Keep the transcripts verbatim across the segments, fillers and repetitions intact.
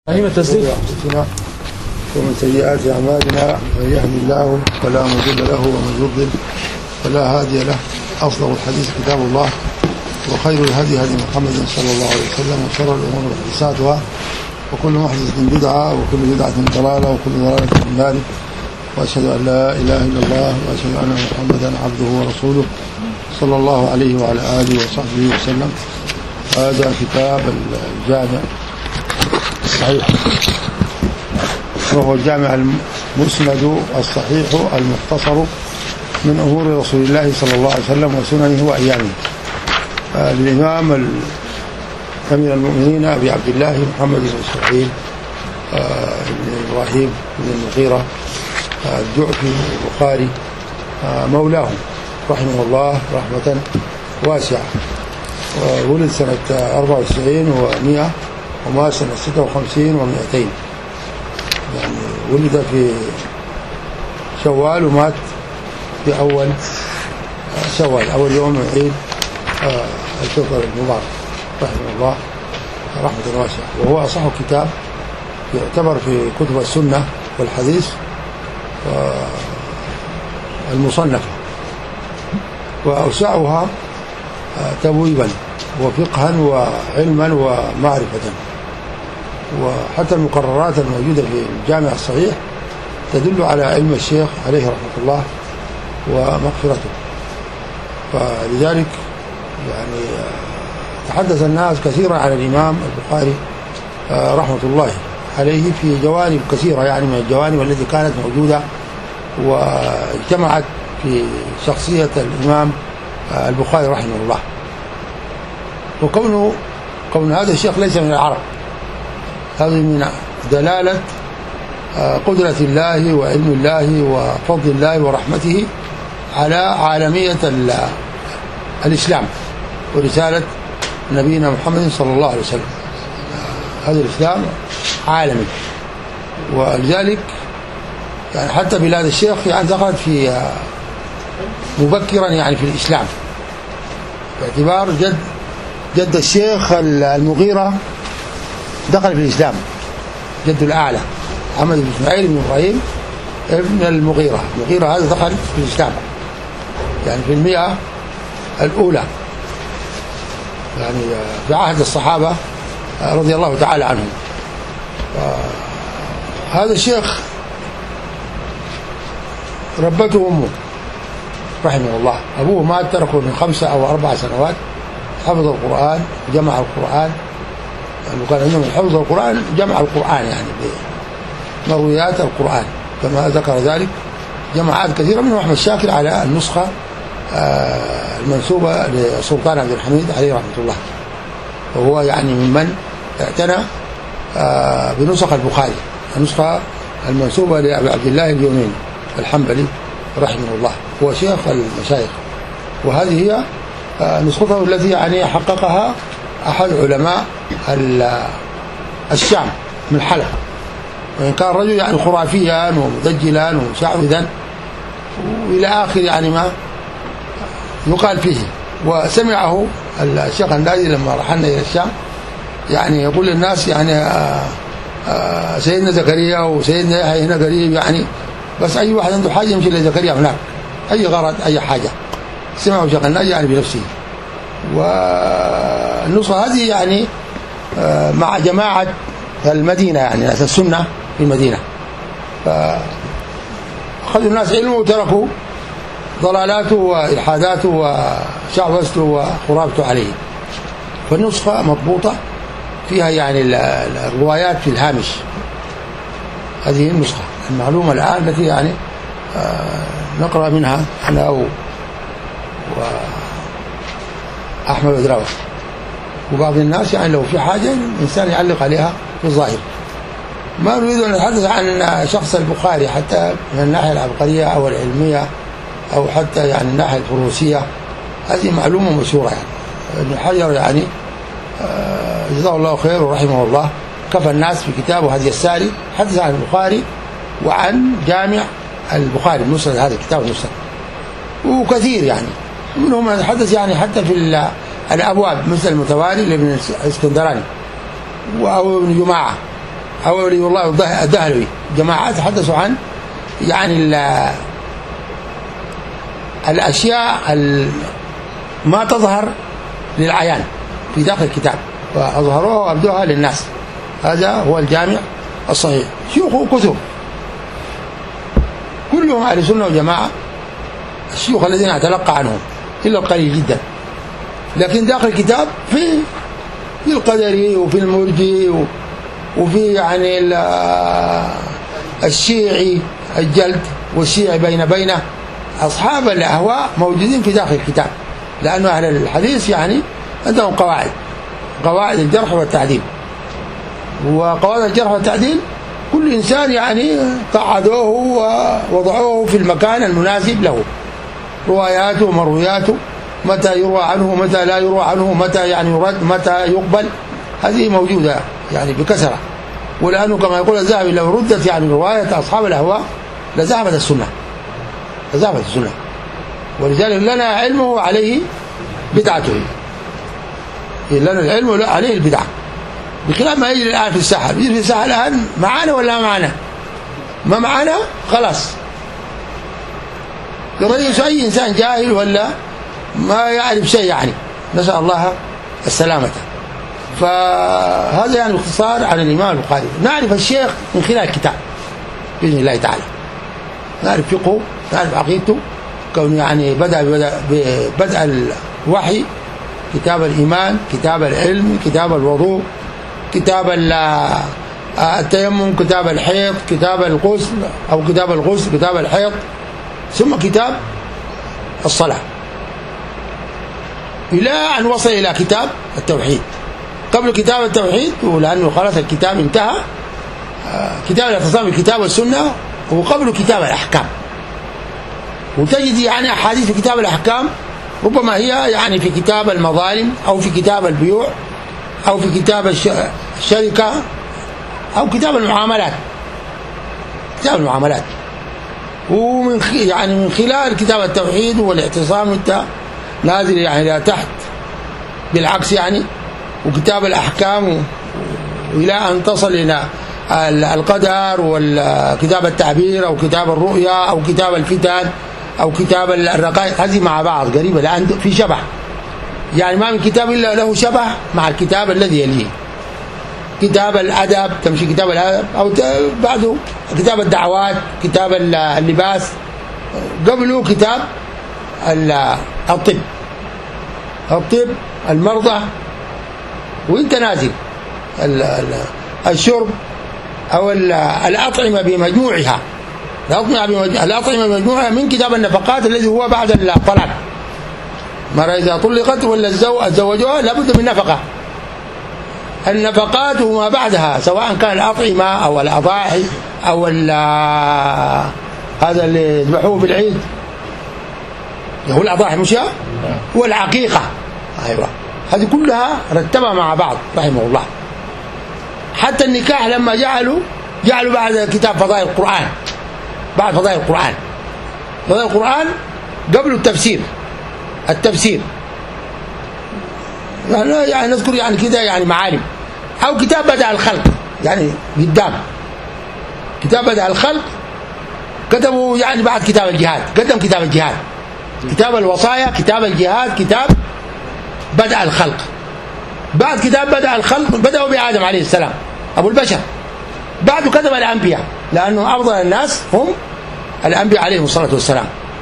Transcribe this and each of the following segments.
ومن سيئات أعمالنا من يهد الله فلا مضل له ومن يضلل فلا هادي له. أفضل الحديث كتاب الله وخير الهدي هدي محمد صلى الله عليه وسلم وشر الأمور محدثاتها وكل محدثة بدعة وكل بدعة ضلالة وكل ضلالة في النار. وأشهد أن لا إله إلا الله وأشهد أن محمدا عبده ورسوله صلى الله عليه وعلى آله وصحبه وسلم. هذا كتاب الجامع الصحيح وهو الجامع المسند الصحيح المختصر من أمور رسول الله صلى الله عليه وسلم وسننه وأيامه آه للإمام أمير المؤمنين أبي عبد الله محمد بن إسماعيل آه بن إبراهيم بن المغيرة آه الجعفي البخاري آه مولاه رحمه الله رحمة واسعة. ولد سنة أربعة وتسعين ومئة ومات سنة ستة وخمسين ومئتين، يعني ولد في شوال ومات في أول شوال أول يوم من عيد الفطر المبارك رحمه الله رحمة واسعة. وهو أصح كتاب يعتبر في كتب السنة والحديث المصنفة وأوسعها تبويبا وفقها وعلما ومعرفة. وحتى المقررات الموجودة في الجامع الصحيح تدل على علم الشيخ عليه رحمة الله ومغفرته. فلذلك يعني تحدث الناس كثيرا عن الإمام البخاري رحمة الله عليه في جوانب كثيرة، يعني من الجوانب التي كانت موجودة واجتمعت في شخصية الإمام البخاري رحمه الله. وكونه كون هذا الشيخ ليس من العرب هذه من دلالة قدرة الله وعلم الله وفضل الله ورحمته على عالمية الإسلام ورسالة نبينا محمد صلى الله عليه وسلم. هذا الإسلام عالمي، ولذلك يعني حتى بلاد الشيخ يعني دخلت في مبكرا يعني في الإسلام، باعتبار جد جد الشيخ المغيرة دخل في الإسلام، جد الأعلى محمد بن إسماعيل بن إبراهيم ابن المغيرة. المغيرة هذا دخل في الإسلام يعني في المئة الأولى، يعني في عهد الصحابة رضي الله تعالى عنهم. هذا الشيخ ربته أمه رحمه الله، أبوه مات تركه من خمسة أو أربع سنوات، حفظ القرآن جمع القرآن، يعني كان عندهم حفظ القرآن جمع القرآن يعني بمرويات القرآن كما ذكر ذلك جماعات كثيرة منهم أحمد شاكر على النسخة المنسوبة للسلطان عبد الحميد عليه رحمة الله. وهو يعني ممن اعتنى بنسخ البخاري، النسخة المنسوبة لأبي عبد الله اليومين الحنبلي رحمه الله، هو شيخ المشايخ. وهذه هي نسخته التي يعني حققها أحد علماء الشام من حلب، وإن كان رجل يعني خرافيا ومدجلا ومشعوذا وإلى آخر يعني ما يقال فيه. وسمعه الشيخ النادي لما رحلنا إلى الشام يعني يقول للناس يعني آآ آآ سيدنا زكريا وسيدنا يحيى هنا قريب، يعني بس أي واحد عنده حاجة يمشي لزكريا هناك، أي غرض أي حاجة سمعه الشيخ النادي يعني بنفسه. والنسخة هذه يعني مع جماعة المدينة يعني ناس السنة في المدينة، فأخذوا الناس علمه وتركوا ضلالاته وإلحاداته وشعوذته وخرافته عليه. فالنسخة مضبوطة فيها يعني الروايات في الهامش. هذه النسخة المعلومة الآن التي يعني نقرأ منها أنا وأحمد بدراوي وبعض الناس، يعني لو في حاجة الإنسان يعلق عليها في الظاهر. ما نريد أن نتحدث عن شخص البخاري حتى من الناحية العبقرية أو العلمية أو حتى يعني الناحية الفروسية، هذه معلومة مشهورة. يعني ابن حجر يعني جزاه الله خير ورحمه الله كفى الناس في كتابه هدي الساري حدث عن البخاري وعن جامع البخاري المسند، هذا الكتاب المسند، وكثير يعني منهم يتحدث يعني حتى في الأبواب مثل المتوالي لابن الاسكندراني أو ابن جماعة أو ولي الله الدهلوي، جماعات تحدثوا عن يعني الأشياء ما تظهر للعيان في داخل الكتاب، وأظهروها وأبدوها للناس. هذا هو الجامع الصحيح. شيوخه كتب كلهم أهل السنة والجماعة، الشيوخ الذين أتلقى عنهم إلا القليل جدا، لكن داخل الكتاب في في القدري وفي المرجي وفي يعني الشيعي الجلد والشيعي بين بينه، أصحاب الأهواء موجودين في داخل الكتاب، لأنه أهل الحديث يعني عندهم قواعد قواعد الجرح والتعديل، وقواعد الجرح والتعديل كل إنسان يعني قعدوه ووضعوه في المكان المناسب له، رواياته ومروياته، متى يروى عنه متى لا يروى عنه، متى يعني يرد متى يقبل، هذه موجودة يعني بكثرة. ولأنه كما يقول الذهبي لو ردت يعني رواية أصحاب الأهواء لذهبت السنة لذهبت السنة ولذلك لنا علمه عليه بدعته، لنا العلم عليه البدعة، بخلاف ما يجري الآن في الساحة. يجري في الساحة الآن معانا ولا معانا؟ ما معانا خلاص، الرئيس أي إنسان جاهل ولا ما يعرف شيء يعني، نسأل الله السلامة. فهذا يعني باختصار عن الإمام البخاري. نعرف الشيخ من خلال الكتاب بإذن الله تعالى، نعرف فقهه، نعرف عقيدته، كونه يعني بدأ ببدء الوحي، كتاب الإيمان، كتاب العلم، كتاب الوضوء، كتاب التيمم، كتاب الحيض، كتاب الغسل أو كتاب الغسل، كتاب الحيض، ثم كتاب الصلاة، إلى أن وصل إلى كتاب التوحيد. قبل كتاب التوحيد، ولأنه خلاص الكتاب انتهى، كتاب الاعتصام بالكتاب والسنة، وقبل كتاب الأحكام. وتجد يعني أحاديث في كتاب الأحكام ربما هي يعني في كتاب المظالم أو في كتاب البيوع أو في كتاب الشركة أو كتاب المعاملات كتاب المعاملات ومن يعني من خلال كتاب التوحيد والاعتصام انت نازل يعني لا تحت بالعكس يعني، وكتاب الأحكام إلى أن تصل إلى القدر وكتاب التعبير أو كتاب الرؤيا أو كتاب الفتن أو كتاب الرقائق، هذه مع بعض قريبة، لأن في شبه يعني، ما من كتاب إلا له شبه مع الكتاب الذي يليه. كتاب الأدب تمشي كتاب الأدب، أو بعده كتاب الدعوات، كتاب اللباس، قبله كتاب الطب الطب المرضى، وانت نازل الشرب أو الأطعمة بمجموعها، الأطعمة بمجموعها من كتاب النفقات الذي هو بعد الطلاق. مرة إذا طلقت ولا تزوجوها لابد من نفقة، النفقات وما بعدها سواء كان الأطعمة أو الأضاحي أو هذا اللي يذبحوه بالعيد هو الأضاحي مش هو العقيقة، أيوة هذه كلها رتبها مع بعض رحمه الله. حتى النكاح لما جعلوا جعلوا بعد كتاب فضائل القرآن، بعد فضائل القرآن فضائل القرآن قبل التفسير التفسير يعني, يعني نذكر يعني كده يعني معالم، أو كتاب بدأ الخلق يعني قدام كتاب بدأ الخلق كتبوا يعني بعد كتاب الجهاد، قدم كتاب الجهاد، كتاب الوصايا، كتاب الجهاد، كتاب بدأ الخلق. بعد كتاب بدأ الخلق بدأوا بآدم عليه السلام أبو البشر، بعده كتب الأنبياء، لأنه أفضل الناس هم الأنبياء عليهم الصلاة والسلام.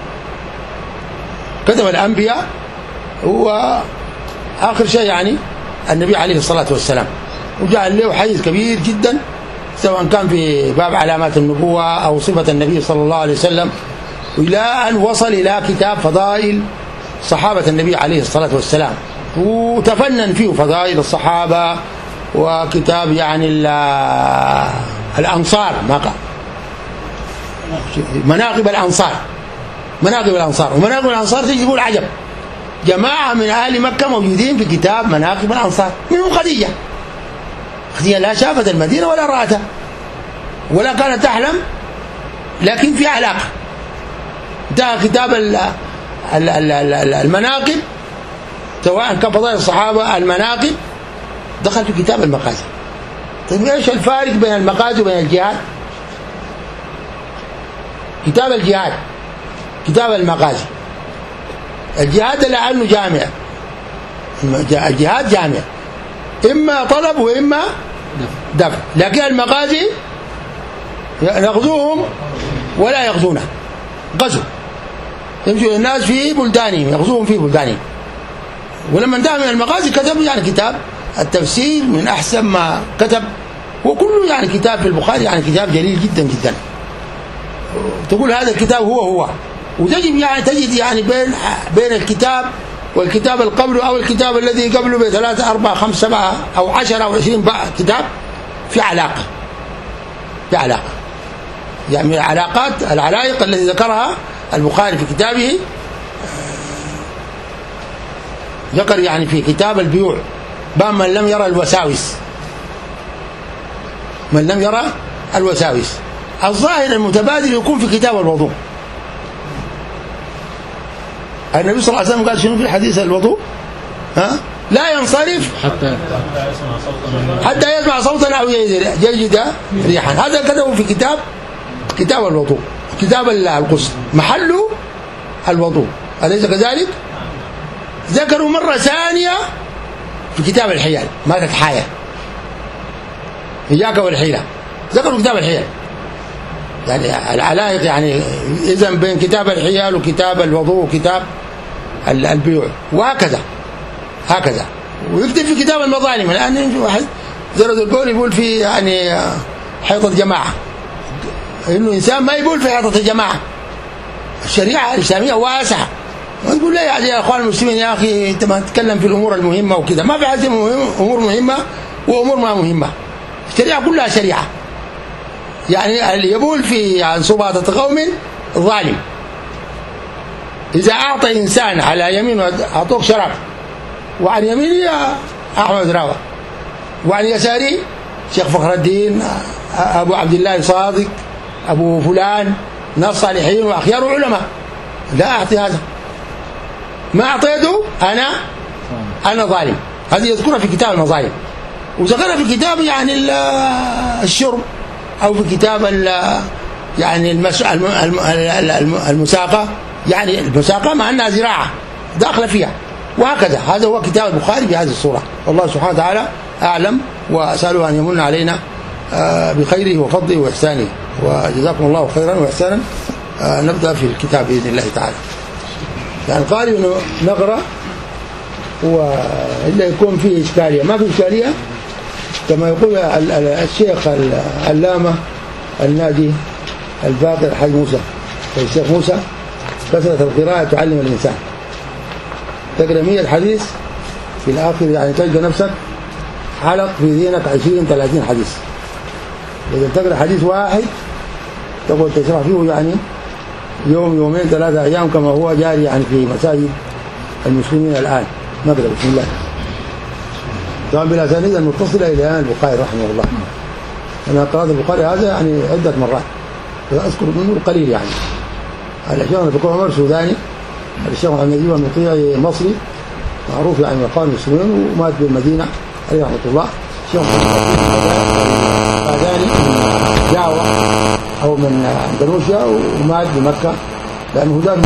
كتب الأنبياء هو آخر شيء يعني النبي عليه الصلاة والسلام، وجعل له حيز كبير جدا سواء كان في باب علامات النبوة أو صفة النبي صلى الله عليه وسلم، إلى أن وصل إلى كتاب فضائل صحابة النبي عليه الصلاة والسلام، وتفنن فيه فضائل الصحابة، وكتاب يعني الأنصار مناقب الأنصار مناقب الأنصار ومناقب الأنصار تجيبوا العجب، جماعة من أهل مكة موجودين في كتاب مناقب الأنصار، منهم خديجة. خديجة لا شافت المدينة ولا رأتها ولا كانت تحلم، لكن في علاقة. ده كتاب المناقب سواء كان فضائل الصحابة المناقب، دخل في كتاب المقازي طيب ايش الفارق بين المغازي وبين الجهاد؟ كتاب الجهاد كتاب المغازي. الجهاد لأنه جامع، الجهاد جامع، إما طلب وإما دفع. لكن المغازي يغزوهم ولا يغزونه، غزو يمشوا الناس في بلدانهم، يغزوهم في بلدانهم. ولما انتهى من المغازي كتب يعني كتاب التفسير من أحسن ما كتب، وكله يعني كتاب في البخاري يعني كتاب جليل جدا جدا. تقول هذا الكتاب هو هو، وتجد يعني تجد يعني بين بين الكتاب والكتاب اللي قبله او الكتاب الذي قبله بثلاثة أربعة خمسة سبعة او عشرة او عشرين كتاب في علاقة، في علاقة يعني علاقات العلائق التي ذكرها البخاري في كتابه. ذكر يعني في كتاب البيوع باب من لم يرى الوساوس، من لم يرى الوساوس. الظاهر المتبادل يكون في كتاب الوضوء. النبي صلى الله عليه وسلم قال شنو في الحديث الوضوء؟ ها؟ لا ينصرف حتى حتى يسمع صوتا او يجد ريحا. هذا كتبه في كتاب كتاب الوضوء، كتاب الغسل محله الوضوء، أليس كذلك؟ ذكروا مرة ثانية في كتاب الحيل، ما تتحايل إياك والحيلة، ذكروا كتاب الحيل. يعني العلائق يعني إذا بين كتاب الحيل وكتاب الوضوء وكتاب البيوع، وهكذا هكذا. ويكتب في كتاب المظالم. الآن في واحد زرد القول يقول في يعني حيطة الجماعة، إنه إنسان ما يقول في حيطة الجماعة. الشريعة الإسلامية واسعة، ما تقول لي يا أخوان المسلمين يا أخي أنت ما تتكلم في الأمور المهمة وكذا. ما في حاجة أمور مهمة وأمور ما مهمة، الشريعة كلها شريعة. يعني اللي يقول في عن سباطة قوم ظالم، إذا أعطى إنسان على يمينه أعطوك شراب، وعن يميني أحمد راوة، وعن يساري شيخ فخر الدين أبو عبد الله صادق أبو فلان ناس صالحين وأخيار علماء، لا أعطي هذا، ما أعطيته أنا أنا ظالم. هذه يذكرها في كتاب المظالم. وذكرها في كتاب يعني الشرب، أو في كتاب يعني المساقة، يعني المساقة مع أنها زراعة داخلة فيها، وهكذا. هذا هو كتاب البخاري بهذه الصورة. والله سبحانه وتعالى أعلم، وأسأله أن يمن علينا بخيره وفضله وإحسانه، وجزاكم الله خيرا وإحسانا. نبدأ في الكتاب بإذن الله تعالى. يعني قال إنه نقرأ وإلا يكون فيه إشكالية. ما في إشكالية كما يقول الشيخ العلامة النادي الباقر حاج موسى، الشيخ موسى: كثرة القراءة تعلم الإنسان. تقرأ مية حديث في الآخر يعني تلقى نفسك حلق في ذهنك عشرين ثلاثين حديث. إذا تقرأ حديث واحد تقول تشرح فيه يعني يوم يومين ثلاثة أيام، كما هو جاري يعني في مساجد المسلمين الآن. نقرأ بسم الله. طبعا بالأسانيد المتصلة إلى الإمام البخاري رحمه الله. أنا قرأت البخاري هذا يعني عدة مرات، أذكر منه القليل. يعني الشيخ الدكتور عمر سوداني، الشيخ محمد نجيب المطيعي مصري معروف يعني مقام المسلمين، ومات بالمدينة عليه رحمة الله. الشيخ محمد من جاوة أو من أندونيسيا، ومات بمكة لأنه ذا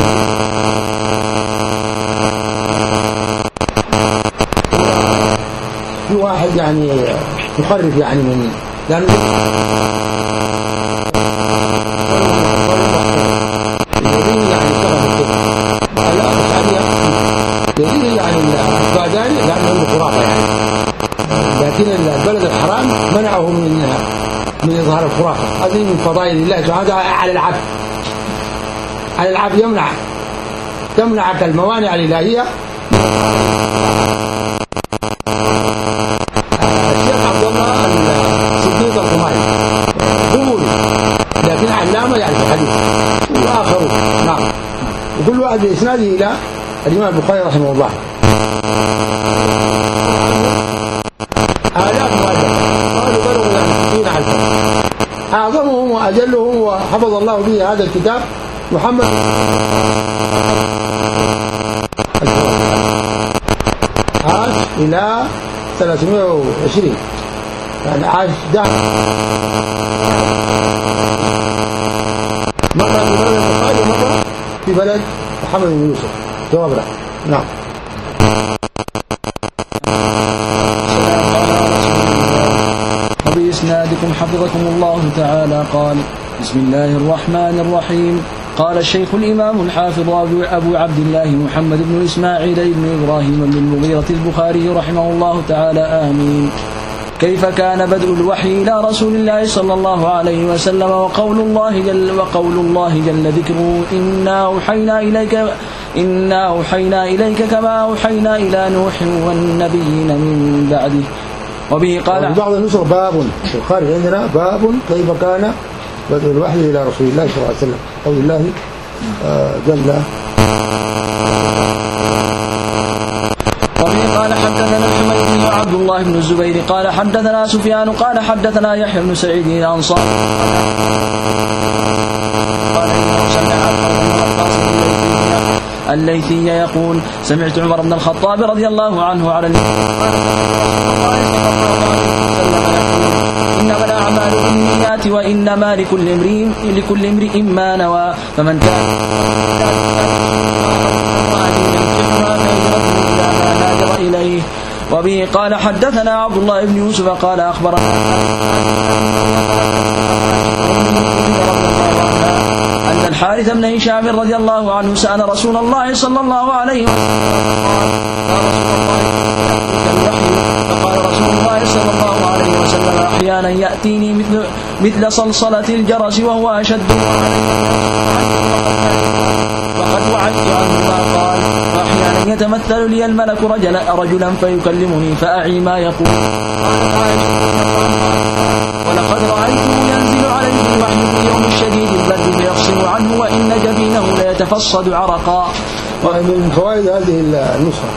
في واحد يعني يخرف يعني من لأنه دليل يعني الباداني لأنه خرافة يعني، لكن البلد الحرام منعه من من إظهار الخرافة. هذه من فضائل الله سبحانه وتعالى على العبد. على العبد يمنع تمنعك الموانع الإلهية. الشيخ عبد الله الصديق الخماري قبول، لكن علامة يعني في الحديث، وآخر نعم، وكل واحد بإسناده إلى الإمام البخاري رحمه الله. آلاف مؤلفة قالوا بلغوا يعني ستين ألفا. أعظمهم وأجلهم وحفظ الله به هذا الكتاب محمد عاش إلى ثلاثمائة وعشرين يعني عاش دائما مرة في بلد البخاري ومرة في بلد محمد بن يوسف. جواب له. نعم. وبإسنادكم حفظكم الله تعالى قال: بسم الله الرحمن الرحيم. قال الشيخ الإمام الحافظ أبو عبد الله محمد بن إسماعيل بن إبراهيم بن المغيرة البخاري رحمه الله تعالى: آمين. كيف كان بدء الوحي إلى رسول الله صلى الله عليه وسلم وقول الله جل, وقول الله جل ذكره: إنا أوحينا إليك إنا أوحينا إليك كما أوحينا إلى نوح والنبيين من بعده. وبه قال بعض النسخ باب في الخارج عندنا باب كيف كان بدء الوحي إلى رسول الله صلى الله عليه وسلم. قول الله جل. وبه قال حدثنا الحميدي وعبد الله بن الزبير قال حدثنا سفيان قال حدثنا يحيى بن سعيد الأنصاري قال إنه سمع الليثي يقول: سمعت عمر بن الخطاب رضي الله عنه على إنما الأعمال بالنيات وإنما لكل امرئ لكل امرئ ما نوى فمن كان إليه. وبه قال حدثنا عبد الله بن يوسف قال أخبرنا أن الحارث بن هشام رضي الله عنه سأل رسول الله صلى الله عليه وسلم فقال رسول الله صلى الله عليه وسلم: أحيانا يأتيني مثل, مثل صلصلة الجرس وهو أشد وقد وعدت عنه ما قال. وأحيانا يتمثل لي الملك رجلا, رجلا فيكلمني فأعي ما يقول. ولقد رأيته ينزل عليه الوحي في يوم الشديد البرد فيفصل عنه وإن جبينه ليتفصد عرقا. ومن فوائد هذه النسخة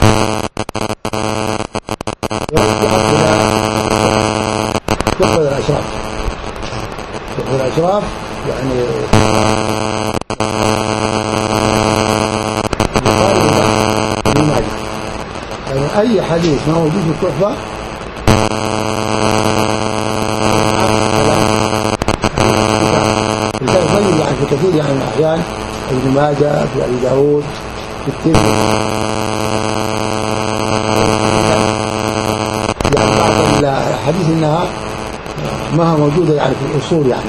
تقبل الأشراف تقبل الأشراف يعني يعني أي حديث ما موجود في التحفة يعني في كثير يعني من الأحيان ابن ماجه في أبي داود في الترمذي يعني بعض الحديث إنها ما هي موجودة يعني في الأصول يعني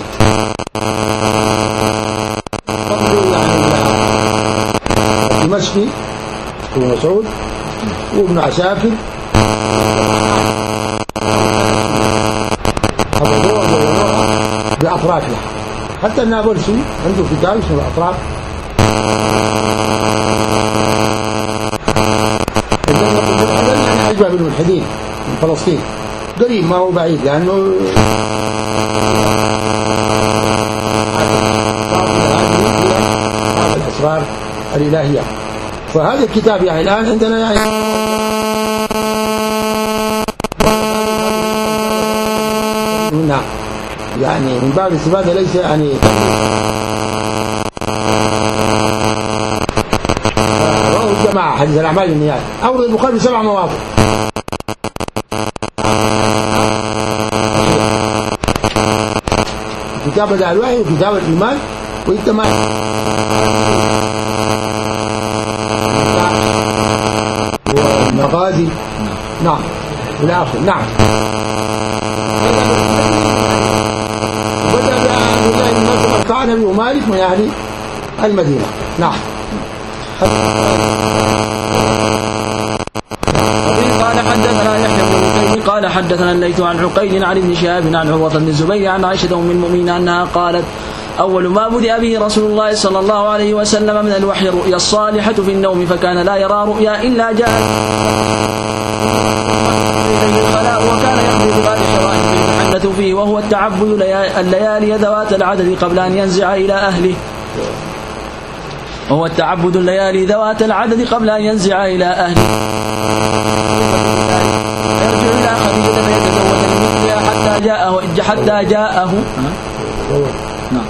يعني دمشقي ابن مسعود وابن عساكر بأطراف له. حتى النابلسي عنده كتاب اسمه الأطراف. يعني أشبه بالملحدين من فلسطين قريب ما هو بعيد لأنه الأسرار الإلهية. فهذا الكتاب يعني الآن عندنا يعني نعم يعني من باب الاستفادة ليس يعني رواه الجماعة حديث الأعمال بالنيات. أورد البخاري بسبع مواضع كتاب بدء الوحي وكتاب الإيمان والتمام والمغازي نعم إلى آخره. نعم وبدأ بالله الناس كان أبي مالك من أهل المدينة. نعم. قال حدثنا يحيى بن بكير قال حدثنا الليث عن عقيل عن ابن شهاب عن عروة بن الزبير عن عائشة أم المؤمنين أنها قالت: أول ما بدأ به رسول الله صلى الله عليه وسلم من الوحي الرؤيا الصالحة في النوم فكان لا يرى رؤيا إلا جاء وكان يقضي بغار حراء يتحدث فيه وهو التعبد الليالي ذوات العدد قبل أن ينزع إلى أهله وهو التعبد الليالي ذوات العدد قبل أن ينزع إلى أهله يرجع إلى خديجة فيتزوج من حتى جاءه حتى جاءه نعم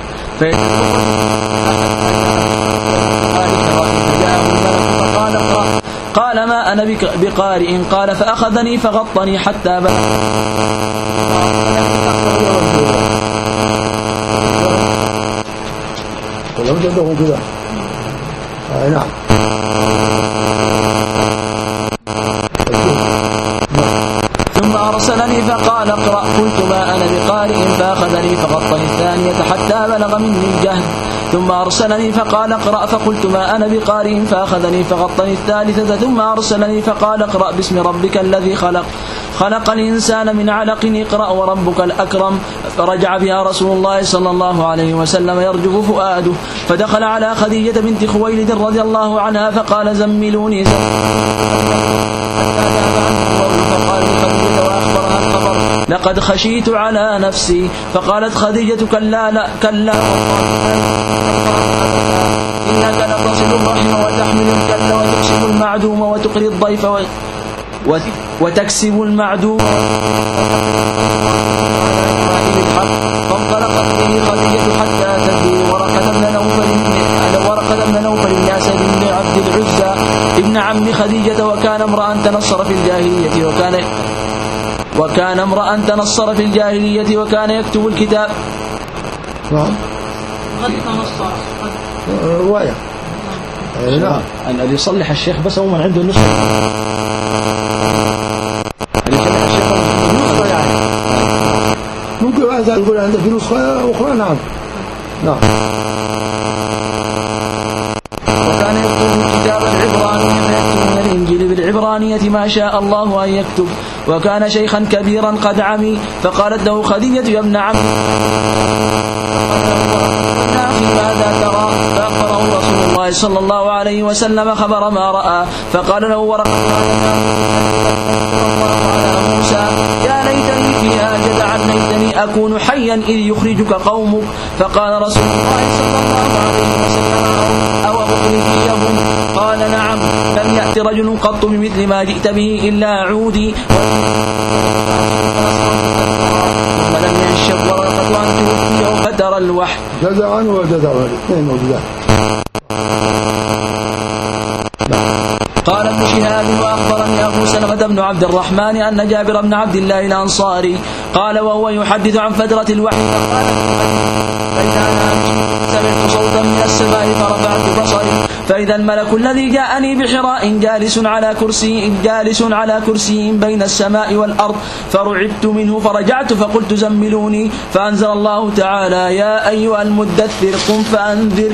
قال: ما أنا بقارئ. قال: فأخذني فغطني حتى بلغ ولو جدهم كذا آه نعم. ثم أرسلني فقال اقرأ، قلت ما أنا بقارئ، فأخذني فغطني الثانية حتى بلغ مني الجهد. ثم أرسلني فقال اقرأ، فقلت ما أنا بقارئ، فأخذني فغطني الثالثة. ثم أرسلني فقال اقرأ باسم ربك الذي خلق خلق الإنسان من علق، اقرأ وربك الأكرم. فرجع بها رسول الله صلى الله عليه وسلم يرجف فؤاده، فدخل على خديجة بنت خويلد رضي الله عنها فقال زملوني لقد خشيت على نفسي. فقالت خديجة كلا لا كلا إنك لتصل الرحم وتحمل الكل وتكسب المعدوم وتقري الضيف وتكسب المعدوم. فانطلقت به خديجة حتى أتته ورقة بن نوفل ورقة بن نوفل بن أسد بن عبد العزى ابن عم خديجة، وكان امرأ تنصر في الجاهلية وكان وكان امرأ تنصر في الجاهلية وكان يكتب الكتاب. نعم. قد تنصر رواية. نعم. الذي يصلح الشيخ بس هو من عنده النسخة. اللي يصلح الشيخ نسخة يعني. ممكن واحد يقول عنده في نسخة أخرى. نعم. نعم. وكان يكتب الكتاب العبراني فيكتب من الإنجيل بالعبرانية ما شاء الله أن يكتب، وكان شيخا كبيرا قد عمي. فقالت له خديجة يا ابن عمي ماذا ترى؟ فأخبره رسول الله صلى الله عليه وسلم خبر ما رأى. فقال له ورقة موسى يا ليتني فيها جدعا ليتني أكون حيا إذ يخرجك قومك. فقال رسول الله صلى الله عليه وسلم أو أخرجيهم؟ قال نعم. لم يأت رجل قط بمثل ما جئت به إلا عودي. ولم ينشب ورقة أن توفيه فترى الوحي. جدعا وجدعا الاثنين موجودان. قال ابن شهاب وأخبرني أبو سلمة بن عبد الرحمن أن جابر بن عبد الله الأنصاري قال وهو يحدث عن فترة الوحي فقال فإذا أنا سمعت صوتا من السماء فرفعت بصري فإذا الملك الذي جاءني بحراء جالس على كرسي جالس على كرسي بين السماء والأرض، فرعبت منه فرجعت فقلت زملوني، فأنزل الله تعالى يا أيها المدثر قم فأنذر.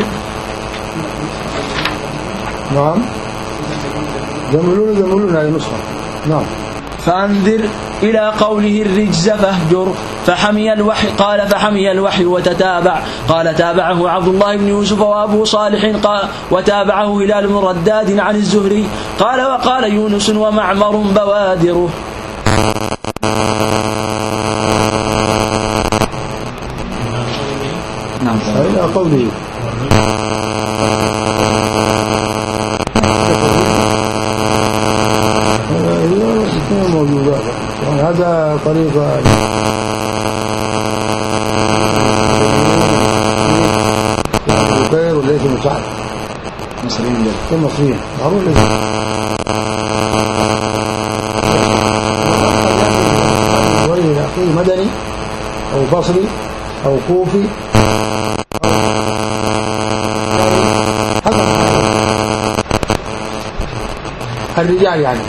نعم. زملون زملون هذه نسخة. نعم. فأنذر إلى قوله الرجز فاهجر. فحمي الوحي قال فحمي الوحي وتتابع. قال تابعه عبد الله بن يوسف وأبو صالح قال وتابعه هلال بن رداد عن الزهري قال وقال يونس ومعمر بوادره. نعم. إلى قوله موجودة. هذا طريقة بكير وليس مساعد مصريين ليه مصريين معروف ليس ولي أخيه مدني أو بصري أو كوفي الرجال يعني.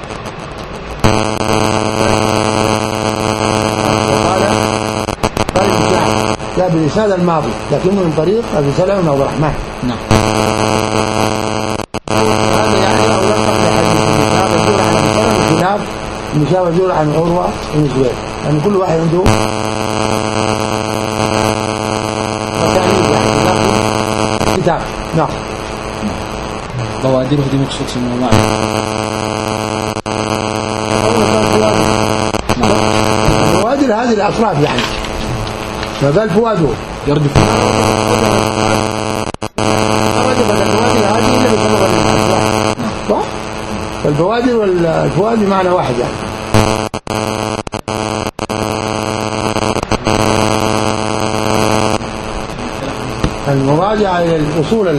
لا بالإسناد الماضي لكنه من طريق أبي سلمة بن عبد الرحمن. نعم. هذا يعني لو لقب لحديث الكتاب المشابه يدور عن عروة بن الزبير، يعني كل واحد عنده كتاب. نعم. بوادره دي مقصود في الموضوع. بوادر هذه الأطراف يعني ما قال فواده يردف فالبوادر والفواد بمعنى واحد يعني. المراجعة إلى الأصول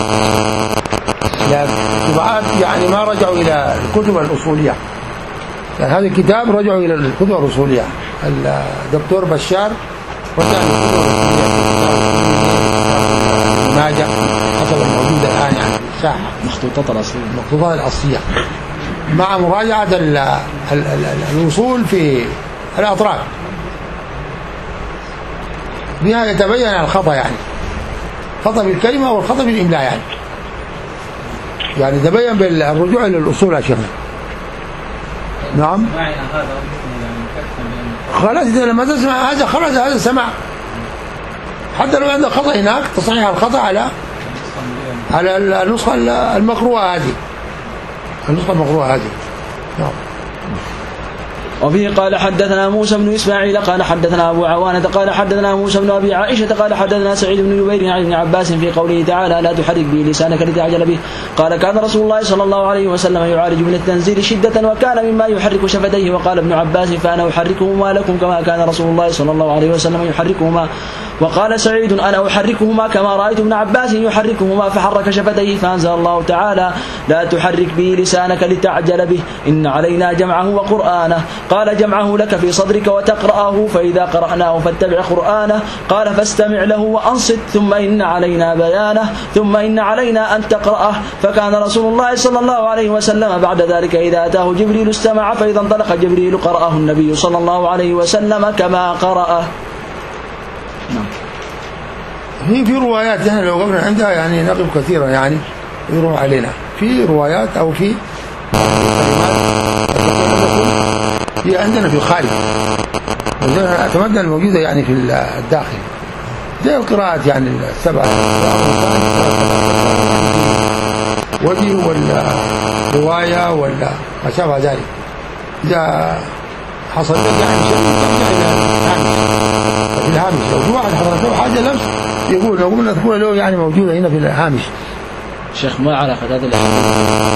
الطبعات يعني ما رجعوا إلى الكتب الأصولية يعني هذا الكتاب رجعوا إلى الكتب الرسولية. الدكتور بشار رجع للكتب الرسولية ماجة حسب الموجود الآن يعني في الساحة، مخطوطات الأصلية المخطوطات الأصلية مع مراجعة ال ال ال الوصول في الأطراف، بها يتبين الخطأ، يعني خطأ بالكلمة والخطأ بالإملاء، يعني يعني تبين بالرجوع إلى الأصول يا شيخنا. نعم خلاص إذا لما تسمع هذا خلاص هذا سمع، حتى لو عندك خطأ هناك تصحيح الخطأ على على النسخة المقروءة هذه، النسخة المقروءة هذه. نعم. وفيه قال حدثنا موسى بن إسماعيل قال حدثنا أبو عوانة قال حدثنا موسى بن أبي عائشة قال حدثنا سعيد بن جبير عن ابن عباس في قوله تعالى لا تحرك به لسانك لتعجل به. قال كان رسول الله صلى الله عليه وسلم يعالج من التنزيل شدة وكان مما يحرك شفتيه. وقال ابن عباس فأنا أحركهما لكم كما كان رسول الله صلى الله عليه وسلم يحركهما. وقال سعيد أنا أحركهما كما رأيت ابن عباس يحركهما فحرك شفتيه فأنزل الله تعالى لا تحرك به لسانك لتعجل به إن علينا جمعه وقرآنه. قال جمعه لك في صدرك وتقرأه فإذا قرأناه فاتبع قرآنه. قال فاستمع له وأنصت ثم إن علينا بيانه ثم إن علينا أن تقرأه. فكان رسول الله صلى الله عليه وسلم بعد ذلك إذا أتاه جبريل استمع فإذا انطلق جبريل قرأه النبي صلى الله عليه وسلم كما قرأه. هي في روايات يعني لو قبل عندها يعني نقب كثيرا يعني يروح علينا في روايات أو في هي عندنا في الخارج أتمنى الموجودة يعني في الداخل زي القراءات يعني السبعة وجه ولا رواية ولا ما شابه ذلك. إذا حصل لك يعني شيء ترجع إلى الهامش، في الهامش لو في واحد حضرت له حاجة لمس يقول لو قلنا تكون له يعني موجودة هنا في الهامش. شيخ ما علاقة هذا الأحاديث؟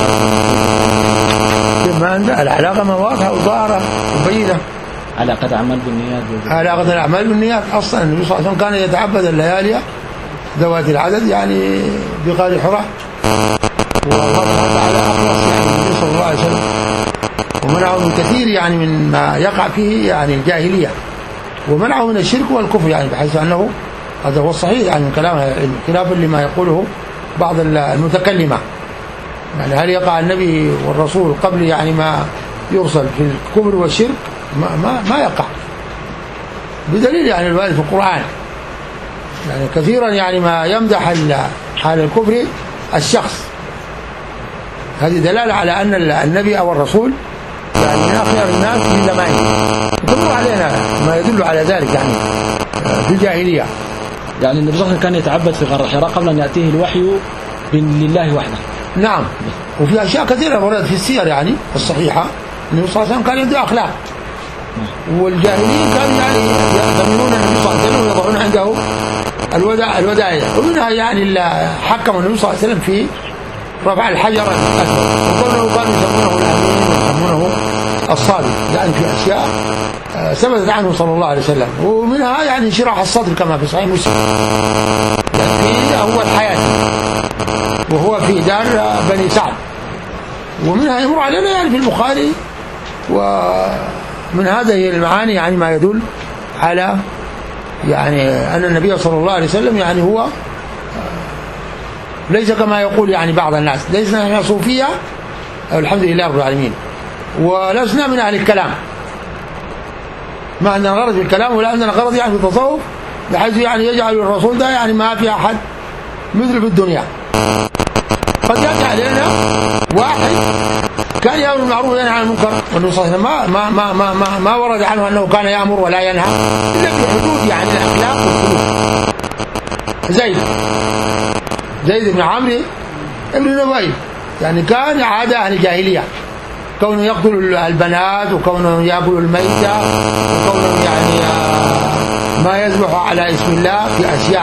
ما عنده العلاقة ما واضحة وظاهرة وبينة. علاقة الأعمال بالنيات. علاقة الأعمال بالنيات أصلا النبي صلى الله عليه وسلم كان يتعبد الليالي ذوات العدد يعني بغار حراء، والله تعالى أخلص يعني النبي صلى الله عليه وسلم ومنعه من كثير يعني من ما يقع فيه يعني الجاهلية، ومنعه من الشرك والكفر يعني بحيث أنه هذا هو الصحيح يعني من كلام العلم خلافا لما يقوله بعض المتكلمة. يعني هل يقع النبي والرسول قبل يعني ما يرسل في الكفر والشرك؟ ما, ما, ما يقع بدليل يعني الوارد في القرآن يعني كثيرا يعني ما يمدح حال الكفر الشخص. هذه دلالة على أن النبي أو الرسول يعني من أخيار الناس في زمانه، يدل علينا ما يدل على ذلك يعني في الجاهلية. يعني النبي صلى الله عليه وسلم كان يتعبد في غار حراء قبل أن يأتيه الوحي لله وحده. نعم، وفي أشياء كثيرة وردت في السير يعني الصحيحة النبي صلى الله عليه وسلم كان عنده أخلاق، والجاهلين كانوا يعني يأتمنون النبي صلى الله عليه وسلم ويضعون عنده الوداع الوداعية، ومنها يعني اللي حكم النبي صلى الله عليه وسلم في رفع الحجر الأسود، وقالوا كانوا يسمونه الأمين ويسمونه الصادق، يعني في أشياء ثبتت عنه صلى الله عليه وسلم، ومنها يعني انشراح الصدر كما في صحيح مسلم يعني في أول حياته وهو في دار بني سعد، ومنها يمر علينا يعني في البخاري. ومن هذه المعاني يعني ما يدل على يعني أن النبي صلى الله عليه وسلم يعني هو ليس كما يقول يعني بعض الناس، ليسنا من صوفية الحمد لله رب العالمين، ولسنا من أهل الكلام، ما عندنا غرض في الكلام ولا عندنا غرض يعني في التصوف بحيث يعني يجعل الرسول ده يعني ما في أحد مثل في الدنيا. قد يأتي علينا واحد كان يأمر بالمعروف وينهى عن المنكر، والنبي صلى الله عليه وسلم ما ما ما ما ما ورد عنه أنه كان يأمر ولا ينهى إلا في حدود يعني الأخلاق والسلوك. زيد زيد بن عمرو ابن نبي يعني كان عادة أهل الجاهلية، كونه يقتل البنات وكونه يأكل الميتة وكونه يعني ما يذبح على اسم الله في أشياء،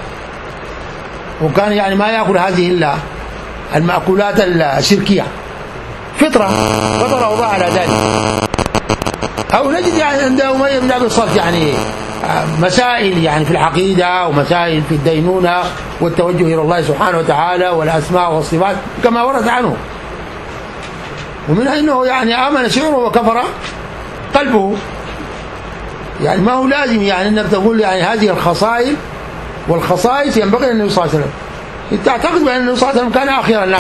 وكان يعني ما يأكل هذه إلا المأكولات الشركية، فطرة فطرة وضع على ذلك. أو نجد يعني عند أمية بن أبي الصلت يعني مسائل يعني في العقيدة ومسائل في الدينونة والتوجه إلى الله سبحانه وتعالى والأسماء والصفات كما ورد عنه. ومنها أنه يعني آمن شعره وكفر قلبه. يعني ما هو لازم يعني أنك تقول يعني هذه الخصائل والخصائص ينبغي النبي صلى الله عليه وسلم. تعتقد بأن النبي صلى الله عليه وسلم كان آخر الناس،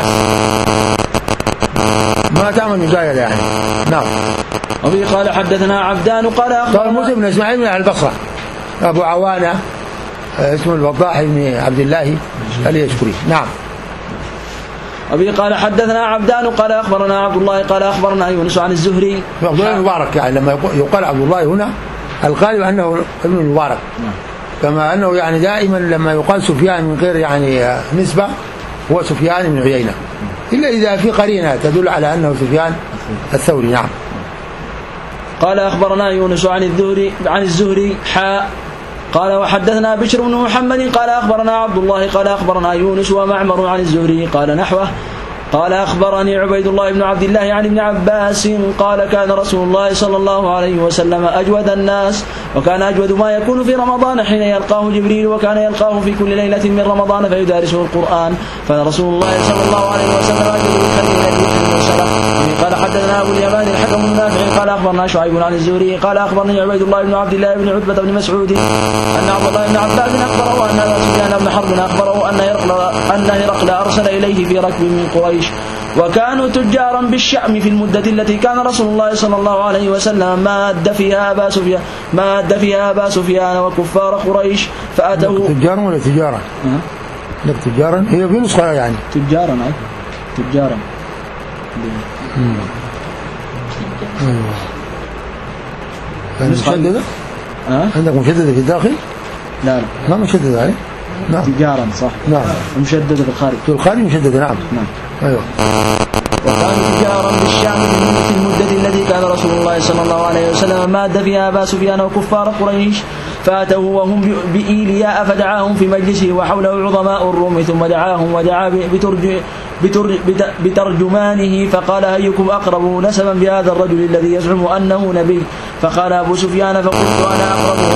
ما تعمل مجاهدة يعني. نعم. وفي قال حدثنا عبدان قال قال موسى بن إسماعيل من أهل البصرة، أبو عوانة اسمه الوضاح بن عبد الله اليشكري. نعم. وفي قال حدثنا عبدان قال أخبرنا عبد الله قال أخبرنا يونس عن الزهري. عبد الله المبارك يعني لما يقال عبد الله هنا الغالب أنه ابن المبارك، كما أنه يعني دائما لما يقال سفيان من غير يعني نسبة هو سفيان بن عيينة، إلا إذا في قرينة تدل على أنه سفيان الثوري. نعم. قال أخبرنا يونس عن الزهري عن الزهري حاء قال وحدثنا بشر بن محمد قال أخبرنا عبد الله قال أخبرنا يونس ومعمر عن الزهري قال نحوه. قال أخبرني عبيد الله بن عبد الله عن ابن عباس قال كان رسول الله صلى الله عليه وسلم أجود الناس، وكان أجود ما يكون في رمضان حين يلقاه جبريل، وكان يلقاه في كل ليلة من رمضان فيدارسه القرآن، فرسول الله صلى الله عليه وسلم أجود الكريم قال حدثنا أبو اليمان الحكم النافع قال أخبرنا شعيب عن الزهري قال أخبرني عبيد الله بن عبد الله بن عتبة بن مسعود أن عبد الله بن عباس أخبره أن سفيان بن حرب أخبره أن هرقل أن هرقل أرسل إليه في ركب من قريش، وكانوا تجارا بالشأم في المدة التي كان رسول الله صلى الله عليه وسلم ما أدى فيها أبا سفيان ما أدى فيها أبا سفيان وكفار قريش فأتوا. تجارا ولا تجارا؟ لك تجارا هي في نسخة يعني تجارا تجارا. يعني مشددة؟ أه؟ عندك مشددة في الداخل؟ لا لا ما مشددة عليه؟ نعم. تجارا صح. نعم. مشددة في الخارج. في الخارج مشددة. نعم. نعم. أيوه. وكانوا تجارا بالشام في المدة التي كان رسول الله صلى الله عليه وسلم ماد فيها أبا سفيان وكفار قريش، فأتوه وهم بإيلياء فدعاهم في مجلسه وحوله عظماء الروم، ثم دعاهم ودعا بترج بترجمانه فقال أيكم أقرب نسبا بهذا الرجل الذي يزعم أنه نبي؟ فقال أبو سفيان فقلت أنا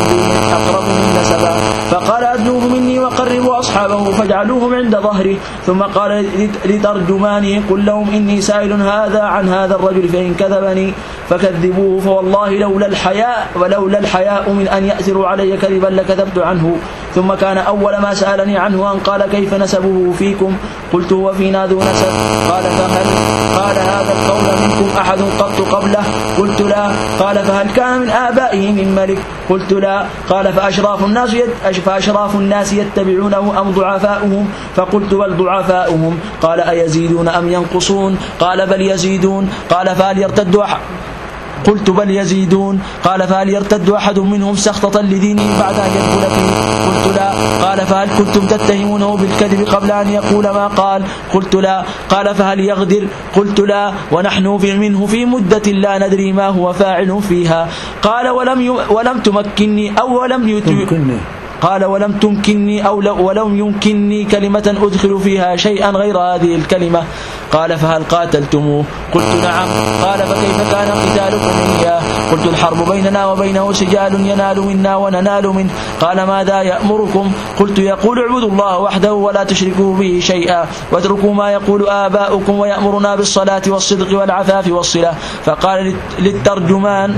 أقربهم نسبا، فقال أدنوه مني وقربوا أصحابه فاجعلوهم عند ظهري، ثم قال لترجمانه قل لهم إني سائل هذا عن هذا الرجل فإن كذبني فكذبوه، فوالله لولا الحياء ولولا الحياء من أن يأثروا علي كذبا لكذبت عنه. ثم كان أول ما سألني عنه أن قال كيف نسبه فيكم؟ قلت هو فينا ذو نسب. قال فهل قال هذا القول منكم أحد قط قبله؟ قلت لا. قال فهل كان من آبائه من ملك؟ قلت لا. قال فأشراف الناس فأشراف الناس يتبعونه أم ضعفاؤهم؟ فقلت بل ضعفاؤهم. قال أيزيدون أم ينقصون؟ قال بل يزيدون. قال فهل يرتد أحد؟ قلت بل يزيدون. قال فهل يرتد أحد منهم سخطة لدينه بعد أن يدخل فيه؟ قلت لا. قال فهل كنتم تتهمونه بالكذب قبل أن يقول ما قال؟ قلت لا. قال فهل يغدر؟ قلت لا، ونحن في منه في مدة لا ندري ما هو فاعل فيها. قال ولم ي... ولم تمكنني أو ولم يتمكنني قال ولم تمكنني أو ولم يمكنني كلمة أدخل فيها شيئا غير هذه الكلمة. قال فهل قاتلتموه؟ قلت نعم. قال فكيف كان قتالكم إياه؟ قلت الحرب بيننا وبينه سجال ينال منا وننال منه. قال ماذا يأمركم؟ قلت يقول اعبدوا الله وحده ولا تشركوا به شيئا واتركوا ما يقول آباؤكم ويأمرنا بالصلاة والصدق والعفاف والصلة. فقال للترجمان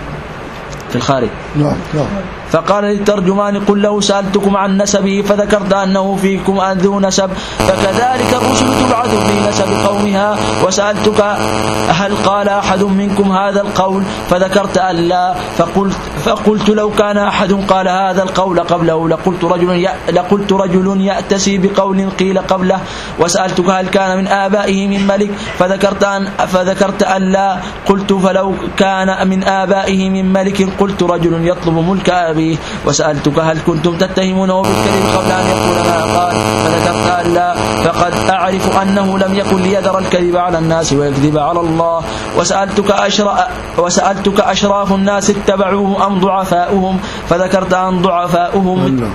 في الخارج لا لا فقال للترجمان قل له سألتكم عن نسبه فذكرت أنه فيكم أن ذو نسب، فكذلك الرسل تبعث في نسب قومها. وسألتك هل قال أحد منكم هذا القول؟ فذكرت أن لا. فقلت, فقلت لو كان أحد قال هذا القول قبله لقلت رجل, لقلت رجل يأتسي بقول قيل قبله. وسألتك هل كان من آبائه من ملك؟ فذكرت أن, فذكرت أن لا. قلت فلو كان من آبائه من ملك قلت رجل يطلب ملك أبيه. وسألتك هل كنتم تتهمونه بالكذب قبل أن يقول ما قال؟ فذكرت أن لا. فقد أعرف أنه لم يكن ليذر الكذب على الناس ويكذب على الله. وسألتك, أشرا وسألتك أشراف الناس اتبعوه أم ضعفاؤهم؟ فذكرت أن ضعفاؤهم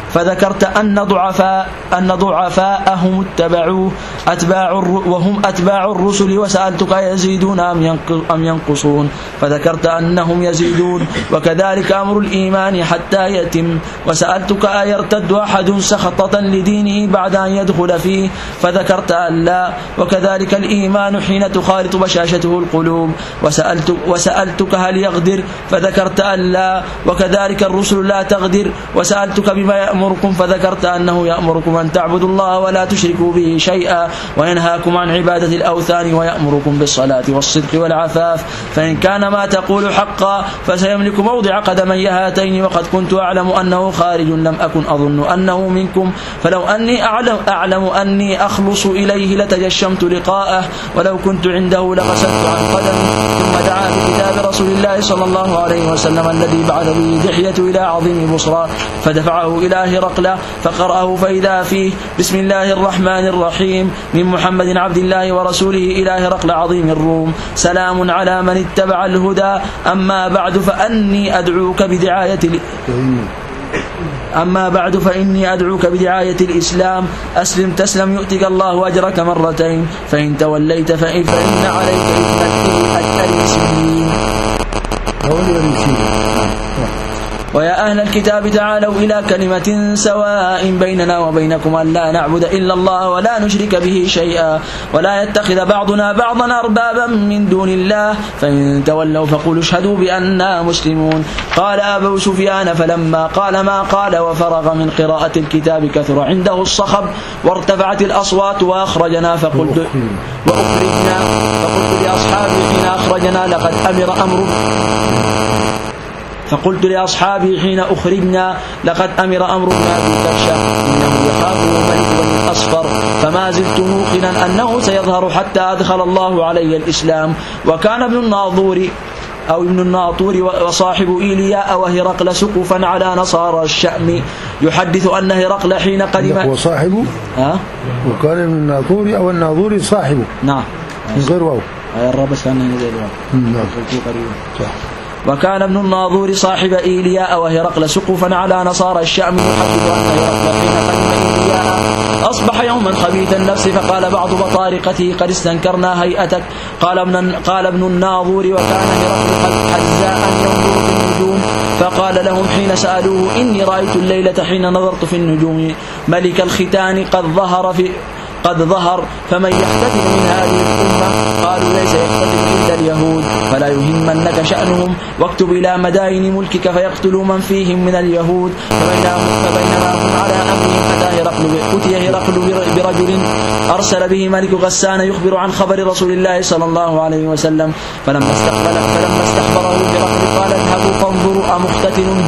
فذكرت أن ضعفاء أن ضعفاءهم اتبعوه أتباع وهم أتباع الرسل، وسألتك يزيدون أم ينقصون؟ فذكرت أنهم يزيدون، وكذلك أمر الإيمان حتى يتم. وسألتك أيرتد أحد سخطة لدينه بعد أن يدخل فيه؟ فذكرت أن لا، وكذلك الإيمان حين تخالط بشاشته القلوب. وسألت وسألتك هل يغدر؟ فذكرت أن لا، وكذلك الرسل لا تغدر. وسألتك بما يأمركم؟ فذكرت أنه يأمركم أن تعبدوا الله ولا تشركوا به شيئا، وينهاكم عن عبادة الأوثان، ويأمركم بالصلاة والصدق والعفاف. فإن كان ما تقول حقا فسيملك موضع قدمي هاتين، وقد كنت أعلم أنه خارج لم أكن أظن أنه منكم، فلو أني أعلم, أعلم أني أخلص إليه لتجشمت لقاءه، ولو كنت عنده لغسلت عن قدمي. ثم دعا بكتاب رسول الله صلى الله عليه وسلم الذي بعث به دحية إلى عظيم بصرى، فدفعه إلى هرقل فقرأه فإذا فيه: بسم الله الرحمن الرحيم، من محمد عبد الله ورسوله إلى هرقل عظيم الروم، سلام على من اتبع الهدى، أما بعد فأني أدعوك بدعاية أما بعد فإني أدعوك بدعاية الإسلام، أسلم تسلم يؤتك الله أجرك مرتين، فإن توليت فإن, فإن عليك إثم الإثمين. ويا أهل الكتاب تعالوا إلى كلمة سواء بيننا وبينكم أن لا نعبد إلا الله ولا نشرك به شيئا، ولا يتخذ بعضنا بعضا أربابا من دون الله، فإن تولوا فقولوا اشهدوا بأننا مسلمون. قال أبو سفيان فلما قال ما قال وفرغ من قراءة الكتاب كثر عنده الصخب وارتفعت الأصوات وأخرجنا، فقلت وأخرجنا فقلت لأصحابي حين أخرجنا لقد أمر أمر فقلت لأصحابي حين أخرجنا لقد أمر أمرنا بالكرشة، إنه يخاف الملك الأصفر، فما زلت موقنا أنه سيظهر حتى أدخل الله علي الإسلام. وكان ابن الناظور أو ابن الناطور وصاحب إيلياء وهرقل سقفا على نصارى الشأم، يحدث أن هرقل حين قدم وصاحبه ها وكان ابن الناطور أو الناظور صاحبه نعم من غير واو الربس كان غير واو. وكان ابن الناظور صاحب إيلياء وهرقل سقفا على نصارى الشأم، يحدث أن هرقل حين قدم إيلياء أصبح يوما خبيث النفس، فقال بعض بطارقته قد استنكرنا هيئتك. قال ابن, قال ابن الناظور وكان هرقل قد حزاء ينظر في النجوم، فقال لهم حين سألوه إني رأيت الليلة حين نظرت في النجوم ملك الختان قد ظهر في قد ظهر فمن يختتن من هذه الأمة؟ قالوا ليس يختتن إلا اليهود، فلا يهمنك شأنهم، واكتب إلى مدائن ملكك فيقتلوا من فيهم من اليهود. فبينما هم على أمرهم أتى هرقل أتي هرقل برجل أرسل به ملك غسان يخبر عن خبر رسول الله صلى الله عليه وسلم، فلما استقبله فلما استخبره هرقل قال اذهبوا فانظروا أمختتن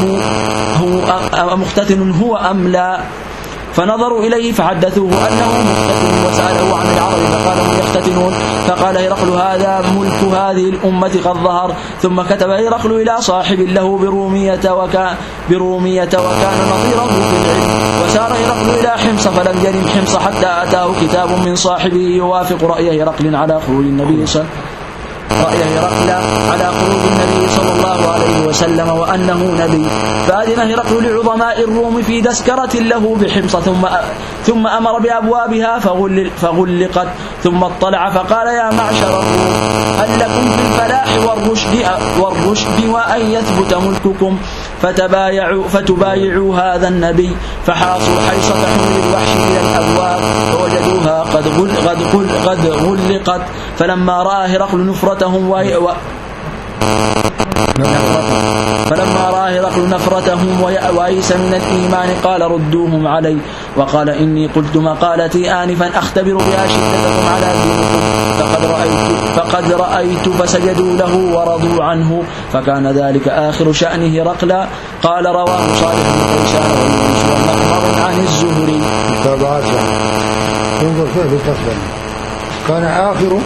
هو, أمختتن هو أم لا؟ فنظروا إليه فحدثوه أنه مختتن، وسأله عن العرب فقال هم يختتنون، فقال هرقل هذا ملك هذه الأمة قد ظهر. ثم كتب هرقل إلى صاحب له برومية وكان, برومية وكان نظيره في العلم، وسار هرقل إلى حمص فلم يرم حمص حتى أتاه كتاب من صاحبه يوافق رأي هرقل على خروج النبي صلى رأي هرقل على خروج النبي صلى الله عليه وسلم وأنه نبي، فأذن هرقل لعظماء الروم في تذكرة له بحمص، ثم ثم أمر بأبوابها فغل فغلقت، ثم اطلع فقال يا معشر الروم هل لكم في الفلاح والرشد والرشد وأن يثبت ملككم؟ فتبايعوا فتبايعوا هذا النبي، فحاصوا حيصة حمل الوحش إلى الأبواب فوجدوها قد غل قد غل قد غلقت. فلما رأى هرقل نفرتهم و... و... فلما رأى هرقل نفرتهم ويأس من الإيمان قال ردوهم علي، وقال إني قلت مقالتي آنفا أختبر بها شدتكم على دينكم، فقد رأيت, فقد رأيت فسجدوا له ورضوا عنه، فكان ذلك آخر شأن هرقل. قال رواه صالح بن كيسان ومعمر عن الزهري. كان آخر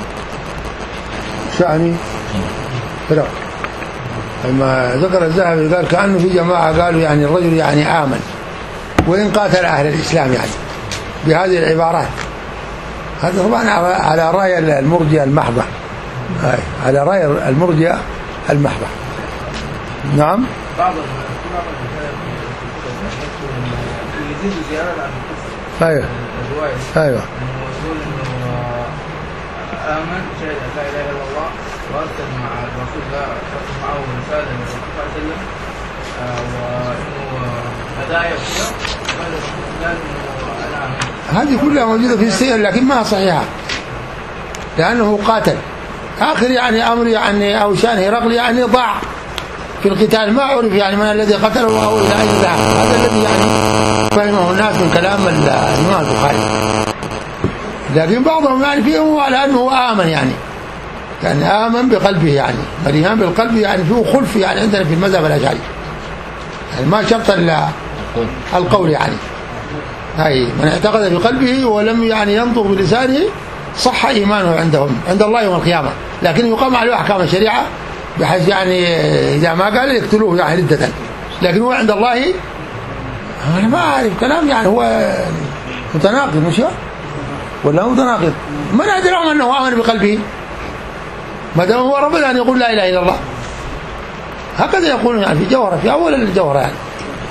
شأن هرقل، لما ذكر الذهبي قال كأنه في جماعة قالوا يعني الرجل يعني آمن وإن قاتل أهل الإسلام، يعني بهذه العبارات. هذا طبعا على رأي المرجئة المحضة، على رأي المرجئة المحضة. نعم يزيد زيادة عن القصة. ايوه الرواية. ايوه. يقول انه آمن شهد أن لا إله إلا الله وأرسل مع الرسول لا أرسل معه رسالة من الرسول صلى الله عليه وسلم وإنه هدايا وكذا وقال الرسول قال إنه أنا آمن. هذه كلها موجودة في السير لكن ما صحيحة لأنه قاتل آخر يعني أمر يعني أو شان هرقل يعني ضاع في القتال ما عرف يعني من الذي قتله أو إلى أي ذهب. هذا الذي يعني فهمه الناس من كلام الإمام البخاري. لكن بعضهم يعني فيه على أنه آمن يعني يعني آمن بقلبه يعني الإيمان بالقلب يعني فيه خلف يعني عندنا في المذهب الأشعري يعني ما شرط القول يعني هاي من اعتقد بقلبه ولم يعني ينطق بلسانه صح إيمانه عندهم عند الله يوم القيامة لكن يقام عليه أحكام الشريعة بحيث يعني إذا ما قال يقتلوه يعني ردة لكن هو عند الله أنا ما أعرف كلام يعني هو متناقض مش ولا هو متناقض من أدرهم أنه آمن بقلبه ما دام هو ربنا أن يقول لا إله إلا الله هكذا يقولون يعني في جوهرة في أول الجوهرة يعني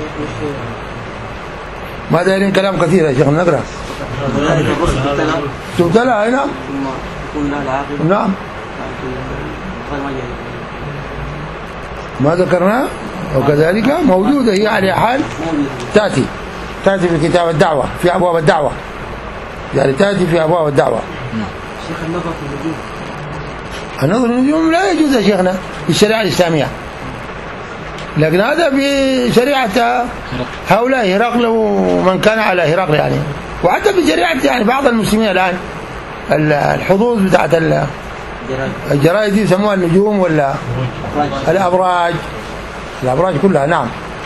ما دايرين كلام كثير يا شيخ نقرأ تبتلى هنا نعم ما ذكرنا وكذلك موجودة هي على حال تأتي تأتي في كتاب الدعوة في أبواب الدعوة يعني تأتي في أبواب الدعوة. شيخ النظر في النجوم النظر في النجوم لا يجوز يا شيخنا في الشريعة الإسلامية لكن هذا في شريعة هؤلاء هرقل ومن كان على هرقل يعني وحتى في شريعة يعني بعض المسلمين الآن الحظوظ بتاعت الجرائد دي يسموها النجوم ولا الأبراج الأبراج كلها نعم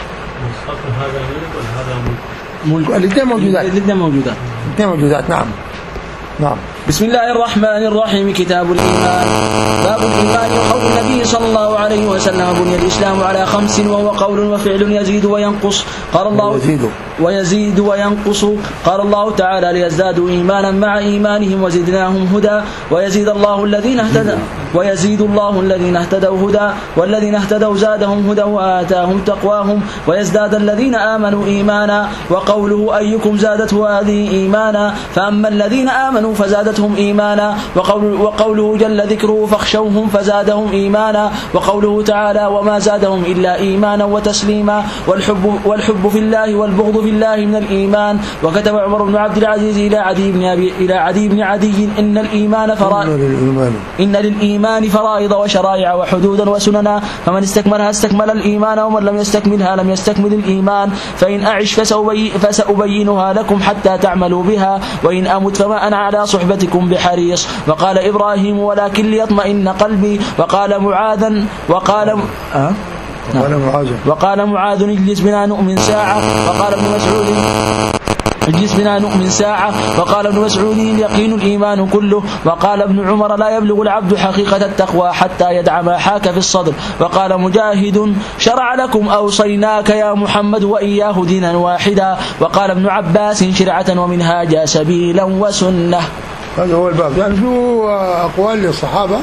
الاثنين موجودات الاثنين موجودات الاثنين موجودات نعم نعم. بسم الله الرحمن الرحيم. كتاب الإيمان. باب الإيمان. وقول النبي صلى الله عليه وسلم بني الإسلام على خمس وهو قول وفعل يزيد وينقص. قال الله يزيد ويزيد وينقص. قال الله تعالى ليزدادوا إيمانا مع إيمانهم وزدناهم هدى ويزيد الله الذين اهتدوا ويزيد الله الذين اهتدوا هدى والذين اهتدوا زادهم هدى وآتاهم تقواهم ويزداد الذين آمنوا إيمانا. وقوله أيكم زادته هذه إيمانا فأما الذين آمنوا فزادتهم إيمانا. وقول وقوله جل ذكره فاخشوهم فزادهم إيمانا. وقوله تعالى وما زادهم إلا إيمانا وتسليما. والحب, والحب في الله والبغض في الله من الإيمان. وكتب عمر بن عبد العزيز إلى عدي بن أبي إلى عدي بن عدي إن الإيمان فرائض إن للإيمان فرائض وشرائع وحدودا وسننا فمن استكملها استكمل الإيمان ومن لم يستكملها لم يستكمل الإيمان. فإن أعش فسأبينها لكم حتى تعملوا بها وإن أمت فما أنا على صحبتكم بحريص. وقال إبراهيم ولكن ليطمئن قلبي. وقال معاذ وقال أه؟ وقال معاذ وقال معاذ اجلس بنا نؤمن ساعة. وقال ابن مسعود اجلس بنا نؤمن ساعة. وقال ابن مسعود اليقين الإيمان كله. وقال ابن عمر لا يبلغ العبد حقيقة التقوى حتى يدع ما حاك في الصدر. وقال مجاهد شرع لكم أوصيناك يا محمد وإياه دينا واحدا. وقال ابن عباس شرعة ومنهاجا سبيلا وسنة. هذا هو الباب يعني شو أقوال للصحابة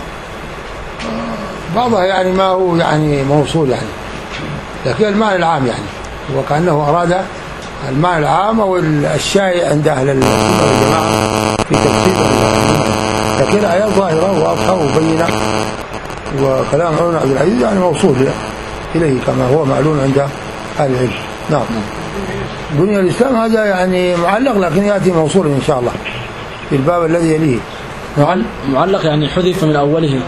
بعضها يعني ما هو يعني موصول يعني لكن المعنى العام يعني وكأنه أراد المعنى العام أو الشائع عند أهل السنة والجماعة في تفسير لكن الآيات ظاهرة واضحة وبينة وكلام عمر بن عبد العزيز يعني موصول إليه كما هو معلوم عند أهل العلم. نعم. بني الإسلام هذا يعني معلق لكن يأتي موصول إن شاء الله في الباب الذي يليه. نعم. معلق يعني حذف من أوله.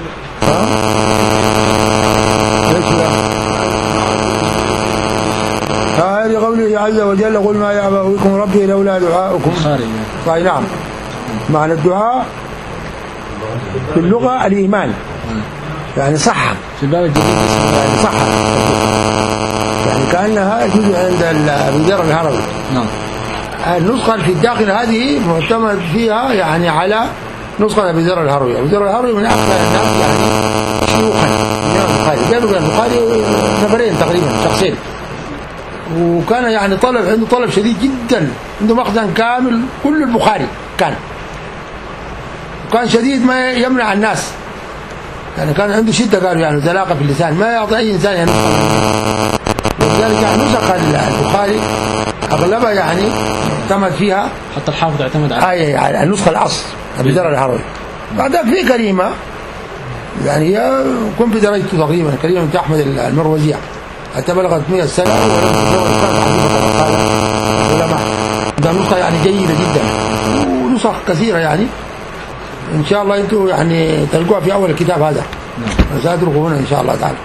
هذه قوله عز وجل قل ما يعبأ بكم ربي لولا دعاؤكم. طيب نعم. معنى الدعاء في اللغة الإيمان يعني صح في الباب الجديد يعني صح يعني كأنها جزء عند البدر الهروي. نعم. النسخة في الداخل هذه معتمد فيها يعني على نسخة أبي ذر الهروي. أبي ذر الهروي من أكثر الناس يعني شيوخا من البخاري جابوا البخاري نفرين تقريبا شخصين وكان يعني طلب عنده طلب شديد جدا عنده مخزن كامل كل البخاري كان وكان شديد ما يمنع الناس يعني كان عنده شدة قالوا يعني زلاقة في اللسان ما يعطي أي إنسان يعني ولذلك يعني نسخ البخاري أغلبها يعني اعتمد فيها، حتى الحافظ اعتمد على آية يعني النسخة الأصل أبي ذر الهروي. بعدها في كلمة يعني هي كن في درجته تقريبا، كلمة أحمد المروزي حتى بلغت مئة سنة ولم تتزوج كما قال العلماء. ده نسخة يعني جيدة جدا، ونسخ كثيرة يعني إن شاء الله أنتم يعني تلقوها في أول الكتاب هذا. نعم. سأتركه هنا إن شاء الله تعالى.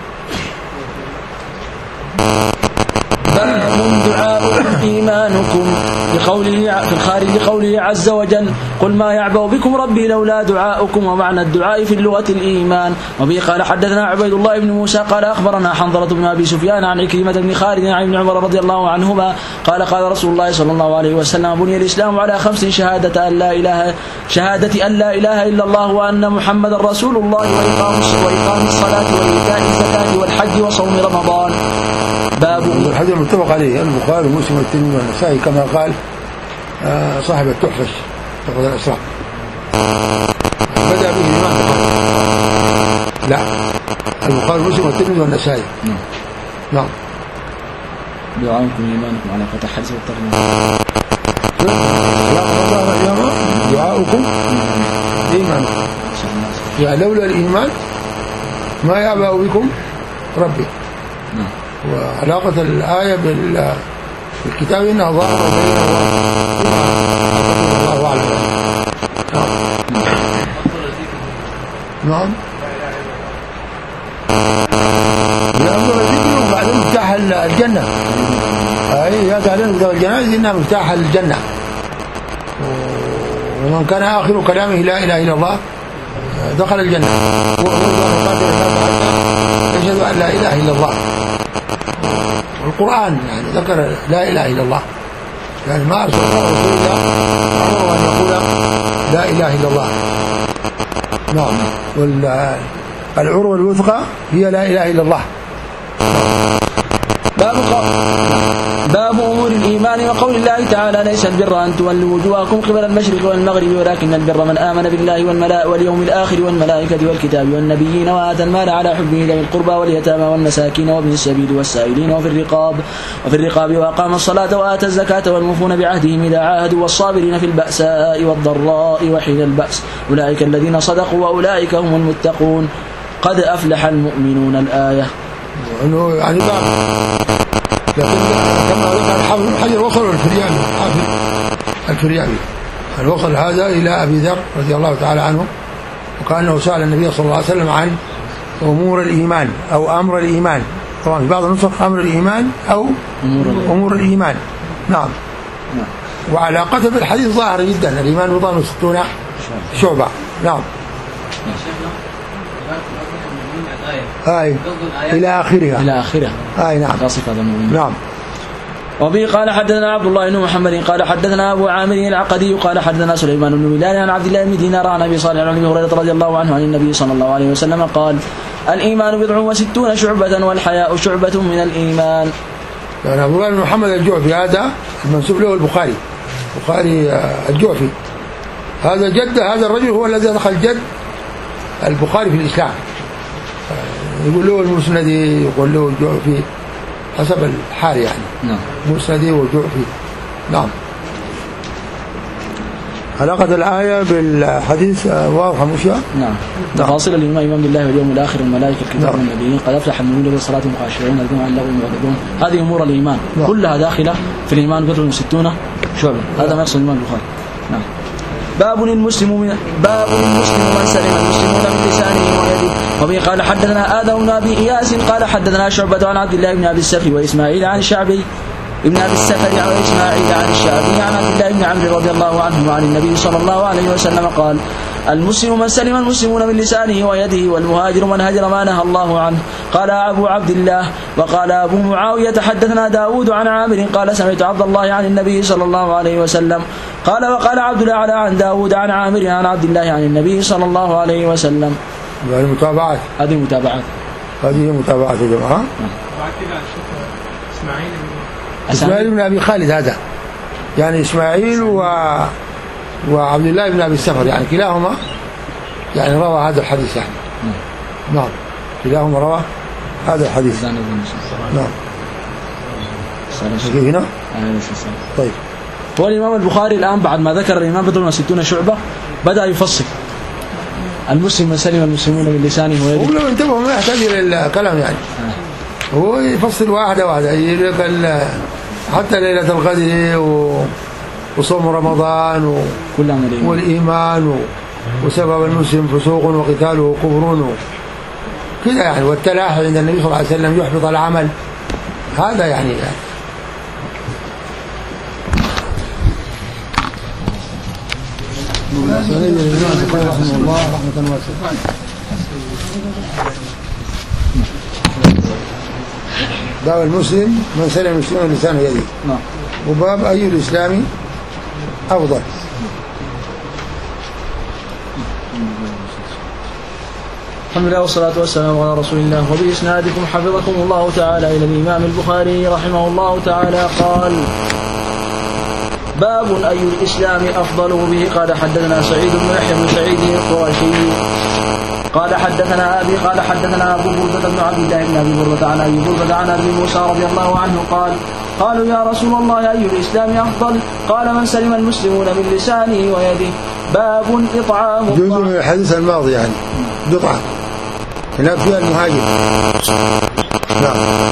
بل دعاؤكم إيمانكم بقوله في الخارج لقوله عز وجل قل ما يعبأ بكم ربي لولا دعاؤكم. ومعنى الدعاء في اللغة الإيمان. وبه قال حدثنا عبيد الله بن موسى قال أخبرنا حنظلة بن أبي سفيان عن عكرمة بن خالد عن ابن عمر رضي الله عنهما قال قال رسول الله صلى الله عليه وسلم بني الإسلام على خمس شهادة أن لا إله شهادة أن لا إله إلا الله وأن محمد رسول الله وإقام الصلاة وإيتاء الزكاة والحج وصوم رمضان. باب الحديث المتفق عليه البخاري ومسلم والترمذي والنسائي كما قال صاحب التحفة تأخذ الأسرار. بدأ به الإمام البخاري، لا البخاري ومسلم والترمذي والنسائي. نعم. دعاؤكم إيمانكم على فتح الحديث والترجمة. دعاؤكم إيمانكم يعني لولا الإيمان ما يعبأ بكم ربي. نعم. وعلاقة الآية بالكتاب إنها ظاهرة بين الله أعلم. نعم. يأمر الذكر وبعدين مفتاح الجنة. أي يا بعدين مفتاح الجنة إنها مفتاح الجنة. ومن كان آخر كلامه لا إله إلا الله دخل الجنة. يشهد أن لا إله إلا الله. القرآن يعني ذكر لا إله إلا الله، يعني ما أرسل الله رسول الله أمره أن يقول لا إله إلا الله. نعم. والعروة الوثقى هي لا إله إلا الله. باب باب أمور الإيمان وقول الله تعالى ليس البر أن تولوا وجوهكم قبل المشرق والمغرب ولكن البر من آمن بالله والملائكة واليوم الآخر والملائكة والكتاب والنبيين وآتى المال على حبه ذوي القربى واليتامى والمساكين وابن السبيل والسائلين وفي الرقاب وفي الرقاب وأقام الصلاة وآتى الزكاة والموفون بعهدهم إذا عاهدوا والصابرين في البأساء والضراء وحين البأس أولئك الذين صدقوا وأولئك هم المتقون قد أفلح المؤمنون. الآية إنه يعني بعد لكن كما ذكر الحافظ بن حجر وصلوا الفريابي الحافظ الفريابي يعني وصل هذا إلى أبي ذر رضي الله تعالى عنه وكأنه سأل النبي صلى الله عليه وسلم عن أمور الإيمان أو أمر الإيمان. طبعا في بعض النسخ أمر الإيمان أو أمور الإيمان. نعم. وعلاقته بالحديث ظاهرة جدا. الإيمان بضع وستون شعبة. نعم. آي إلى آخرها إلى آخرها. آي نعم. نعم. وبه قال حدثنا عبد الله بن محمد قال حدثنا أبو عامر العقدي قال حدثنا سليمان بن بلال عن عبد الله بن دينار عن أبي صالح عن أبي هريرة رضي الله عنه عن النبي صلى الله عليه وسلم قال الإيمان بضع وستون شعبة والحياء شعبة من الإيمان. يعني عبد الله بن محمد الجعفي هذا المنسوب له البخاري البخاري الجعفي هذا جد هذا الرجل هو الذي دخل جد البخاري في الإسلام. يقول له المسندي يقول له الجعفي حسب الحال يعني. نعم. مسندي وجعفي. نعم. علاقة الآية بالحديث واضحة مش؟ نعم. تفاصيل الإيمان إيمان بالله واليوم الآخر والملائكة الكتاب والنبيين قد أفلح المؤمنون بالصلاة خاشعين الذين عن اللغو معرضون. هذه أمور الإيمان. نعم. كلها داخلة في الإيمان بضع وستون شعبة. هذا ما يقصد الإيمان البخاري. نعم. باب المسلم من باب المسلم من سلم المسلمون من لسانه ويده. وبه قال حدثنا آدم بن أبي إياس قال حدثنا شعبة عن عبد الله بن أبي السفر وإسماعيل عن الشعبي ابن أبي السفر عن إسماعيل عن الشعبي عن عبد الله بن عمرو رضي الله عنه وعن النبي صلى الله عليه وسلم قال المسلم من سلم المسلمون من لسانه ويده والمهاجر من هجر ما نهى الله عنه. قال أبو عبد الله. وقال أبو معاوية حدثنا داود عن عامر قال سمعت عبد الله عن النبي صلى الله عليه وسلم قال وقال عبد الأعلى عن داود عن عامر عن عبد الله عن النبي صلى الله عليه وسلم. هذه متابعات هذه متابعات هذه متابعات يا جماعة. إسماعيل إسماعيل بن أبي خالد هذا يعني إسماعيل و... وعبد الله بن أبي السفر يعني كلاهما يعني روى هذا الحديث يعني. نعم كلاهما روى هذا الحديث. نعم. هنا. طيب. هو الإمام البخاري الآن بعد ما ذكر الإمام بضع وستون شعبة بدأ يفصل المسلم من سلم المسلمون من لسانه ويده. هو لو انتبهوا ما يحتاج إلى الكلام يعني. هو يفصل واحدة واحدة يقول حتى ليلة القدر وصوم رمضان والإيمان وسبب المسلم فسوق وقتاله كفر كذا يعني، والتلاحي عند النبي صلى الله عليه وسلم يحبط العمل، هذا يعني, يعني. رحمه الله رحمة واسعة. باب المسلم من سلم المسلمون لسانه يده. وباب أي الإسلام أفضل. الحمد لله والصلاة والسلام على رسول الله. وبإسنادكم حفظكم الله تعالى إلى الإمام البخاري رحمه الله تعالى قال: باب أي الإسلام أفضل. به قال حدثنا سعيد بن يحيى بن سعيد القرشي قال حدثنا أبي قال حدثنا أبو بردة بن عبد الله بن أبي بردة عن أبي بردة عن أبي موسى رضي الله عنه قال: قالوا يا رسول الله أي الإسلام أفضل؟ قال: من سلم المسلمون من لسانه ويده. باب إطعام جزء من الحديث الماضي يعني بضعة هناك فيها المهاجر. نعم.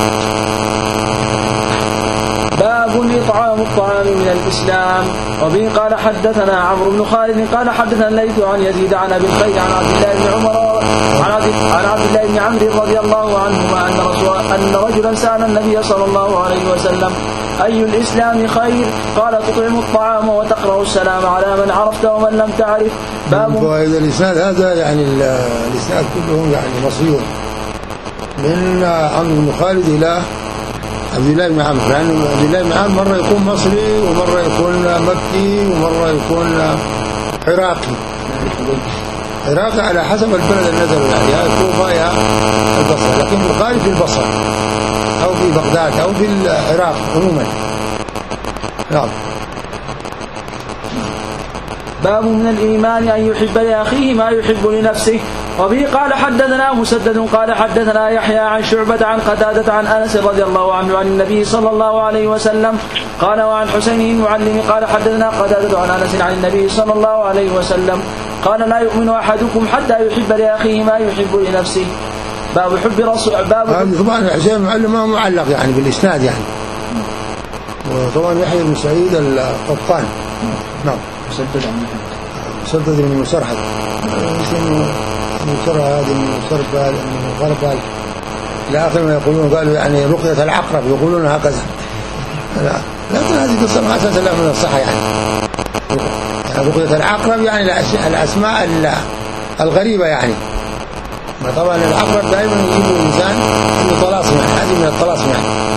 باب إطعام الطعام من الإسلام. وبه قال حدثنا عمرو بن خالد قال حدثنا الليث عن يزيد عن أبي الخير عن عبد الله بن عمر عن عبد, عن عبد الله بن عمرو رضي الله عنهما أن, رسول أن رجلا سأل النبي صلى الله عليه وسلم: أي الإسلام خير؟ قال: تطعم الطعام وتقرأ السلام على من عرفت ومن لم تعرف. باب وإذا الإسناد هذا يعني الإسناد كلهم يعني مصير من عمرو بن خالد إلى عبد الله بن عمرو، لأن يعني عبد الله بن عمرو مرة يكون مصري ومرة يكون مكي ومرة يكون عراقي. عراقي على حسب البلد اللي نزلوا يعني، يا الكوفة يا البصرة، لكن البخاري في البصرة أو في بغداد أو في العراق عموما. نعم. باب من الإيمان أن يحب لأخيه ما يحب لنفسه. وبه قال حدثنا مسدد قال حدثنا يحيى عن شعبة عن قتادة عن أنس رضي الله عنه عن النبي صلى الله عليه وسلم قال: وعن حسين المعلم قال حدثنا قتادة عن أنس عن النبي صلى الله عليه وسلم قال: لا يؤمن أحدكم حتى يحب لأخيه ما يحب لنفسه. باب حب رسول باب هذا طبعا حسين المعلم ما معلق يعني بالإسناد يعني، وطبعا يحيى بن سعيد القطان. نعم. مسدد عن مسدد بن مسرحد اسمه مسرحد هذا من مسربل من غربل إلى آخر ما يقولون، قالوا يعني رقية العقرب يقولون هكذا. لا لكن هذه قصة ما أساس لها من الصحة يعني. يعني رقية العقرب يعني الأسماء الغريبة يعني. طبعا العقرب دائما يجيب الإنسان إنه طلاسم يعني، هذه من الطلاسم يعني.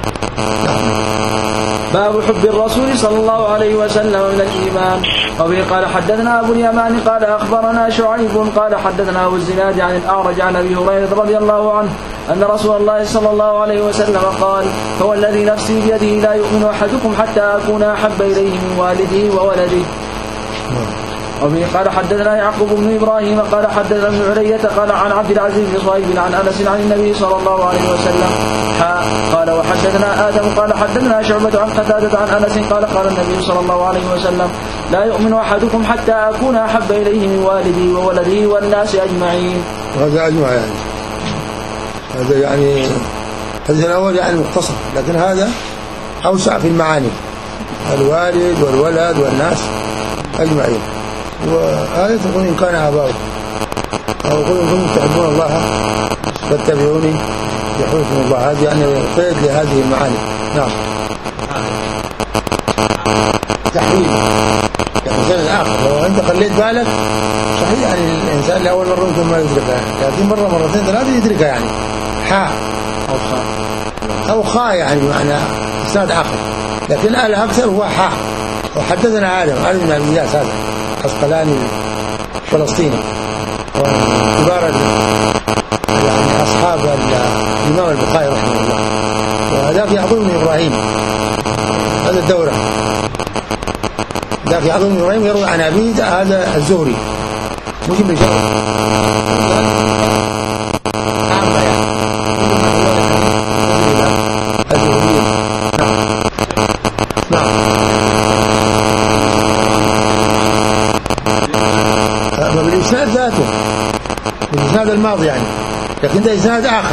باب حب الرسول صلى الله عليه وسلم من الإيمان. وبه قال حدثنا أبو اليمان قال أخبرنا شعيب قال حدثنا أبو الزناد عن الأعرج عن أبي هريرة رضي الله عنه أن رسول الله صلى الله عليه وسلم قال: هو الذي نفسي بيده لا يؤمن أحدكم حتى أكون أحب إليه من والده وولده. وبه قال حدثنا يعقوب بن إبراهيم قال حدثنا ابن علية قال عن عبد العزيز بن صهيب عن أنس عن النبي صلى الله عليه وسلم قال: وحدثنا آدم قال حدثنا شعبة عن قتادة عن أنس قال: قال النبي صلى الله عليه وسلم: لا يؤمن أحدكم حتى أكون أحب إليه من والده وولده والناس أجمعين. وهذا أجمع يعني، هذا يعني هذا الأول يعني مختصر، لكن هذا أوسع في المعاني، الوالد والولد والناس أجمعين. وآية تقول: إن كان آباؤكم أو يقول إن كنتم تحبون الله فاتبعوني يحببكم الله. هذه يعني قيد لهذه المعاني. نعم. تحويل الإنسان الآخر، لو أنت خليت بالك صحيح يعني الإنسان لأول مرة ممكن ما يدركها، لكن مرة مرتين ثلاثة يدركها يعني. حاء أو خاء أو خاء يعني بمعنى إسناد آخر، لكن الأكثر هو حاء. وحدثنا آدم آدم بن أبي إياس هذا عسقلاني فلسطيني وكبار يعني أصحاب الإمام البخاري رحمه الله. وهذاك يعقوب بن إبراهيم هذا الدورة، ذاك يعقوب بن إبراهيم يروي عن أبيه هذا الزهري مش ابن شهر عامة يعني الزهريين. نعم. الماضي يعني، لكن ده إسناد آخر.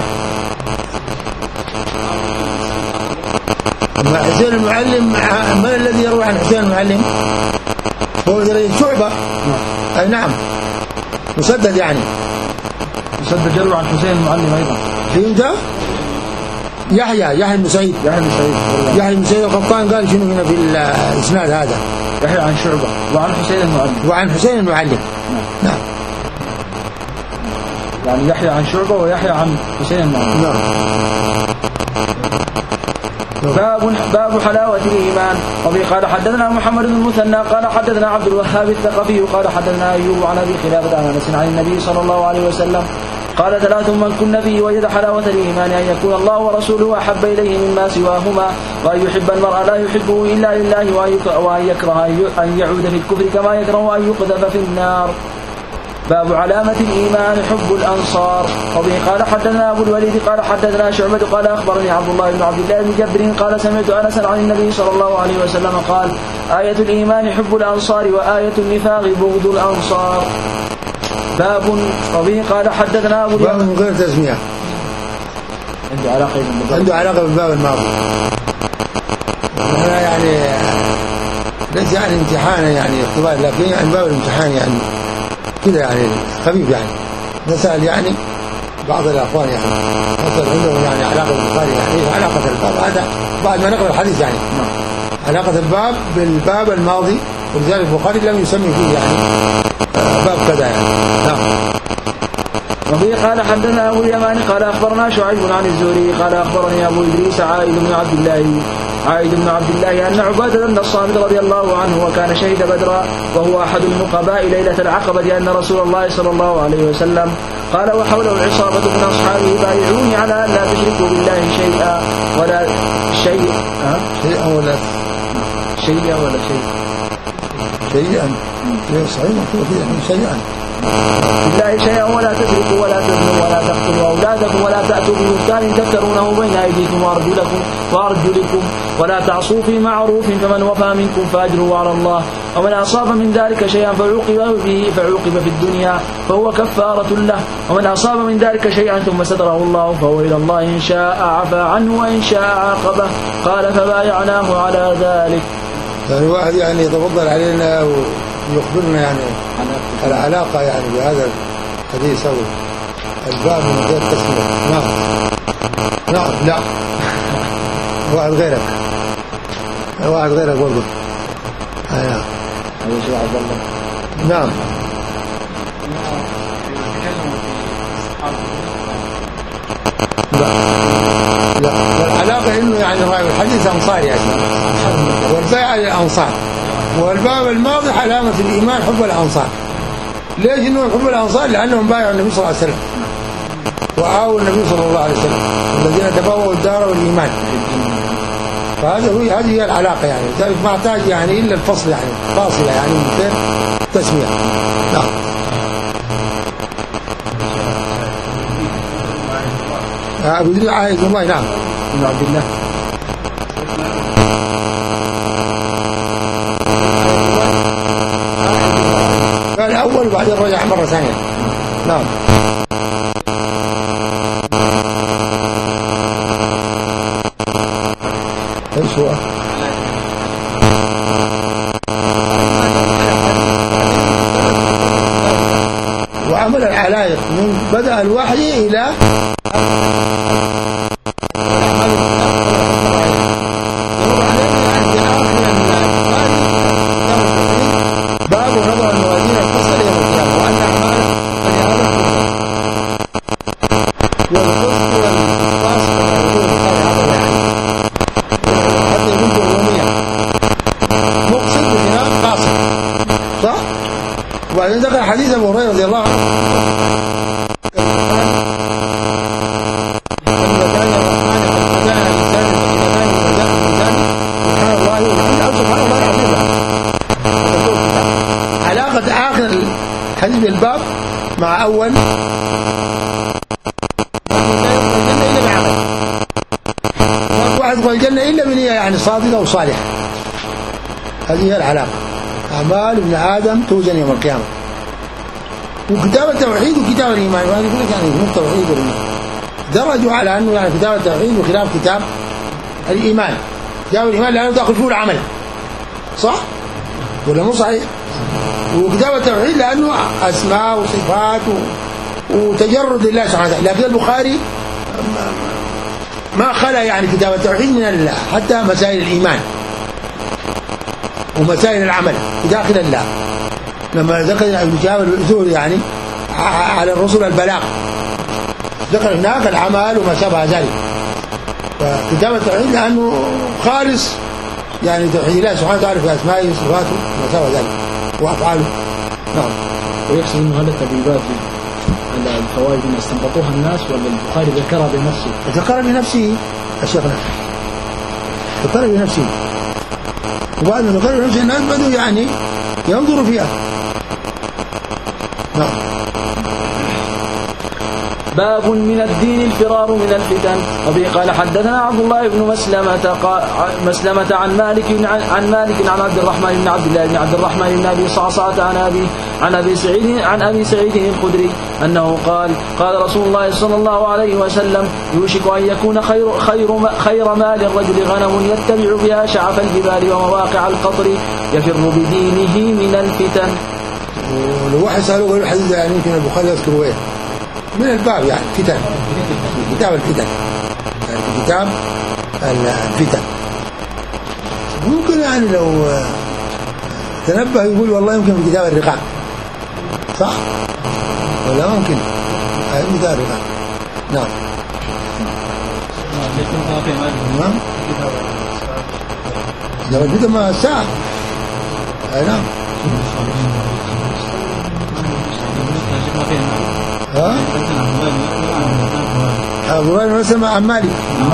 أما حسين المعلم من الذي يروي عن حسين المعلم؟ هو شعبة. أي نعم، مسدد يعني، مسدد يروي عن حسين المعلم أيضا. في ده يحيى يحيى بن سعيد يحيى بن سعيد يحيى بن سعيد القطان قال شنو هنا في الإسناد هذا؟ يحيى عن شعبة وعن حسين المعلم وعن حسين المعلم. نعم. نعم. يعني يحيى عن شعبة ويحيى عن حسين المعلم. نعم. باب باب حلاوة الإيمان. وفي قال حدثنا محمد بن المثنى قال حدثنا عبد الوهاب الثقفي قال حدثنا أيوب عن أبي خلافة عن أنس عن النبي صلى الله عليه وسلم قال ثلاث من كن فيه وجد حلاوة الإيمان أن يكون الله ورسوله أحب إليه مما سواهما وأن يحب المرء لا يحبه إلا لله وأن يكره أن يعود في الكفر كما يكره أن يقذف في النار. باب علامة الإيمان حب الأنصار. وبه قال حدثنا أبو الوليد قال حدثنا شعبة قال أخبرني عبد الله بن عبد الله بن جبر قال سمعت أنسا عن النبي صلى الله عليه وسلم قال آية الإيمان حب الأنصار وآية النفاق بغض الأنصار. باب. وبه قال حدثنا أبو باب من غير تسمية، عنده علاقة بالباب عنده علاقة بالباب الماضي. هذا يعني ليس يعني امتحان يعني اختبار، لكن يعني باب الامتحان يعني كده يعني خفيف يعني. نسأل يعني بعض الأخوان يعني نسأل عندهم يعني علاقة بالبخاري يعني علاقة الباب هذا بعد ما نقرأ الحديث يعني علاقة الباب بالباب الماضي، ولذلك البخاري لم يسمي فيه يعني باب كذا يعني. نعم. وفيه قال حدثنا أبو اليمان قال أخبرنا شعيب عن الزهري قال أخبرني أبو إدريس عائد بن عبد الله عائد بن عبد الله أن عبادة بن الصامت رضي الله عنه وكان شهيد بدرا وهو أحد النقباء ليلة العقبة أن رسول الله صلى الله عليه وسلم قال وحوله عصابة من أصحابه بايعوني على أن لا تشركوا بالله شيئا ولا شيء شيئا ولا شيئا ولا شيء شيئا صحيح مكتوب فيه شيئا بالله شيئا ولا تسرقوا ولا تزنوا ولا تقتلوا أولادكم ولا تأتوا ببهتان تفترونه بين أيديكم وأرجلكم وأرجلكم ولا تعصوا في معروف فمن وفى منكم فأجره على الله ومن أصاب من ذلك شيئا فعوقب به فعوقب في الدنيا فهو كفارة له ومن أصاب من ذلك شيئا ثم ستره الله فهو إلى الله إن شاء عفا عنه وإن شاء عاقبه. قال فبايعناه على ذلك. يعني واحد يعني يتفضل علينا ويخبرنا يعني على علاقة يعني بهذا الحديث أو الباب من غير تسمية. نعم نعم لا واحد غيرك واحد غيرك برضه. نعم هذا شيء عبد الله. نعم لا لا العلاقة إنه يعني الحديث أنصاري يعني والبيع الأنصار والباب الماضي علامة الإيمان حب الأنصار. ليش إنه حب الأنصار؟ لأنهم بايعوا النبي صلى الله عليه وسلم وآووا النبي صلى الله عليه وسلم الذين تبوأوا الدار والإيمان. فهذا هو هذه هي العلاقة يعني، لذلك ما احتاج يعني إلا الفصل يعني فاصلة يعني من غير تسمية. نعم. أبو إدريس عائد الله. نعم بن عبد الله. قال أول وبعدين رجع مرة ثانية. نعم. ايش هو؟ وعمل العلائق من بدأ الوحي إلى باب نظر الموازين القسط يوم القيامة وأن أعمال بني آدم والقسط والقسط والعدول هذا يعني حتى يقول الرومية مقصد بنا قاصد صح؟ وبعدين ذكر حديث أبو هريرة رضي الله عنه حديث الباب مع أول واحد يدخل الجنة إلا بنية يعني صادقة وصالحة. هذه هي العلاقة. أعمال ابن آدم توزن يوم القيامة. وكتاب التوحيد وكتاب الإيمان، وهذا يقول لك يعني مو التوحيد والإيمان، درجوا على أنه يعني كتاب التوحيد وخلاف كتاب الإيمان. كتاب الإيمان لأنه تأخذ فيه العمل، صح ولا مو صحيح؟ وكتاب التوحيد لأنه أسماء وصفات وتجرد لله سبحانه وتعالى. لكن البخاري ما خلا يعني كتاب التوحيد من حتى مسائل الإيمان ومسائل العمل داخل الله. لما ذكر ابن شهاب الزهري يعني على الرسل البلاغ، ذكر هناك العمل وما شابه ذلك. فكتاب التوحيد لأنه خالص يعني توحيد الله سبحانه وتعالى في أسمائه وصفاته وما شابه ذلك وأفعاله. نعم. ويقصد أنه هذا التبييبات على الفوائد اللي استنبطوها الناس ولا البخاري ذكرها بنفسه؟ ذكرها بنفسه الشيخنا، ذكرها بنفسه، وبعد ما ذكرها بنفسه الناس بدوا يعني ينظروا فيها. نعم. باب من الدين الفرار من الفتن. وبه قال حدثنا عبد الله بن مسلمة مسلمة عن مالك عن, عن مالك عن عبد الرحمن بن عبد الله بن عبد الرحمن بن ابي صعصعة عن ابي عن ابي سعيد عن ابي سعيد الخدري انه قال قال رسول الله صلى الله عليه وسلم يوشك ان يكون خير خير خير مال الرجل غنم يتبع بها شعف الجبال ومواقع القطر يفر بدينه من الفتن. ولو واحد سألوه قالوا الحديث يعني يمكن البخاري يذكره ايه من الباب يعني فتن، كتاب الفتن يعني كتاب الفتن. ممكن يعني لو تنبه يقول والله يمكن في كتاب الرقاق، صح ولا ممكن في كتاب الرقاق. نعم. نعم كتاب الفتن ما الساعة. نعم. ها؟ عبد الله بن مسلمة عن مالك.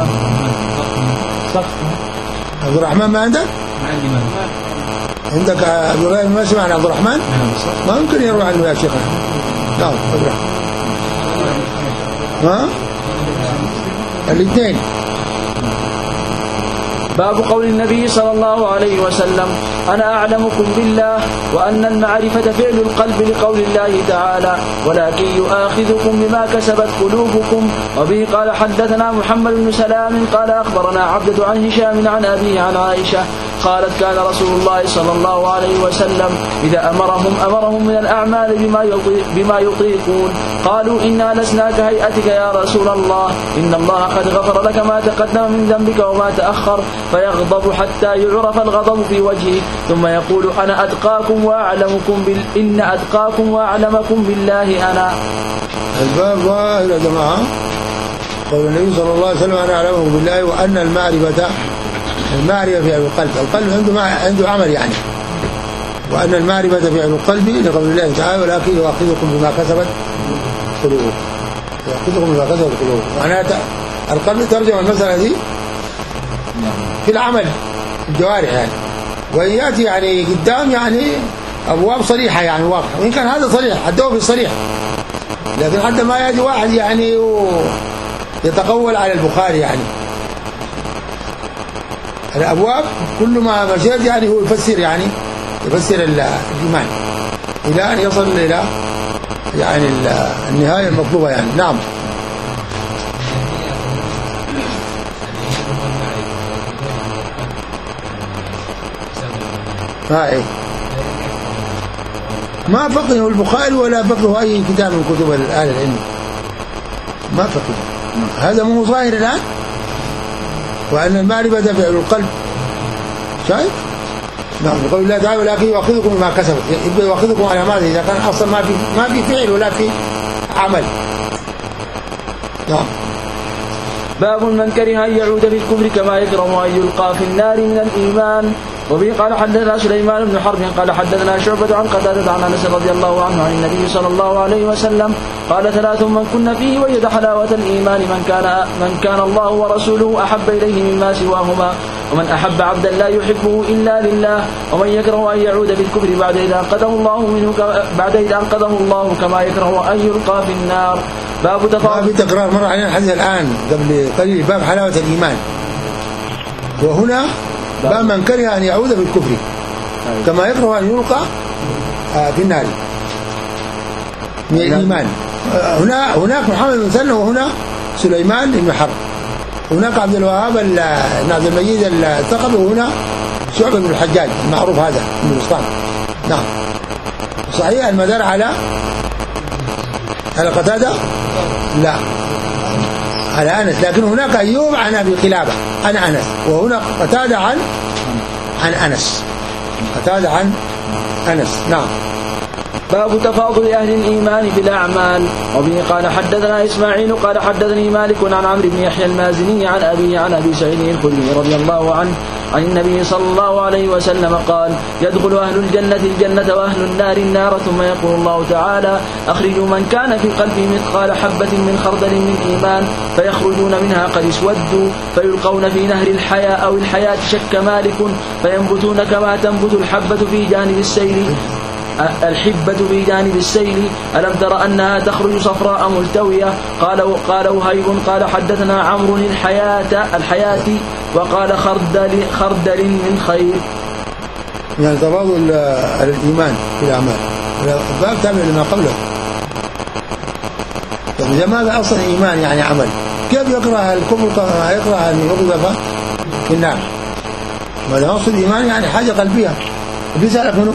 عبد الرحمن ما عندك؟ عندك عبد الله بن مسلمة عن عبد الرحمن؟ ما يمكن يروي عنه يا شيخ. نعم اقرأ. ها؟ الاثنين. باب قول النبي صلى الله عليه وسلم أنا أعلمكم بالله وأن المعرفة فعل القلب لقول الله تعالى ولكن يؤاخذكم بما كسبت قلوبكم. وبه قال حدثنا محمد بن سلام قال أخبرنا عبدة عن هشام عن أبيه عن عائشة قالت كان رسول الله صلى الله عليه وسلم إذا أمرهم أمرهم من الأعمال بما يطيق بما يطيقون قالوا إنا لسنا كهيئتك يا رسول الله إن الله قد غفر لك ما تقدم من ذنبك وما تأخر فيغضب حتى يعرف الغضب في وجهه ثم يقول أنا أتقاكم وأعلمكم بال إن أتقاكم وأعلمكم بالله أنا. الباب ظاهر يا جماعة قول النبي صلى الله عليه وسلم أنا أعلمكم بالله وأن المعرفة المعرفة فعل القلب، القلب عنده عنده عمل يعني، وأن المعرفة فعل القلب لقول الله تعالى ولكن يؤاخذكم بما كسبت قلوبكم يؤاخذكم بما كسبت قلوبكم. معناها القلب ترجم المسألة دي في العمل الجوارح يعني، وإن يأتي يعني قدام يعني أبواب صريحة يعني واضحة، وإن كان هذا صريح حدوه في الصريح، لكن حتى ما يأتي واحد يعني يتقول على البخاري يعني الأبواب كل ما مشيت يعني هو يفسر يعني يفسر الإيمان إلى أن يصل إلى يعني النهاية المطلوبة يعني. نعم. هاي ما فقهه البخاري ولا فقهه أي كتاب من كتب أهل العلم، ما فقهه هذا مو ظاهر الآن. وأن المعرفة فعل القلب شايف؟ نعم. يقول الله تعالى ولكن يؤاخذكم بما كسبت، يبقى يؤاخذكم على ماذا إذا كان أصلا ما في ما في فعل ولا في عمل. نعم. باب من كره أن يعود في الكفر كما يكره أن يلقى في النار من الإيمان. وبه قال حدثنا سليمان بن حرب قال حدثنا شعبة عن قتادة عن أنس رضي الله عنه عن النبي صلى الله عليه وسلم قال ثلاث من كن فيه وجد حلاوة الإيمان من كان من كان الله ورسوله أحب إليه مما سواهما ومن أحب عبدا لا يحبه إلا لله ومن يكره أن يعود في الكفر بعد إذا أنقذه الله منه بعد إذا أنقذه الله كما يكره أن يلقى في النار. باب تفاضل تكرار مرة علينا الحديث الآن قبل قليل باب حلاوة الإيمان، وهنا باب من كره أن يعود في الكفر كما يكره أن يلقى في النار. من الإيمان. هنا هناك محمد بن مثنى وهنا سليمان بن حرب. هناك عبد الوهاب بن عبد المجيد الثقفي وهنا شعبة بن الحجاج المعروف هذا من الإسلام. نعم. صحيح المدار على على قتادة؟ لا، على أنس. لكن هناك أيوب عن أبي قلابة عن أنس، وهنا قتادة عن عن أنس. قتادة عن أنس. نعم. باب تفاضل أهل الإيمان بالأعمال. وبه قال حدثنا إسماعيل قال حدثني مالك عن عمرو بن يحيى المازني عن أبيه عن أبي سعيد الخدري رضي الله عنه عن النبي صلى الله عليه وسلم قال: يدخل أهل الجنة الجنة وأهل النار النار، ثم يقول الله تعالى: أخرجوا من كان في قلبه مثقال حبة من خردل من إيمان، فيخرجون منها قد اسودوا، فيلقون في نهر الحياة أو الحياة شك مالك، فينبتون كما تنبت الحبة في جانب السيل الحبة في جانب السيل. ألم تر أنها تخرج صفراء ملتوية؟ قال قال وهيب قال حدثنا عمرو الحياة الحياة وقال خردل خردل من خير. يعني تفاضل الإيمان في الأعمال. الباب تابع لما قبله. إذا ماذا أصل الإيمان يعني عمل؟ كيف يقرأ الكفر كما يقرأ أن يقذف في النار؟ ماذا أصل الإيمان يعني حاجة قلبية. بيسألك منه؟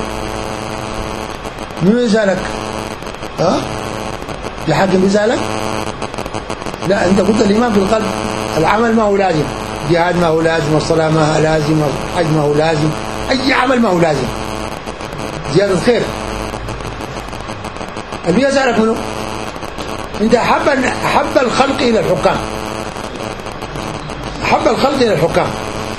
من يسألك؟ ها؟ الحاكم بيسألك؟ لا، أنت قلت الإيمان في القلب. العمل ما هو لازم، جهاد ما هو لازم، الصلاة ما هو لازم، الحج ما هو لازم، أي عمل ما هو لازم. زيادة خير. اللي يسألك منه؟ أنت أحب أحب الخلق إلى الحكام. أحب الخلق إلى الحكام.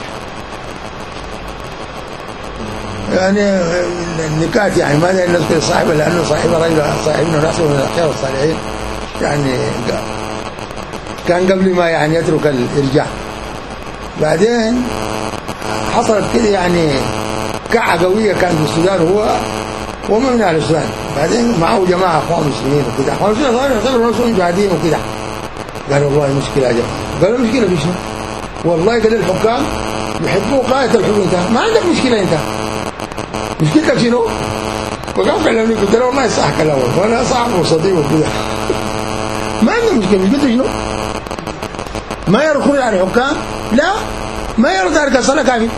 يعني النكات يعني ماذا نذكر صاحبه لأنه صاحبه رجل صاحبنا نحسبه من الخير الصالحين. يعني كان قبل ما يعني يترك الإرجاع. بعدين حصلت كده يعني كعة قوية كان في السودان، هو وما من أهل السودان. بعدين معه جماعة أخوان مسلمين وكده، أخوان مسلمين صاروا يعتبروا نفسهم جهاديين وكده. قالوا والله مشكلة يا جماعة. قالوا مشكلة في شنو؟ والله قال الحكام يحبوا قاية الحكم. انت ما عندك مشكلة، انت مشكلتك شنو؟ وقام كلمني قلت له والله صح كلامك وانا صاحب وصديق وكده. ما عندك مشكلة. مشكلتك شنو؟ ما يرى خروج على الحكام؟ لا، ما يرى تارك الصلاة كافي،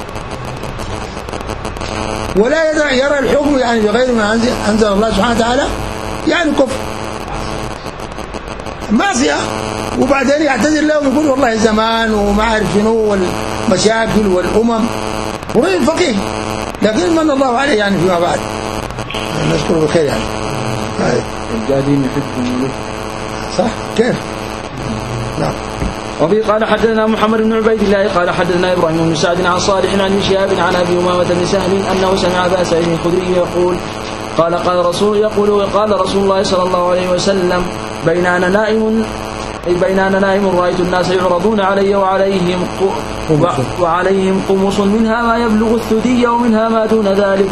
ولا يدع يرى الحكم يعني بغير ما أنزل الله سبحانه وتعالى يعني كفر معصية. وبعدين يعتذر لهم يقول والله زمان وما أعرف شنو والمشاكل والأمم، ورجل فقيه لكن من الله عليه يعني فيما بعد نشكره بخير يعني. الجادين يحبون صح كيف؟ نعم. وفي قال حدثنا محمد بن عبيد الله قال حدثنا ابراهيم بن سعد عن صالح عن ابن شهاب عن ابي امامه بن سهل انه سمع ابا سعيد الخدري يقول قال قال رسول يقول قال رسول الله صلى الله عليه وسلم: بين انا نائم بين انا نائم رايت الناس يعرضون علي وعليهم وعليهم قمص منها ما يبلغ الثدي ومنها ما دون ذلك،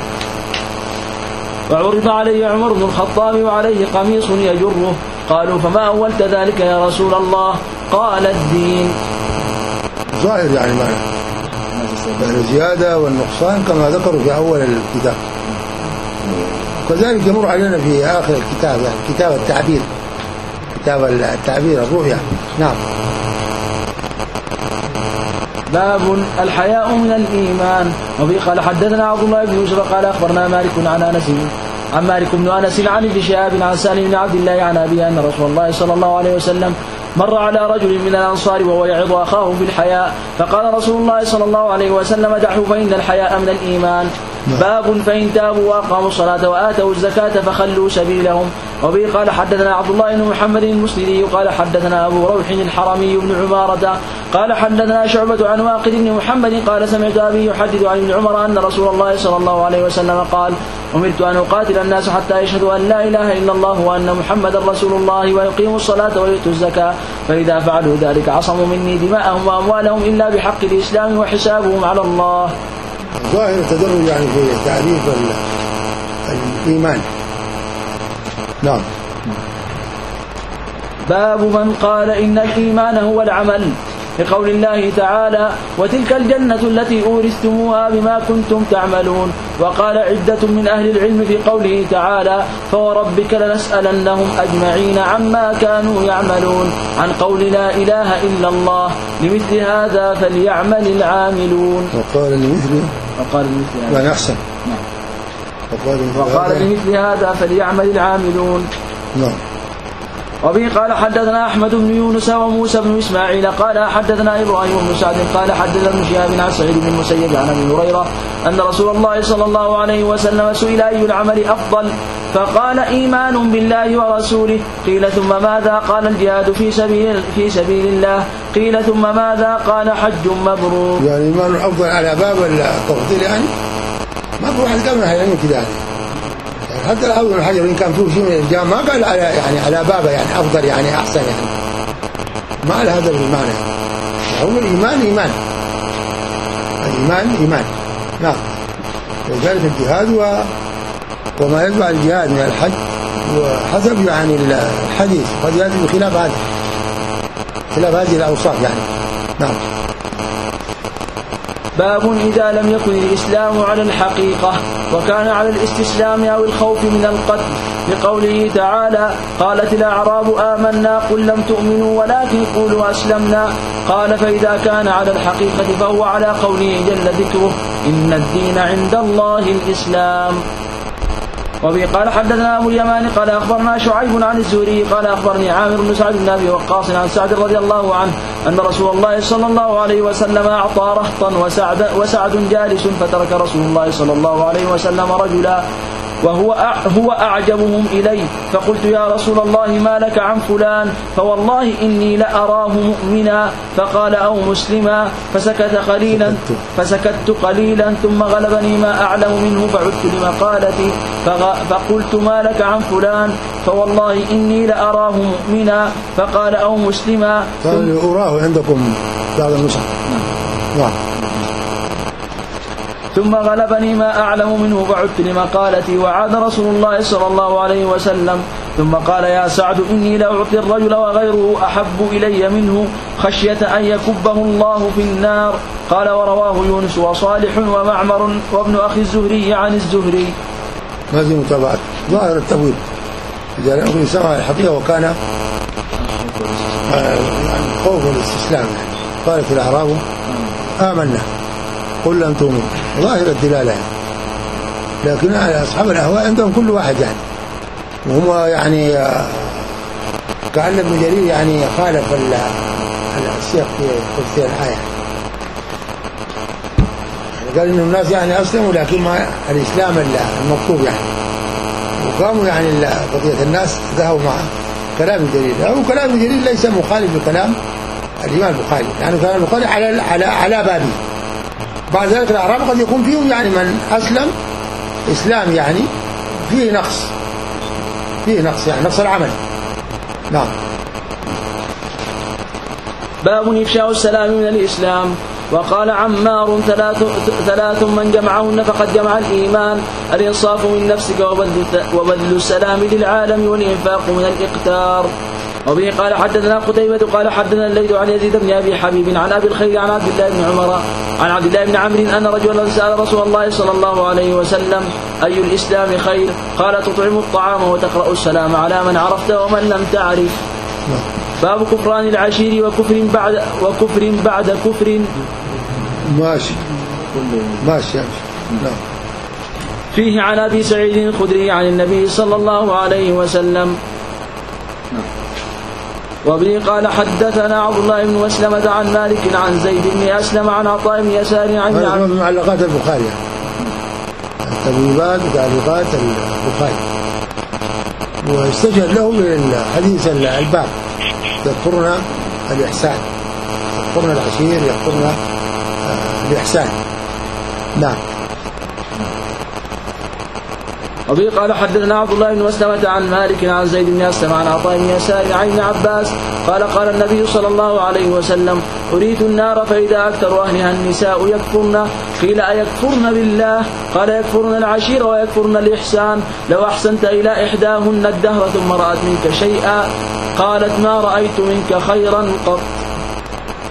وعرض علي عمر بن الخطاب وعليه قميص يجره. قالوا: فما أولت ذلك يا رسول الله؟ قال: الدين. ظاهر يعني معنى الزيادة والنقصان كما ذكروا في أول الكتاب، وكذلك يمر علينا في آخر الكتاب يعني كتاب التعبير، كتاب التعبير الرؤيا. نعم. باب الحياء من الإيمان. وفي قال حدثنا عبد الله بن يوسف قال أخبرنا مالك عن أنس عن مالك بن أنس عن ابن شهاب عن سالم بن عبد الله عن أبيه أن رسول الله صلى الله عليه وسلم مر على رجل من الأنصار وهو يعظ أخاه في الحياء، فقال رسول الله صلى الله عليه وسلم: دعه فإن الحياء من الإيمان. باب فإن تابوا وأقاموا الصلاة وآتوا الزكاة فخلوا سبيلهم. وبه قال حدثنا عبد الله بن محمد المسندي قال حدثنا أبو روح الحرمي بن عمارة قال حدثنا شعبة عن واقد بن محمد قال سمعت أبي يحدث عن ابن عمر أن رسول الله صلى الله عليه وسلم قال: أمرت أن أقاتل الناس حتى يشهدوا أن لا إله إلا الله وأن محمدا رسول الله ويقيموا الصلاة ويؤتوا الزكاة، فإذا فعلوا ذلك عصموا مني دماءهم وأموالهم إلا بحق الإسلام وحسابهم على الله. ظاهر التدرج يعني في تعريف الإيمان. نعم. باب من قال إن الإيمان هو العمل. لقول الله تعالى وتلك الجنة التي أورثتموها بما كنتم تعملون. وقال عدة من أهل العلم في قوله تعالى فوربك لنسألنهم أجمعين عما كانوا يعملون عن قول لا إله إلا الله لمثل هذا فليعمل العاملون. وقال لمثل وقال لمثل هذا لا يحسن نعم. وقال, وقال لمثل هذا فليعمل العاملون. نعم. وبه قال حدثنا أحمد بن يونس وموسى بن إسماعيل قال حدثنا إبراهيم بن سعد قال حدثنا ابن شهاب عن سعيد بن المسيب عن أبي هريرة أن رسول الله صلى الله عليه وسلم سئل أي العمل أفضل فقال إيمان بالله ورسوله قيل ثم ماذا قال الجهاد في سبيل, في سبيل الله قيل ثم ماذا قال حج مبرور. يعني إيمان أفضل على باب التفضيل يعني ما في واحد قال يعني كذا حتى الأول من الحجر إن كان فيه شيء من الإلجام ما قال على يعني على بابه يعني أفضل يعني أحسن يعني ما على هذا المعنى. هو الإيمان إيمان الإيمان إيمان نعم. وذلك الجهاد و... وما يتبع الجهاد من الحج وحسب يعني الحديث قد يأتي بخلاف هذا خلاف هذه الأوصاف يعني نعم. باب إذا لم يكن الإسلام على الحقيقة وكان على الاستسلام أو الخوف من القتل لقوله تعالى قالت الأعراب آمنا قل لم تؤمنوا ولكن قولوا أسلمنا قال فإذا كان على الحقيقة فهو على قوله جل ذكره إن الدين عند الله الإسلام. وبه قال حدثنا أبو اليمان قال أخبرنا شعيب عن الزهري قال أخبرني عامر بن سعد بن أبي وقاص عن سعد رضي الله عنه أن رسول الله صلى الله عليه وسلم أعطى رهطا وسعد, وسعد جالس فترك رسول الله صلى الله عليه وسلم رجلا وهو هو أعجبهم إلي فقلت يا رسول الله ما لك عن فلان فوالله إني لأراه مؤمنا فقال أو مسلما فسكت قليلا فسكت قليلا ثم غلبني ما أعلم منه فعدت لمقالتي فقلت ما لك عن فلان فوالله إني لأراه مؤمنا فقال أو مسلما قال أراه عندكم بعض النسخ نعم. ثم غلبني ما أعلم منه فعدت لمقالتي وعاد رسول الله صلى الله عليه وسلم ثم قال يا سعد إني لأعطي الرجل وغيره أحب إلي منه خشية أن يكبه الله في النار. قال ورواه يونس وصالح ومعمر وابن أخي الزهري عن الزهري. هذه متابعة ظاهر التفويض إذا لم يكن سمع الحقيقة وكان يعني خوف الاستسلام قالت الأعراب آمنا قل لم تؤمنوا ظاهر الدلالة يعني. لكن أصحاب الأهواء عندهم كل واحد يعني وهم يعني كأن ابن جرير يعني خالف السياق في تفسير الآية قال إن الناس يعني أسلموا لكن ما الإسلام المطلوب يعني وقاموا يعني قضية الناس ذهبوا مع كلام الجرير أو كلام الجرير ليس مخالف لكلام الإمام البخاري يعني كلام البخاري على على على بابه. بعد ذلك الأعراب قد يكون فيهم يعني من أسلم إسلام يعني فيه نقص فيه نقص يعني نقص العمل نعم. باب إفشاء السلام من الإسلام. وقال عمار ثلاث, ثلاث من جمعهن فقد جمع الإيمان الإنصاف من نفسك وبذل السلام للعالم والإنفاق من الإقتار. وبه قال حدثنا قتيبة قال حدثنا الليث عن يزيد بن أبي حبيب عن أبي الخير عن عبد الله بن عمر عن عبد الله بن عمرو أن رجلا سأل رسول الله صلى الله عليه وسلم أي الإسلام خير قال تطعم الطعام وتقرأ السلام على من عرفت ومن لم تعرف. باب كفران العشير وكفر بعد وكفر بعد كفر ماشي ماشي نعم. فيه عن أبي سعيد الخدري عن النبي صلى الله عليه وسلم. وبه قال حدثنا عبد الله بن مسلمة عن مالك عن زيد بن أسلم عن عطاء بن يسار عن هذا من معلقات البخاري تبويبات وتعليقات البخاري واستشهد له بالحديث الباب يذكرنا الإحسان يذكرنا العشير يذكرنا الإحسان نعم. وبه قال حدثنا عبد الله بن مسلمة عن مالك عن زيد بن أسلم عن عطاء بن يسار عن ابن عباس قال قال النبي صلى الله عليه وسلم أريد النار فإذا أكثر أهلها النساء يكفرن قيل أيكفرن بالله قال يكفرن العشير ويكفرن الإحسان لو أحسنت إلى إحداهن الدهر ثم رأت منك شيئا قالت ما رأيت منك خيرا قط.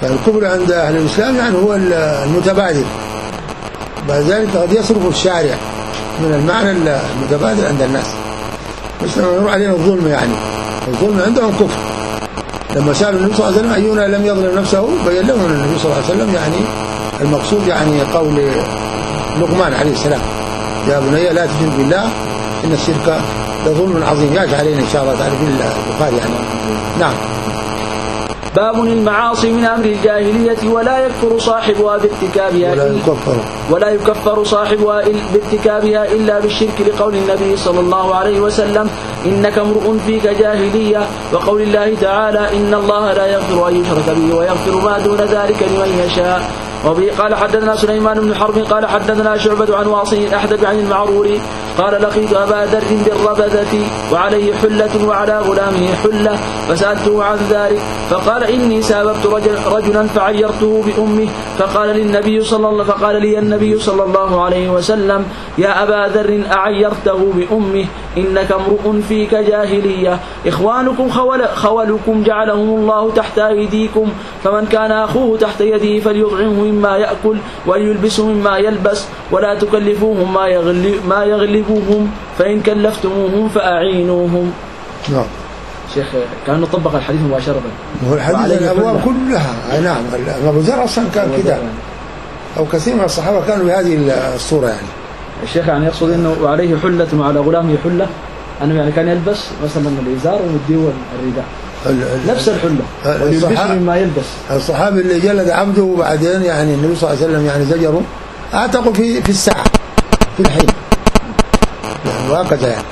فالكفر عند أهل الإسلام يعني هو المتبادل، بعد ذلك قد يصرف الشارع من المعنى المتبادل عند الناس. مش لما يمر علينا الظلم، يعني الظلم عندهم كفر. لما سألوا النبي صلى الله عليه وسلم أينا لم يظلم نفسه، بين لهم النبي صلى الله عليه وسلم يعني المقصود يعني قول لقمان عليه السلام: يا بني لا تشرك بالله إن الشرك لظلم عظيم. يأتي علينا إن شاء الله تعالى في البخاري يعني. نعم. باب المعاصي من أمر الجاهلية ولا يكفر صاحبها بارتكابها ولا يكفر ولا يكفر صاحبها بارتكابها إلا بالشرك، لقول النبي صلى الله عليه وسلم: إنك امرؤ فيك جاهلية، وقول الله تعالى: إن الله لا يغفر أن يشرك به ويغفر ما دون ذلك لمن يشاء. وبه قال حدثنا سليمان بن حرب قال حدثنا شعبة عن واصل الأحدب عن المعرور قال: لقيت أبا ذر بالربذة وعليه حلة وعلى غلامه حلة، فسألته عن ذلك فقال: إني ساببت رجل رجلا فعيرته بأمه، فقال للنبي صلى الله فقال لي النبي صلى الله عليه وسلم: يا أبا ذر أعيرته بأمه إنك امرؤ فيك جاهلية. إخوانكم خول خولكم جعلهم الله تحت أيديكم، فمن كان أخوه تحت يده فليطعمه مما يأكل وليلبسه مما يلبس، ولا تكلفوهم ما يغلب ما يغلبوهم، فإن كلفتموهم فأعينوهم. نعم. شيخ كأنه طبق الحديث مباشرة. هو الحديث الأبواب كلها. نعم. أبو ذر أصلا كان كده، أو كثير من الصحابة كانوا بهذه الصورة يعني. الشيخ يعني يقصد إنه وعليه حلة وعلى غلامه حلة، أنه يعني كان يلبس مثلا الإزار ومديه الرداء نفس الحلة ويلبسه مما يلبس. الصحابي اللي جلد عبده وبعدين يعني النبي صلى الله عليه وسلم يعني زجره، أعتقد في في الساعة في الحين يعني، وهكذا يعني.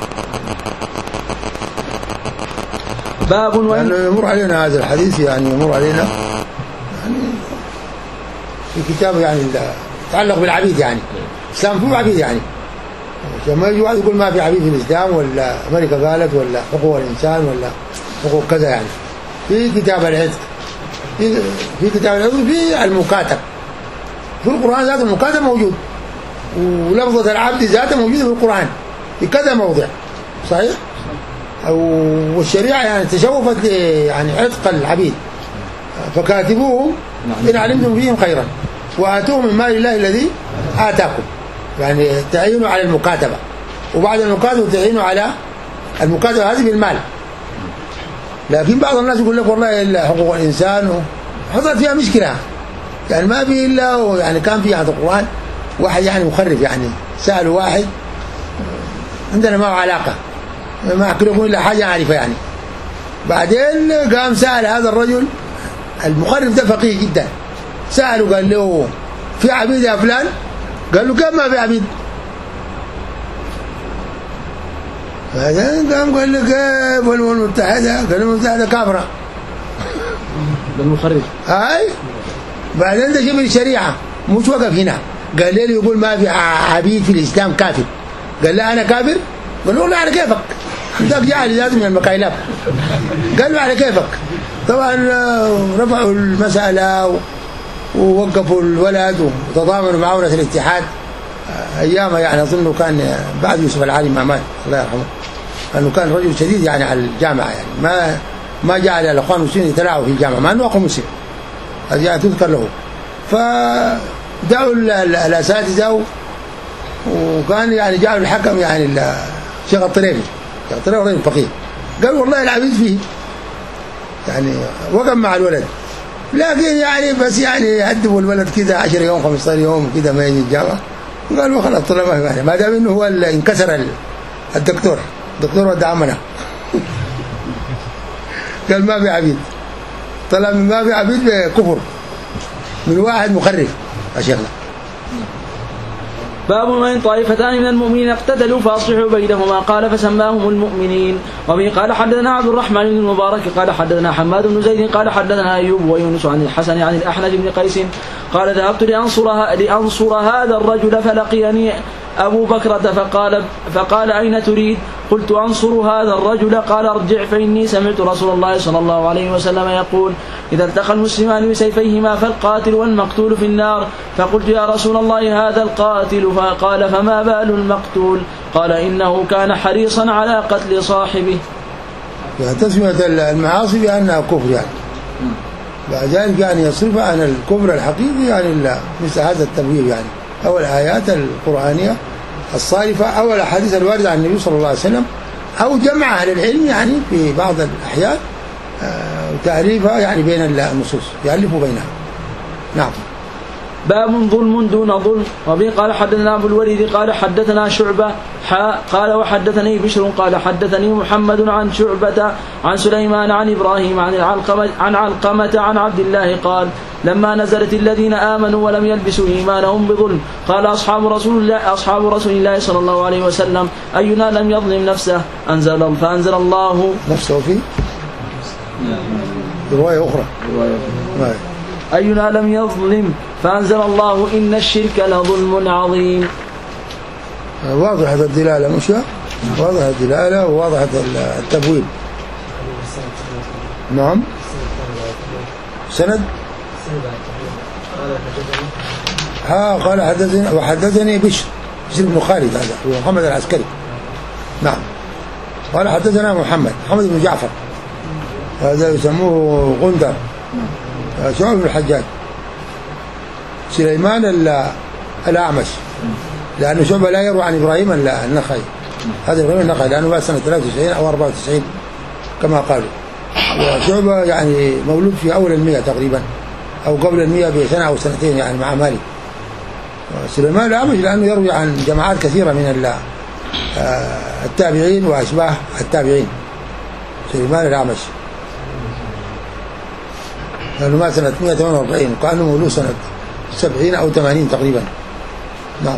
باب وين يعني يمر علينا هذا الحديث، يعني يمر علينا يعني في كتاب يعني يتعلق بالعبيد، يعني الإسلام فيه عبيد يعني. لما يجي واحد يقول ما في عبيد في الإسلام، ولا أمريكا قالت، ولا حقوق الإنسان، ولا حقوق كذا يعني. في كتاب العتق، في, في كتاب العتق، في المكاتب في القرآن ذات المكاتب موجود، ولفظة العبد ذاته موجودة في القرآن في كذا موضع صحيح. والشريعة يعني تشوفت يعني عتق العبيد، فكاتبوهم إن علمتم فيهم خيرا وآتوهم من مال الله الذي آتاكم، يعني تعينوا على المكاتبة، وبعد المكاتبة تعينوا على المكاتبة هذه بالمال. لكن بعض الناس يقول لك والله إلا حقوق الإنسان، حصلت فيها مشكلة يعني ما في إلا يعني كان في عند القرآن واحد يعني مخرف، يعني سأل واحد عندنا ما علاقة ما أكلكم إلا حاجة عارفة يعني. بعدين قام سأل هذا الرجل المخرف ده فقيه جدا، سأله قال له في عبيد يا فلان؟ قال له كم ما في عبيد؟ بعدين قام قال له كيف والأمم المتحدة؟ قال الأمم المتحدة كافرة. بالمخرج هاي. بعدين ده جاب الشريعة مش وقف هنا، قال لي يقول ما في عبيد في الإسلام كافر. قال له أنا كافر؟ قال له لا على كيفك، ذاك جاهل لازم من المكايلات. قال له على كيفك. طبعا رفعوا المسألة ووقفوا الولد وتضامنوا معاونة الاتحاد أيامها، يعني أظنه كان بعد يوسف العالم ما مات الله يرحمه، أنه كان رجل شديد يعني على الجامعة، يعني ما ما جعل الأخوان المسلمين يتلاعبوا في الجامعة مع أنه أخو مسلم، هذه تذكر له. فدعوا الأساتذة وكان يعني جعلوا الحكم يعني الشيخ الطريفي، الشيخ الطريفي رجل فقيه، قال والله العبيد فيه، يعني وقف مع الولد، لكن يعني بس يعني هدبوا الولد كده عشرة يوم خمسة عشر يوم كده ما يجي الجامعة، قالوا خلاص طلع ما في، ما دام انه هو اللي انكسر الدكتور الدكتور ودع عمنا قال ما في عبيد، طلع من ما في عبيد بكفر من واحد مخرف يا شيخنا. باب من طائفتان من المؤمنين اقتتلوا فاصلحوا بينهما قال فسماهم المؤمنين. وبه قال حدثنا عبد الرحمن بن المبارك قال حدثنا حماد بن زيد قال حدثنا أيوب ويونس عن الحسن عن الأحنف بن قيس قال ذهبت لأنصر, لأنصر هذا الرجل فلقيني أبو بكرة فقال, فقال أين تريد؟ قلت أنصر هذا الرجل. قال ارجع فإني سمعت رسول الله صلى الله عليه وسلم يقول إذا التقى المسلمان بسيفيهما فالقاتل والمقتول في النار. فقلت يا رسول الله هذا القاتل، فقال فما بال المقتول؟ قال إنه كان حريصا على قتل صاحبه. يعني تسمية المعاصي بأنها كفر، يعني بعد ذلك يعني يصرف عن الكفر الحقيقي يعني مثل هذا التبويب يعني، أو الآيات القرآنية الصارفة أو الأحاديث الواردة عن النبي صلى الله عليه وسلم، أو جمع أهل العلم يعني في بعض الأحيان وتأليفها يعني بين النصوص، يألفوا بينها. نعم. باب ظلم دون ظلم. وبه قال حدثنا أبو الوليد قال حدثنا شعبة حاء قال وحدثني بشر قال حدثني محمد عن شعبة عن سليمان عن إبراهيم عن علقمة عن علقمة عن عبد الله قال لما نزلت الذين آمنوا ولم يلبسوا إيمانهم بظلم قال أصحاب رسول الله أصحاب رسول الله صلى الله عليه وسلم أينا لم يظلم نفسه أنزل فأنزل الله نفسه في رواية أخرى رواية أينا لم يظلم فأنزل الله إن الشرك لظلم عظيم. واضحة الدلالة مش واضحة الدلالة وواضحة التبويب. نعم. سند ها قال حدثني وحدثني بشر بشر بن خالد، هذا هو محمد العسكري. نعم. قال حدثنا محمد محمد بن جعفر، هذا يسموه غندر شعب بن الحجاج. سليمان الأعمش، لأنه شعبة لا يروى عن إبراهيم النخعي، هذا إبراهيم النخعي لأنه بعد سنة ثلاثة وتسعين أو أربعة وتسعين كما قالوا، وشعبة يعني مولود في أول المئة تقريبا أو قبل المئة بسنة أو سنتين يعني مع مالك. سليمان الأعمش لأنه يروي عن جماعات كثيرة من التابعين وأشباه التابعين. سليمان الأعمش لأنه مات سنة مئة وثمانية وأربعين وكأنه مولود سنة سبعين أو ثمانين تقريبا. نعم.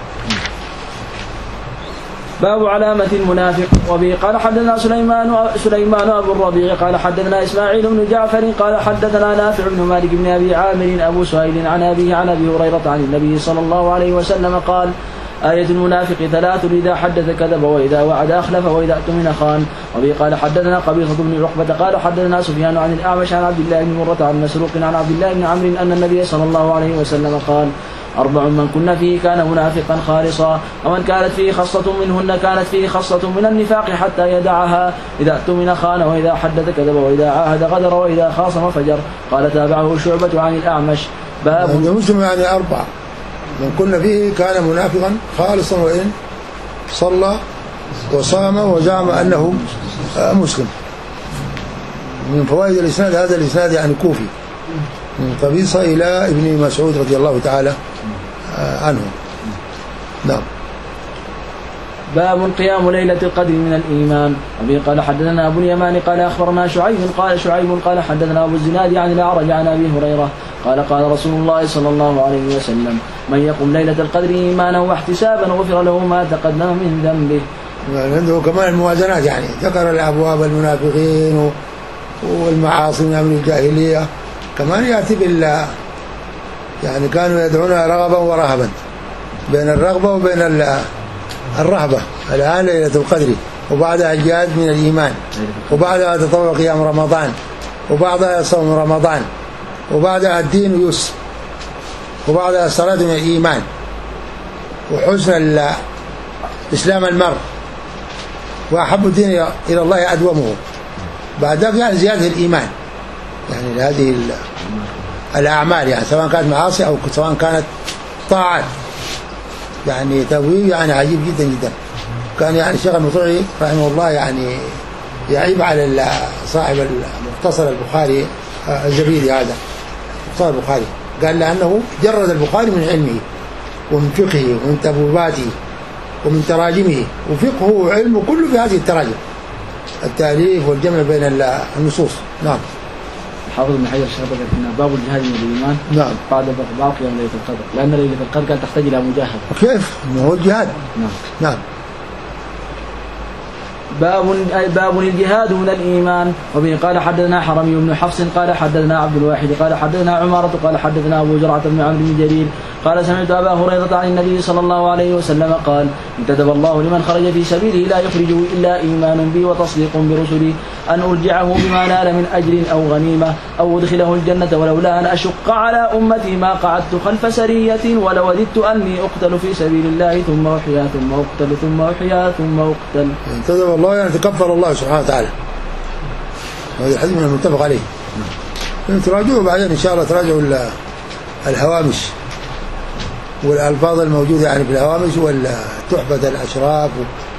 باب علامة المنافق. وبه قال حدثنا سليمان سليمان أبو الربيع قال حدثنا إسماعيل بن جعفر قال حدثنا نافع بن مالك بن أبي عامر أبو سهيل عن أبيه عن أبي هريرة عن النبي صلى الله عليه وسلم قال آية المنافق ثلاث إذا حدث كذب وإذا وعد أخلف وإذا اؤتمن خان. وبه قال حدثنا قبيصة بن عقبة قال حدثنا سفيان عن الأعمش عن عبد الله بن مرة عن مسروق عن عبد الله بن عمرو أن النبي صلى الله عليه وسلم قال أربع من كن فيه كان منافقا خالصا، ومن كانت فيه خصة منهن كانت فيه خصة من النفاق حتى يدعها إذا اؤتمن خان وإذا حدث كذب وإذا عاهد غدر وإذا خاصم فجر. قال تابعه شعبة عن الأعمش. باب مسلم يعني أربع من كن فيه كان منافقا خالصا وإن صلى وصام وزعم أنه مسلم. من فوائد الإسناد هذا الإسناد يعني كوفي من قبيصة إلى ابن مسعود رضي الله تعالى عنه. نعم. باب قيام ليلة القدر من الإيمان. وبه قال حدثنا أبو اليمان قال أخبرنا شعيب قال شعيب قال حدثنا أبو الزناد عن الأعرج عن أبي هريرة قال قال رسول الله صلى الله عليه وسلم من يقم ليلة القدر إيمانا واحتسابا غفر له ما تقدم من ذنبه. عنده كمان الموازنات يعني ذكر الأبواب المنافقين والمعاصي من أمر الجاهلية، كمان يأتي بالله يعني كانوا يدعون رغبا ورهبا، بين الرغبة وبين الرهبة. الآن ليلة القدر وبعدها الجهاد من الإيمان وبعدها تطوع قيام رمضان وبعدها صوم رمضان وبعدها الدين يسر وبعدها الصلاة من الإيمان وحسن إسلام المرء وأحب الدين إلى الله أدومه. بعد ذلك يعني زيادة الإيمان يعني لهذه الأعمال يعني سواء كانت معاصي أو سواء كانت طاعات، يعني تبويب يعني عجيب جدا جدا. كان يعني الشيخ المطيعي رحمه الله يعني يعيب على صاحب المختصر البخاري الزبيدي هذا مختصر البخاري، قال لأنه جرد البخاري من علمه ومن فقهه ومن تبويباته ومن تراجمه، وفقهه وعلمه كله في هذه التراجم، التأليف والجمع بين النصوص. نعم. حافظ ابن حجر شرح لنا باب الجهاد من الإيمان. نعم. بعد باب قيام ليلة القدر، لأن ليلة القدر كانت تحتاج إلى مجاهدة. كيف؟ ما هو الجهاد. نعم. نعم. باب باب الجهاد من الإيمان. وبه قال حدثنا حرمي بن حفص قال حدثنا عبد الواحد قال حدثنا عمارة قال حدثنا أبو زرعة بن عمرو بن جرير قال سمعت أبا هريرة عن النبي صلى الله عليه وسلم قال انتدب الله لمن خرج في سبيله لا يخرجه إلا إيمان بي وتصديق برسلي أن أرجعه بما نال من أجر أو غنيمة أو أدخله الجنة ولولا أن أشق على أمتي ما قعدت خلف سرية ولوددت أني أقتل في سبيل الله ثم أحيا ثم أقتل ثم أحيا ثم أقتل. انتدب الله يعني تكفر الله سبحانه وتعالى، هذا الحديث من المتفق عليه. تراجعوا بعدين إن شاء الله، تراجعوا الهوامش والألفاظ الموجودة يعني في الهوامش والتحفة الأشراف،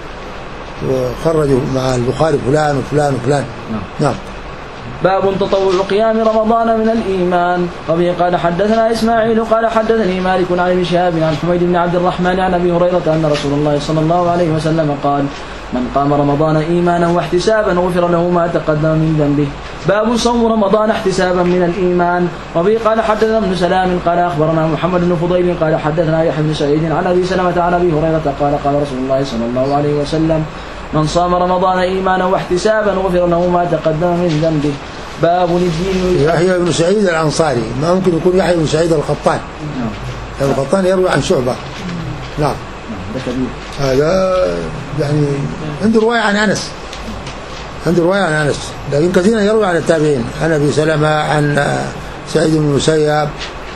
وخرجوا مع البخاري فلان وفلان وفلان. نعم, نعم. باب تطوع قيام رمضان من الإيمان. وبه قال حدثنا إسماعيل قال حدثني مالك عن ابن شهاب عن حميد بن عبد الرحمن عن أبي هريرة أن رسول الله صلى الله عليه وسلم قال: من قام رمضان إيمانا واحتسابا غفر له ما تقدم من ذنبه. باب صوم رمضان احتسابا من الإيمان. وبه قال حدثنا ابن سلام قال أخبرنا محمد بن فضيل قال حدثنا يحيى بن سعيد عن أبي سلمة عن أبي هريرة قال قال رسول الله صلى الله عليه وسلم: من صام رمضان إيمانا واحتسابا غفر له ما تقدم من ذنبه. باب الدين. يحيى بن سعيد الأنصاري، ما ممكن يكون يحيى بن سعيد القطان. نعم. القطان يروي عن شعبة. نعم. هذا يعني عنده رواية عن أنس، عنده رواية عن أنس، لكن كثيرا يروي عن التابعين، عن أبي سلمة، عن سعيد بن المسيب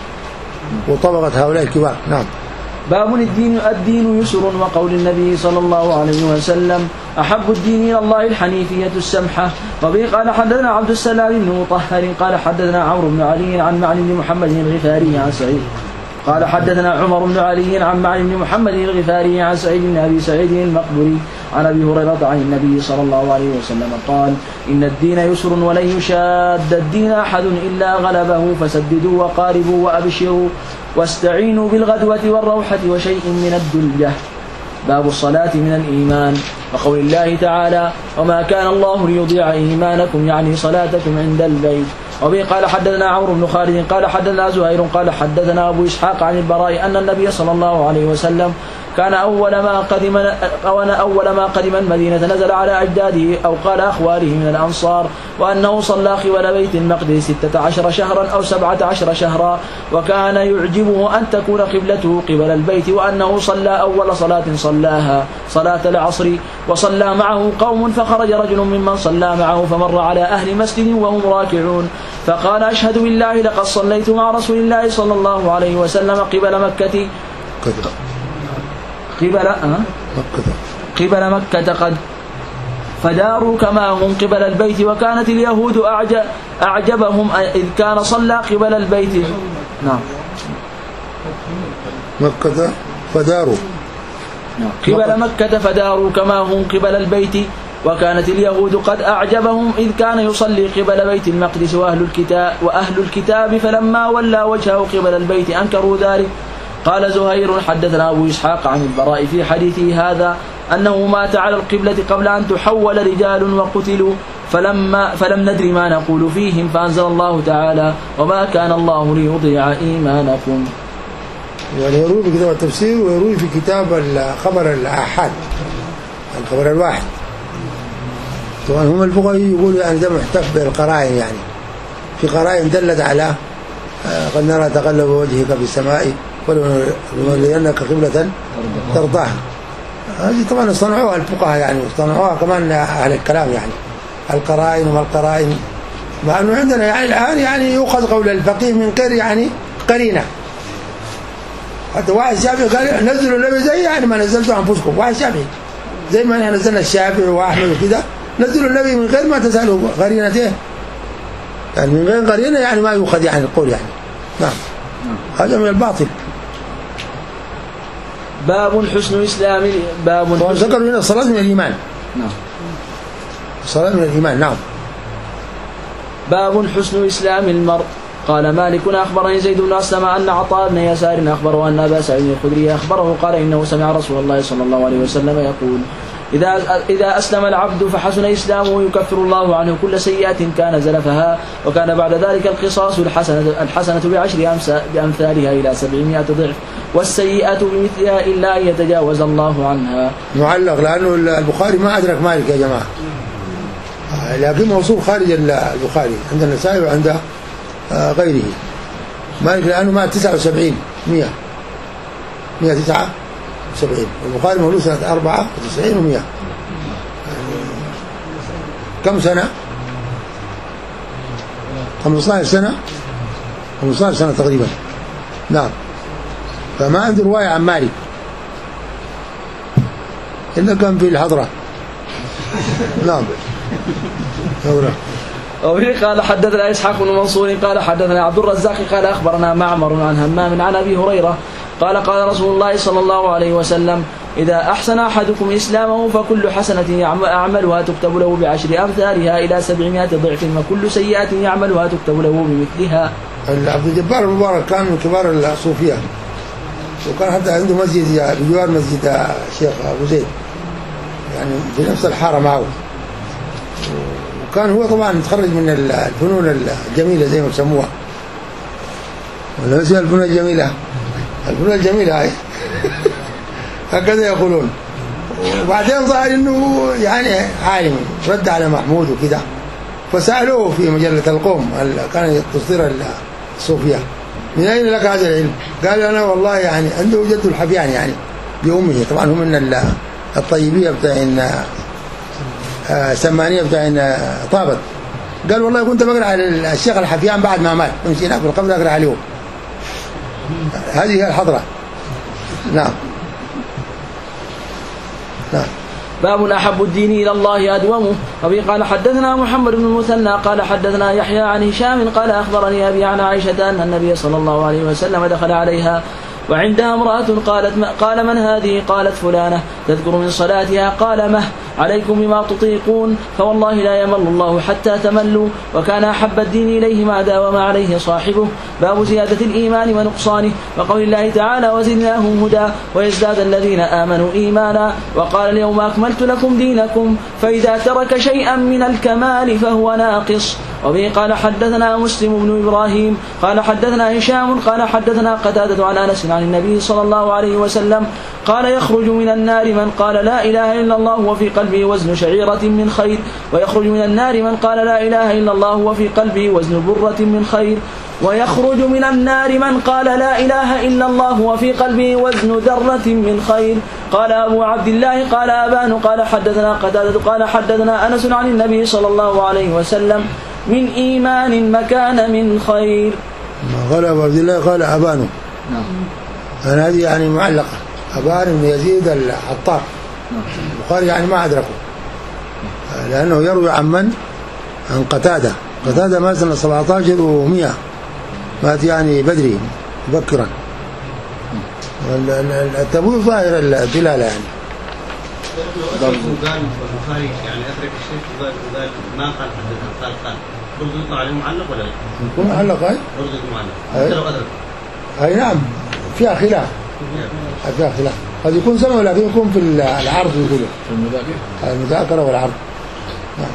وطبقة هؤلاء الكبار. نعم. باب الدين. الدين يسر. وقول النبي صلى الله عليه وسلم: أحب الدين إلى الله الحنيفية السمحة. وبه قال حدثنا عبد السلام بن مطهر قال حدثنا عمرو بن علي عن معن بن محمد الغفاري عن سعيد قال حدثنا عمر بن علي عن معن بن محمد الغفاري عن سعيد بن أبي سعيد المقبري عن أبي هريرة عن النبي صلى الله عليه وسلم قال: إن الدين يسر ولن يشاد الدين أحد إلا غلبه، فسددوا وقاربوا وأبشروا واستعينوا بالغدوة والروحة وشيء من الدلجة. باب الصلاة من الإيمان. وقول الله تعالى: وما كان الله ليضيع إيمانكم، يعني صلاتكم عند البيت. وبه قال حدثنا عمرو بن خالد قال حدثنا زهير قال حدثنا أبو إسحاق عن البراء أن النبي صلى الله عليه وسلم كان أول ما قدم أول ما قدم المدينة نزل على أجداده أو قال أخواله من الأنصار، وأنه صلى قبل بيت المقدس ستة عشر شهرا أو سبعة عشر شهرا، وكان يعجبه أن تكون قبلته قبل البيت، وأنه صلى أول صلاة صلاها صلاة العصر وصلى معه قوم، فخرج رجل ممن صلى معه فمر على أهل مسجد وهم راكعون، فقال: أشهد بالله لقد صليت مع رسول الله صلى الله عليه وسلم قبل مكة قبل أه؟ قبل مكة قد فداروا كما هم قبل البيت، وكانت اليهود أعجب أعجبهم إذ كان صلى قبل البيت. نعم. مكة فداروا قبل مكة فداروا كما هم قبل البيت، وكانت اليهود قد أعجبهم إذ كان يصلي قبل بيت المقدس وأهل الكتاب وأهل الكتاب فلما ولى وجهه قبل البيت أنكروا ذلك. قال زهير حدثنا أبو إسحاق عن البراء في حديثه هذا أنه مات على القبلة قبل أن تحول رجال وقتلوا، فلما فلم ندري ما نقول فيهم، فأنزل الله تعالى: وما كان الله ليضيع إيمانكم. يعني يروي في كتاب التفسير ويروي في كتاب خبر الآحاد، الخبر الواحد. طبعا هم الفقهاء يقولوا يعني ده محتف بالقرائن، يعني في قرائن دلت على قد نرى تقلب وجهك في السماء ولنولينك قبلة ترضاها. هذه طبعا صنعوها الفقهاء، يعني صنعوها كمان أهل الكلام، يعني القرائن وما القرائن، مع أنه عندنا يعني الآن يعني يؤخذ قول الفقيه من غير يعني قرينة. حتى واحد شافعي قال نزلوا النبي زي يعني ما نزلتوا أنفسكم، واحد شافعي زي ما نحن نزلنا الشافعي وأحمد وكذا، نزلوا النبي من غير ما تسألوا قرينته، يعني من غير قرينة يعني ما يؤخذ يعني القول، يعني نعم هذا من الباطل. باب حسن إسلام. باب ذكروا هنا الصلاة من الإيمان. نعم. الصلاة من الإيمان. نعم. باب حسن إسلام المرء. قال مالك أخبرني زيد بن أسلم أن عطاء بن يسار أخبره أن أبا سعيد الخدري أخبره قال إنه سمع رسول الله صلى الله عليه وسلم يقول: إذا إذا أسلم العبد فحسن إسلامه يكفر الله عنه كل سيئة كان زلفها، وكان بعد ذلك القصاص الحسنة الحسنة بعشر بأمثالها إلى سبعمائة ضعف، والسيئة بمثلها إلا أن يتجاوز الله عنها. معلق، لأنه البخاري ما أدرك مالك يا جماعة، لكن موصول خارج البخاري عند النسائي وعند غيره. مالك لأنه مات تسعة وسبعين مئة مئة تسعة وسبعين، والبخاري مولود سنة أربعة وتسعين ومئة، كم سنة؟ خمسة عشر سنة خمسة عشر سنة تقريبا. نعم. فما عنده رواية عن مالك إلا كان في الحضرة. نعم. وبه قال حدثنا إسحاق بن منصور قال حدثنا عبد الرزاق قال أخبرنا معمر عن همام عن أبي هريرة قال قال رسول الله صلى الله عليه وسلم إذا أحسن أحدكم إسلامه فكل حسنة يعملها تكتب له بعشر أمثالها إلى سبعمائة ضعف وكل سيئة يعملها تكتب له بمثلها. عبد الجبار المبارك كان من كبار الصوفية، وكان حتى عنده مسجد بجوار مسجد الشيخ أبو زيد يعني في نفس الحارة معه، وكان هو طبعا متخرج من الفنون الجميلة زي ما يسموها، ولا اسمها الفنون الجميلة، الفنون الجميلة هاي هكذا يقولون. وبعدين ظهر انه يعني عالم، رد على محمود وكده، فسألوه في مجلة القوم كان تصدر الصوفية من أين لك هذا العلم؟ قال أنا والله يعني عنده جد الحفيان يعني بأمه، طبعا هم من الطيبية بتاعين سمانية بتاعين طابت. قال والله كنت بقرأ على الشيخ الحفيان بعد ما مات، مشي هناك في القبر أقرأ عليه. هذه هي الحضرة. نعم نعم. باب أحب الدين إلى الله أدومه. وبه قال حدثنا محمد بن المثنى قال حدثنا يحيى عن هشام قال أخبرني أبي عن عائشة أن النبي صلى الله عليه وسلم دخل عليها وعندها امرأة قالت قال من هذه؟ قالت فلانة تذكر من صلاتها. قال مه عليكم بما تطيقون فوالله لا يمل الله حتى تملوا. وكان أحب الدين إليه ما داوم عليه صاحبه. باب زيادة الإيمان ونقصانه وقول الله تعالى وزدناهم هدى ويزداد الذين آمنوا إيمانا. وقال اليوم أكملت لكم دينكم فإذا ترك شيئا من الكمال فهو ناقص. وبه قال حدثنا مسلم بن إبراهيم قال حدثنا هشام قال حدثنا قتادة عن أنس عن النبي صلى الله عليه وسلم قال يخرج من النار من قال لا إله إلا الله وفي قلبه وزن شعيرة من خير، ويخرج من النار من قال لا إله إلا الله وفي قلبه وزن برة من خير، ويخرج من النار من قال لا إله إلا الله وفي قلبه وزن ذرة من خير. قال أبو عبد الله قال أبان قال حدثنا قتادة قال حدثنا أنس عن النبي صلى الله عليه وسلم من إيمان مكان من خير. قال أبو عبد الله قال أبان، أنا هذه يعني معلقة، أبان بن يزيد العطار البخاري يعني ما أدركه لأنه يروي عن من؟ عن قتادة. قتادة مات سنة سبعة عشر ومئة، مات يعني بدري مبكرا. التبويب ظاهر الدلالة يعني. قال البخاري يعني أدرك الشيخ وقال ما قال حدثنا قال قال برضو يطلع عليه معلق ولا لا؟ يكون معلق هاي؟ برضو معلق حتى لو أدرك. أي نعم فيها خلاف. فيها خلاف. قد يكون سمع ولكن يكون في العرض يقولوا. في المذاكرة. المذاكرة والعرض. نعم.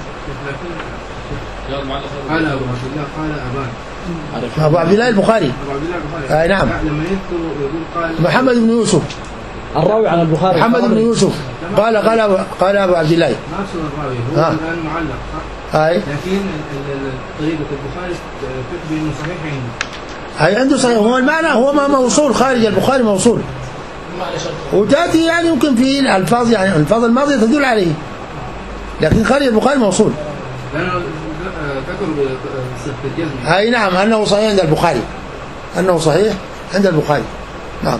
قال أبو عبد الله قال أبان. أبو عبد الله البخاري. أبو عبد الله البخاري. أي نعم. لما يذكر يقول قال. محمد بن يوسف. الراوي عن البخاري. محمد بن يوسف. قال قال أبو قال أبو عبد الله. ما أقصد الراوي هو الآن معلق. أي. لكن طريقة البخاري تكفي إنه صحيح عنده. أي عنده صحيح، هو المعنى هو ما موصول خارج البخاري موصول. وتأتي يعني يمكن في الألفاظ يعني الألفاظ الماضية تدل عليه، لكن خارج البخاري موصول. لأنه ذكر صفة الجزم. أي نعم أنه صحيح عند البخاري، أنه صحيح عند البخاري. نعم.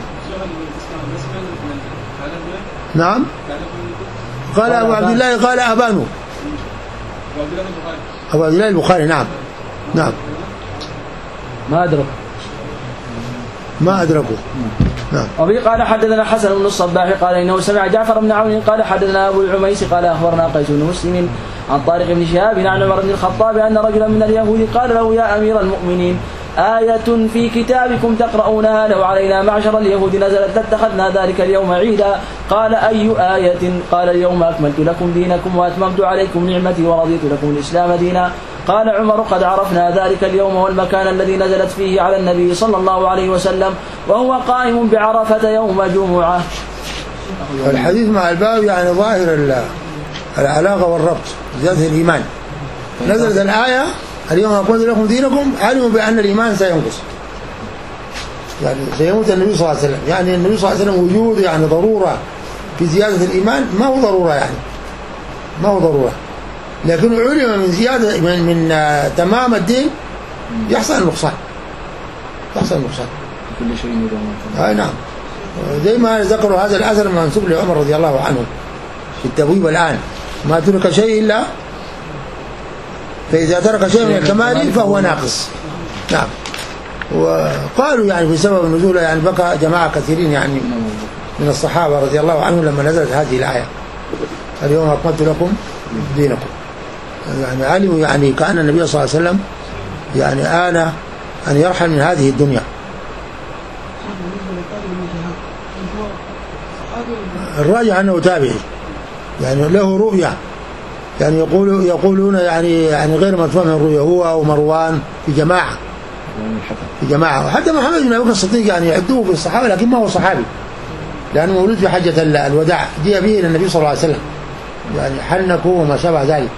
نعم. قال أبو عبد الله قال أبانو. أبو عبد الله البخاري. نعم نعم. ما أدرك ما أدركوا. نعم. وبه قال حدثنا حسن بن الصباح قال إنه سمع جعفر بن عون قال حدثنا أبو العميس قال أخبرنا قيس بن مسلم عن طارق بن شهاب عن عمر بن الخطاب أن رجلا من اليهود قال له يا أمير المؤمنين آية في كتابكم تقرؤونها لو علينا معشر اليهود نزلت لاتخذنا ذلك اليوم عيدا. قال أي آية؟ قال اليوم أكملت لكم دينكم وأتممت عليكم نعمتي ورضيت لكم الإسلام دينا. قال عمر قد عرفنا ذلك اليوم والمكان الذي نزلت فيه على النبي صلى الله عليه وسلم وهو قائم بعرفة يوم جمعة. الحديث مع الباب يعني ظاهر العلاقة والربط زيادة الإيمان. نزلت الآية اليوم أكملت لكم دينكم، علموا بأن الإيمان سينقص، يعني سيموت النبي صلى الله عليه وسلم، يعني النبي صلى الله عليه وسلم وجود يعني ضرورة في زيادة الإيمان، ما هو ضرورة يعني ما هو ضرورة، لكن علم من زيادة من, من تمام الدين يحصل النقصان، يحصل النقصان كل شيء. أي نعم. زي ما ذكروا هذا الأثر المنسوب لعمر رضي الله عنه في التبويب الآن، ما ترك شيء إلا فإذا ترك شيء من الكمال فهو ناقص. نعم. وقالوا يعني بسبب النزول يعني بكى جماعة كثيرين يعني من الصحابة رضي الله عنهم لما نزلت هذه الآية اليوم أكملت لكم دينكم. يعني علموا يعني كأن النبي صلى الله عليه وسلم يعني آن أن يرحل من هذه الدنيا. الراجح أنه تابعي يعني له رؤية يعني يقول يقولون يعني يعني غير مفهوم الرؤية هو أو مروان في جماعة في جماعة وحتى محمد بن أبي بكر الصديق يعني يعدوه في الصحابة لكن ما هو صحابي لأنه مولود في حجة الوداع جاء به إلى النبي صلى الله عليه وسلم يعني حنكوا وما شابه ذلك.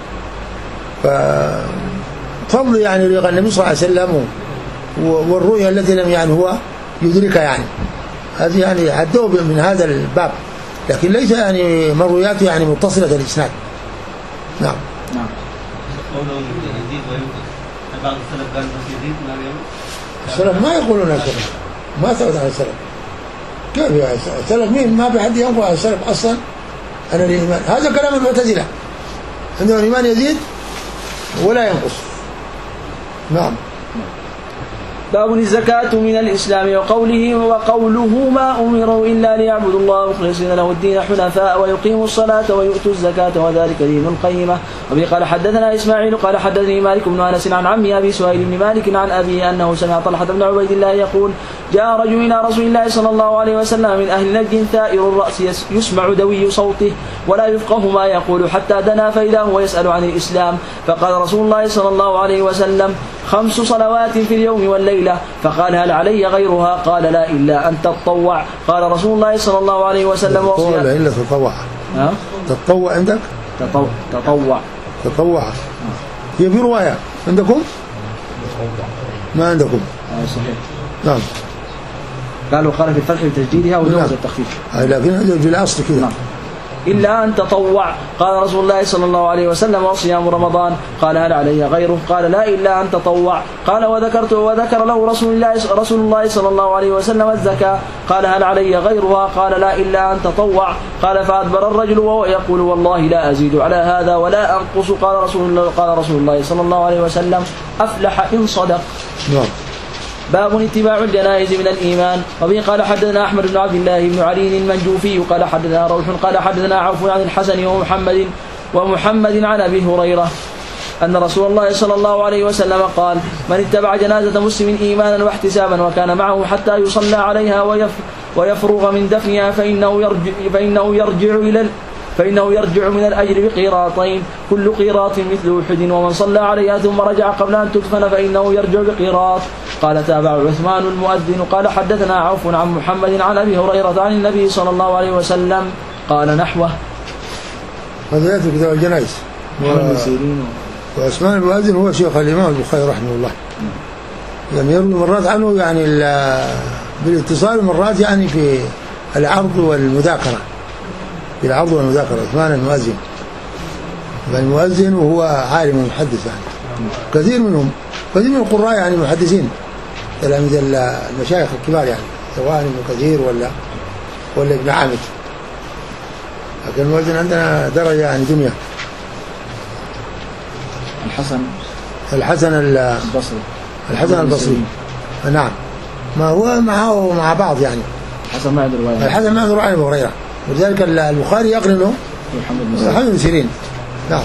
ففضل يعني لقى النبي صلى الله عليه وسلم والرؤية التي لم يعني هو يدركها يعني هذه يعني عدوه من هذا الباب لكن ليس يعني مروياته يعني متصلة الإسناد. نعم. نعم. قولهم يزيد وينقص بعض السلف قال بس يزيد ما ينقص. السلف ما يقولون السلف ما ثبت عن السلف. كيف يا السلف مين ما في حد ينقل عن السلف أصلا أن الإيمان هذا كلام المعتزلة عندهم الإيمان يزيد ولا ينقص. نعم. باب الزكاة من الإسلام وقوله وقوله ما أمروا إلا ليعبدوا الله مخلصين له الدين حنفاء ويقيموا الصلاة ويؤتوا الزكاة وذلك دين القيمة. وبه قال حدثنا إسماعيل قال حدثني مالك بن أنس عن عمي أبي سهيل بن مالك عن أبيه أنه سمع طلحة بن عبيد الله يقول جاء رجل إلى رسول الله صلى الله عليه وسلم من أهل نجد ثائر الرأس يسمع دوي صوته ولا يفقه ما يقول حتى دنا فإذا هو يسأل عن الإسلام فقال رسول الله صلى الله عليه وسلم خمس صلوات في اليوم والليلة فقال هل علي غيرها قال لا إلا أن تتطوع قال رسول الله صلى الله عليه وسلم تطوع لا إلا تطوع. ها تتطوع عندك تطوع تطوع تطوع هي في رواية عندكم ما عندكم آه صحيح. نعم. قالوا قال في الفتح بتجديدها وجوز التخفيف لكن في الأصل كذا. نعم. إلا أن تطوع قال رسول الله صلى الله عليه وسلم وصيام رمضان قال هل علي غيره قال لا إلا أن تطوع قال وذكرت وذكر له رسول الله رسول الله صلى الله عليه وسلم الزكاة قال هل علي غيرها قال لا إلا أن تطوع قال فأدبر الرجل وهو يقول والله لا أزيد على هذا ولا أنقص قال رسول الله قال رسول الله صلى الله عليه وسلم أفلح إن صدق. نعم. باب اتباع الجنائز من الإيمان. وبه قال حدثنا أحمد بن عبد الله بن علي المنجوفي قال حدثنا روح قال حدثنا عوف عن الحسن ومحمد ومحمد عن أبي هريرة أن رسول الله صلى الله عليه وسلم قال من اتبع جنازة مسلم إيمانا واحتسابا وكان معه حتى يصلى عليها ويفرغ من دفنها فإنه يرجع, فإنه يرجع إلى فإنه يرجع من الأجر بقيراطين كل قيراط مثل أحد ومن صلى عليها ثم رجع قبل أن تدفن فإنه يرجع بقيراط. قال تابع عثمان المؤذن قال حدثنا عوف عن محمد عن أبي هريرة عن النبي صلى الله عليه وسلم قال نحوه. هذا يأتي كتاب الجنائز و... وعثمان المؤذن هو شيخ الإمام البخاري رحمه الله يعني يروي مرات عنه يعني بالاتصال مرات يعني في العرض والمذاكرة في العرض والمذاكرة. عثمان المؤذن المؤذن وهو عالم محدث يعني كثير منهم كثير من القراء يعني محدثين تلاميذ المشايخ الكبار يعني سواء ابن كثير ولا ولا ابن عامد لكن المؤذن عندنا درجة يعني دنيا. الحسن الحسن البصري الحسن البصري نعم ما هو معه مع بعض يعني الحسن ما عنده رواية الحسن ما عنده رواية أبو هريرة ولذلك البخاري يقرنه محمد بن سيرين. نعم.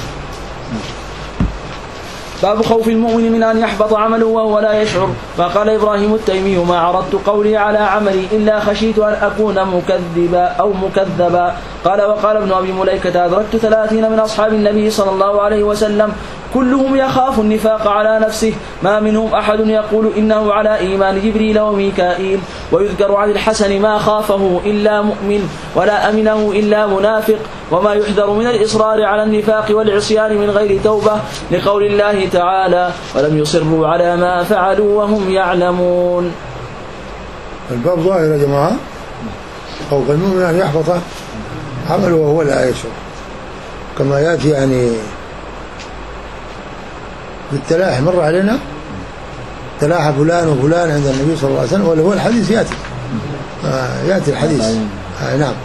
باب خوف المؤمن من أن يحبط عمله وهو لا يشعر. فقال إبراهيم التيمي ما عرضت قولي على عملي إلا خشيت أن أكون مكذبا أو مكذبا. قال وقال ابن أبي مليكة أدركت ثلاثين من أصحاب النبي صلى الله عليه وسلم كلهم يخاف النفاق على نفسه ما منهم أحد يقول إنه على إيمان جبريل وميكائيل. ويذكر عن الحسن ما خافه إلا مؤمن ولا أمنه إلا منافق وما يحذر من الإصرار على النفاق والعصيان من غير توبة لقول الله تعالى ولم يصروا على ما فعلوا وهم يعلمون. الباب ظاهر يا جماعة خوف المؤمن أن يحبط عمله وهو لا يشعر كما يأتي يعني بالتلاح مر علينا تلاح فلان وفلان عند النبي صلى الله عليه وسلم ولا هو الحديث يأتي آه يأتي الحديث آه نعم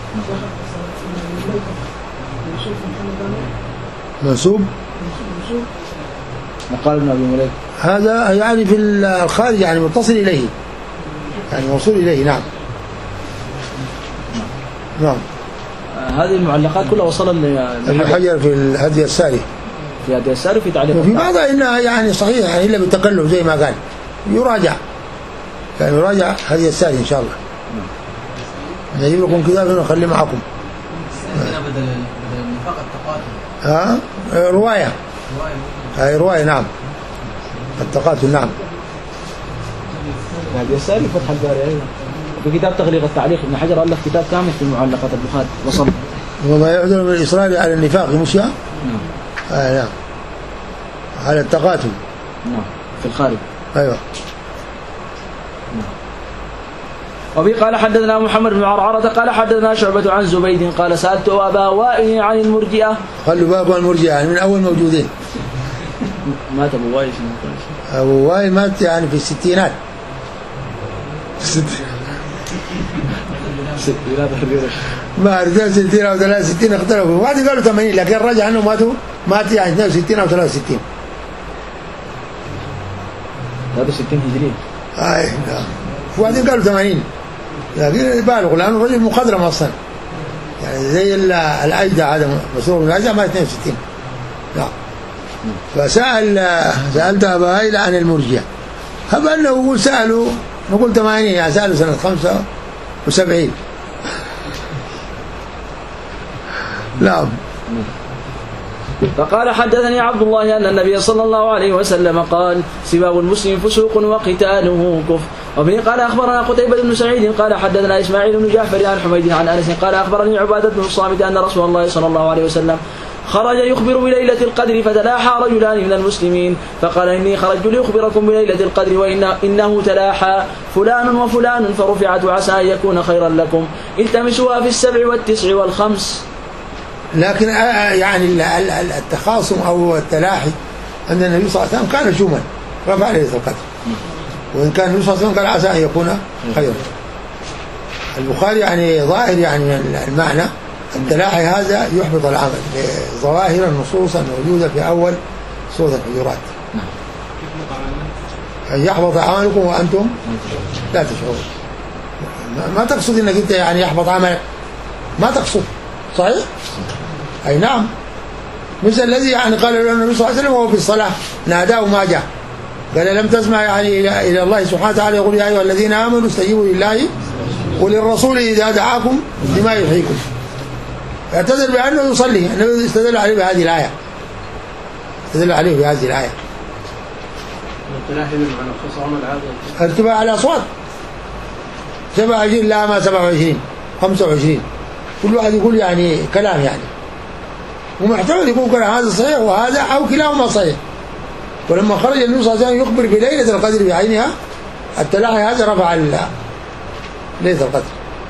منسوب وقال ابن أبي مليك هذا يعني في الخارج يعني متصل إليه يعني موصول إليه. نعم نعم. هذه المعلقات كلها وصل ابن حجر في الهدي الساري في هدي الساري في تعليق وفي بعضها إنها يعني صحيح يعني إلا بالتقلب زي ما قال يراجع يعني يراجع هدي الساري إن شاء الله. نجيب لكم كتاب ونخليه معكم. عندنا بدل بدل النفاق التقاتل. ها رواية هاي رواية نعم التقاتل. نعم هدي الساري فتح الباري. أيضا في كتاب تغليق التعليق ابن حجر ألف كتاب كامل في معلقات البخاري وصل وما يعذر من الإصرار على النفاق مش نعم آه نعم على التقاتل نعم في الخارج. أيوة. وبي قال حدثنا محمد بن عرعرة قال حدثنا شعبة عن زبيد قال سألت أبا وائل عن المرجئة. خلوا بابا المرجئة يعني من أول موجودين. مات أبو وائل أبو وائل مات يعني في الستينات. ما رجال ستين أو ثلاثة وستين اختلفوا واحد قالوا ثمانين لكن رجع أنه ماتوا مات يعني اثنين وستين أو ثلاثة وستين. ثلاثة وستين هجري. أي نعم. واحد قالوا ثمانين لكن بالغ لأنه رجل مخضرم أصلا يعني زي الأجدع هذا مسروق من الأجدع مات اثنين وستين. نعم. فسأل سألت أبا وائل عن المرجئة هب أنه يقول سألوا نقول ثمانين يعني سألوا سنة خمسة وسبعين. نعم. فقال حدثني عبد الله أن النبي صلى الله عليه وسلم قال سباب المسلم فسوق وقتاله كفر. وبه قال أخبرنا قتيبة بن سعيد قال حدثنا إسماعيل بن جعفر عن حميد عن أنس قال أخبرني عبادة بن الصامت أن رسول الله صلى الله عليه وسلم خرج يخبر بليلة القدر فتلاحى رجلان من المسلمين فقال إني خرجت لأخبركم بليلة القدر وإنه تلاحى فلان وفلان فرفعت وعسى أن يكون خيرا لكم التمسوها في السبع والتسع والخمس. لكن يعني التخاصم أو التلاحي أن النبي صلى الله عليه وسلم كان شوما رفع ليلة القدر وإن كان النبي صلى الله عليه وسلم قال عسى أن يكون خيرا. البخاري يعني ظاهر يعني المعنى التلاحي هذا يحبط العمل ظواهر النصوص الموجودة في أول سورة الحجرات أن يحبط عملكم وأنتم لا تشعرون. ما تقصد أنك أنت يعني يحبط عملك ما تقصد صحيح؟ أي نعم. مثل الذي يعني قال له النبي صلى الله عليه وسلم وهو في الصلاة ناداه ما جاء قال لم تسمع يعني إلى الله سبحانه وتعالى يقول يا أيها الذين آمنوا استجيبوا لله وللرسول إذا دعاكم لما يحييكم. اعتذر بأنه يصلي النبي استدل عليه بهذه الآية استدل عليه بهذه الآية. ارتفاع على أصوات سبعة وعشرين لا ما سبعة وعشرين خمسة وعشرين كل واحد يقول يعني كلام يعني ومحتمل يكون كلام هذا صحيح وهذا أو كلاهما صحيح. ولما خرج النبي صلى الله عليه وسلم يخبر بليلة القدر بعينها التلاحي هذا رفع ليلة القدر.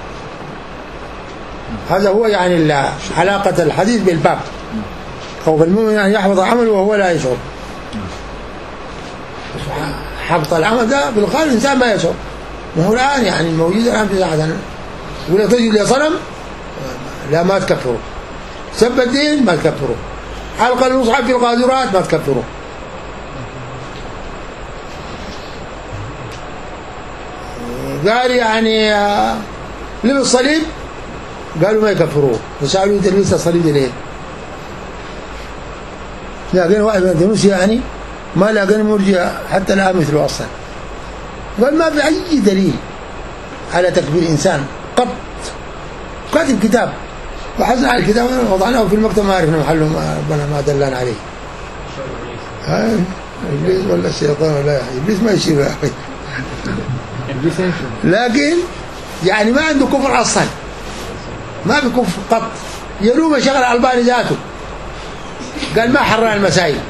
هذا هو يعني علاقة الحديث بالباب أو بالمؤمن أن يحفظ عمله وهو لا يشعر. حبط العمل ده بالغالب الإنسان ما يشعر. وهو الآن يعني الموجود الآن في ساعة ولا تجد لي صنم لا ما تكفره سب الدين ما تكفره حلق المصحف في القاذورات ما تكفره قال يعني لبس الصليب قالوا ما يكفروه وسألوا تلبس الصليب ليه. لكن واحد من الدنوس يعني ما لقى مرجئة حتى الآن مثله أصلا قال ما في أي دليل على تكفير إنسان قط. كاتب كتاب وحزنا على الكتاب وضعناه في المكتب ما عرفنا محله ما ربنا ما دلنا عليه. هاي إبليس ولا الشيطان ولا إبليس ما يشير يا أخي لكن يعني ما عنده كفر أصلا ما في كفر قط. يلوم شغل الألباني ذاته قال ما حرر المسائل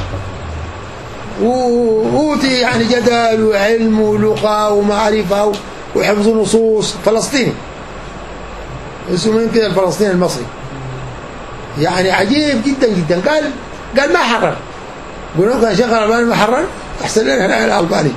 وأوتي يعني جدل وعلم ولغة ومعرفة وحفظ نصوص فلسطيني اسمه من كده الفلسطيني المصري يعني عجيب جدا جدا. قال قال ما حرر قلنا كان شغل الألباني ما حرر أحسن لنا الألباني.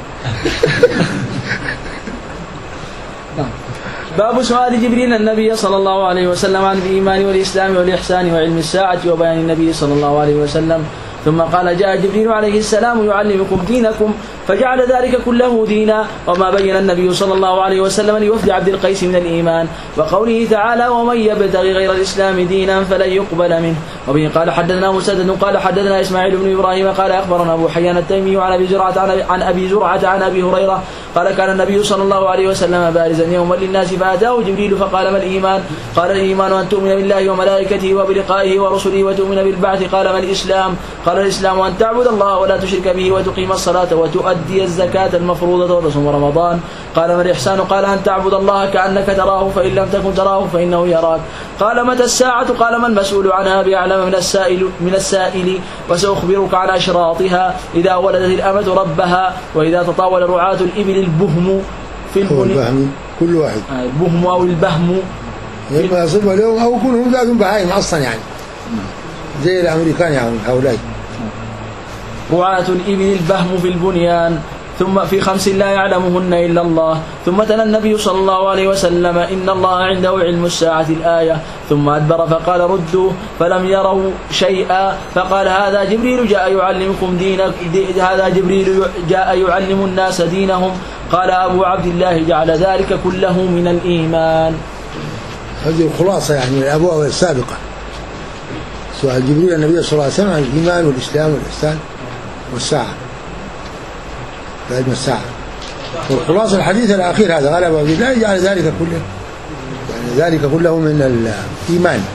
باب سؤال جبريل النبي صلى الله عليه وسلم عن الإيمان والإسلام والإحسان وعلم الساعة وبيان النبي صلى الله عليه وسلم ثم قال جاء جبريل عليه السلام يعلمكم دينكم فجعل ذلك كله دينا. وما بين النبي صلى الله عليه وسلم لوفد عبد القيس من الإيمان وقوله تعالى ومن يبتغي غير الإسلام دينا فلن يقبل منه. وبه قال حدثنا مسدد قال حدثنا إسماعيل بن إبراهيم قال أخبرنا أبو حيان التيمي عن أبي زرعة عن أبي زرعة عن أبي هريرة قال كان النبي صلى الله عليه وسلم بارزا يوما للناس فأتاه جبريل فقال ما الإيمان؟ قال الإيمان أن تؤمن بالله وملائكته وبلقائه ورسله وتؤمن بالبعث. قال ما الإسلام؟ قال الإسلام أن تعبد الله ولا تشرك به وتقيم الصلاة وتؤدي الزكاة المفروضة وتصوم رمضان. قال ما الإحسان؟ قال أن تعبد الله كأنك تراه فإن لم تكن تراه فإنه يراك. قال متى الساعة؟ قال ما المسؤول عنها بأعلم من السائل من السائل وسأخبرك عن أشراطها إذا ولدت الأمة ربها وإذا تطاول رعاة الإبل البهم في البهم كل واحد البهم أو البهم يبقى يصيبها لهم أو يكونوا هم ذاتهم بهائم أصلا يعني زي الأمريكان يعني هؤلاء رعاة الإبل البهم في البنيان. ثم في خمس لا يعلمهن إلا الله. ثم تلا النبي صلى الله عليه وسلم إن الله عنده علم الساعة الآية. ثم أدبر فقال ردوا فلم يروا شيئا. فقال هذا جبريل جاء يعلمكم دينك دي هذا جبريل جاء يعلم الناس دينهم. قال أبو عبد الله جعل ذلك كله من الإيمان. هذه الخلاصة يعني الأبواب السابقة سؤال جبريل النبي صلى الله عليه وسلم عن الإيمان والإسلام والإحسان والساعة علم الساعة. والخلاصة الحديث الأخير هذا قال أبو عبد الله جعل ذلك كله يعني ذلك كله من الإيمان.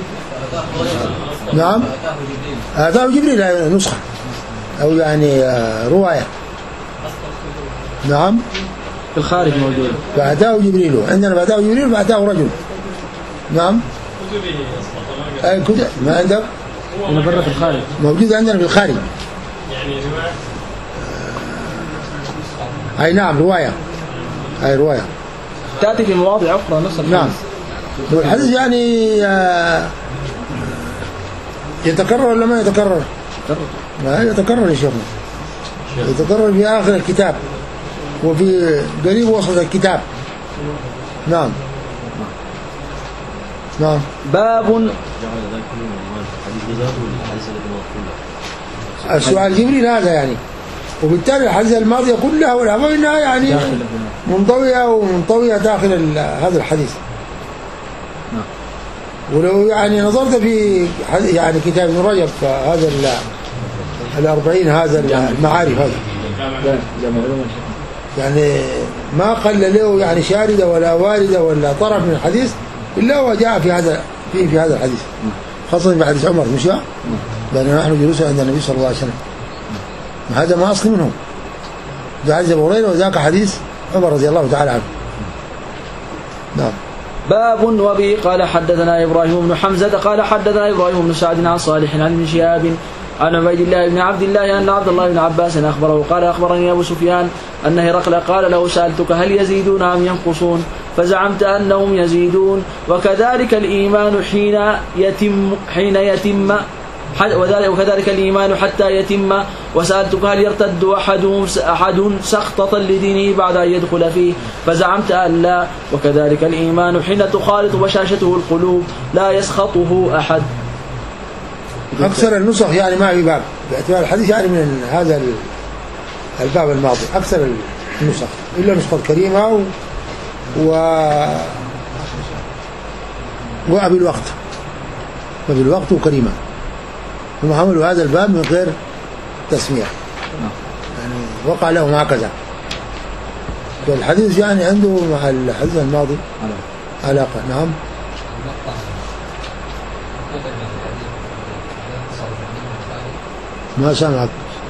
نعم هذا جبريل نسخة أو يعني رواية. نعم في الخارج موجود فأتاه جبريل عندنا فأتاه جبريل فأتاه رجل. نعم أي كده ما عندك هنا برا في الخارج موجود عندنا في الخارج أي نعم رواية أي رواية تأتي في مواضع أخرى نص الحديث. نعم والحديث يعني يتكرر ولا ما يتكرر؟ لا يتكرر يا شيخنا يتكرر في آخر الكتاب وفي قريب وسط الكتاب. نعم نعم باب السؤال جبريل هذا يعني وبالتالي الحديث الماضية كلها والأمر إنها يعني منطوية ومنطوية داخل هذا الحديث. ولو يعني نظرت في يعني كتاب ابن رجب هذا الأربعين هذا المعارف هذا يعني ما قل له يعني شاردة ولا واردة ولا طرف من الحديث إلا هو جاء في هذا في في هذا الحديث خاصة في حديث عمر مش لأن نحن جلوس عند النبي صلى الله عليه وسلم وهذا ما أصل منه. ذا حديث أبو هريرة وذاك حديث عمر رضي الله تعالى عنه. نعم باب. وبه قال حدثنا إبراهيم بن حمزة قال حدثنا إبراهيم بن سعد عن صالح عن ابن شهاب عن عبيد الله بن عبد الله أن عبد الله بن عباس أخبره قال أخبرني أبو سفيان أن هرقل قال له سألتك هل يزيدون أم ينقصون فزعمت أنهم يزيدون وكذلك الإيمان حين يتم حين يتم وكذلك الإيمان حتى يتم وسألتك هل يرتد أحدهم أحد سخطة لدينه بعد أن يدخل فيه فزعمت أن لا وكذلك الإيمان حين تخالط بشاشته القلوب لا يسخطه أحد. أكثر النسخ يعني ما في باب باعتبار الحديث يعني من هذا الباب الماضي أكثر النسخ إلا نسخة كريمة و, و... وأبي الوقت وأبي الوقت وكريمة هم عملوا هذا الباب من غير تسمية يعني وقع لهم هكذا. والحديث يعني عنده مع الحديث الماضي علاقة. نعم ما سمعك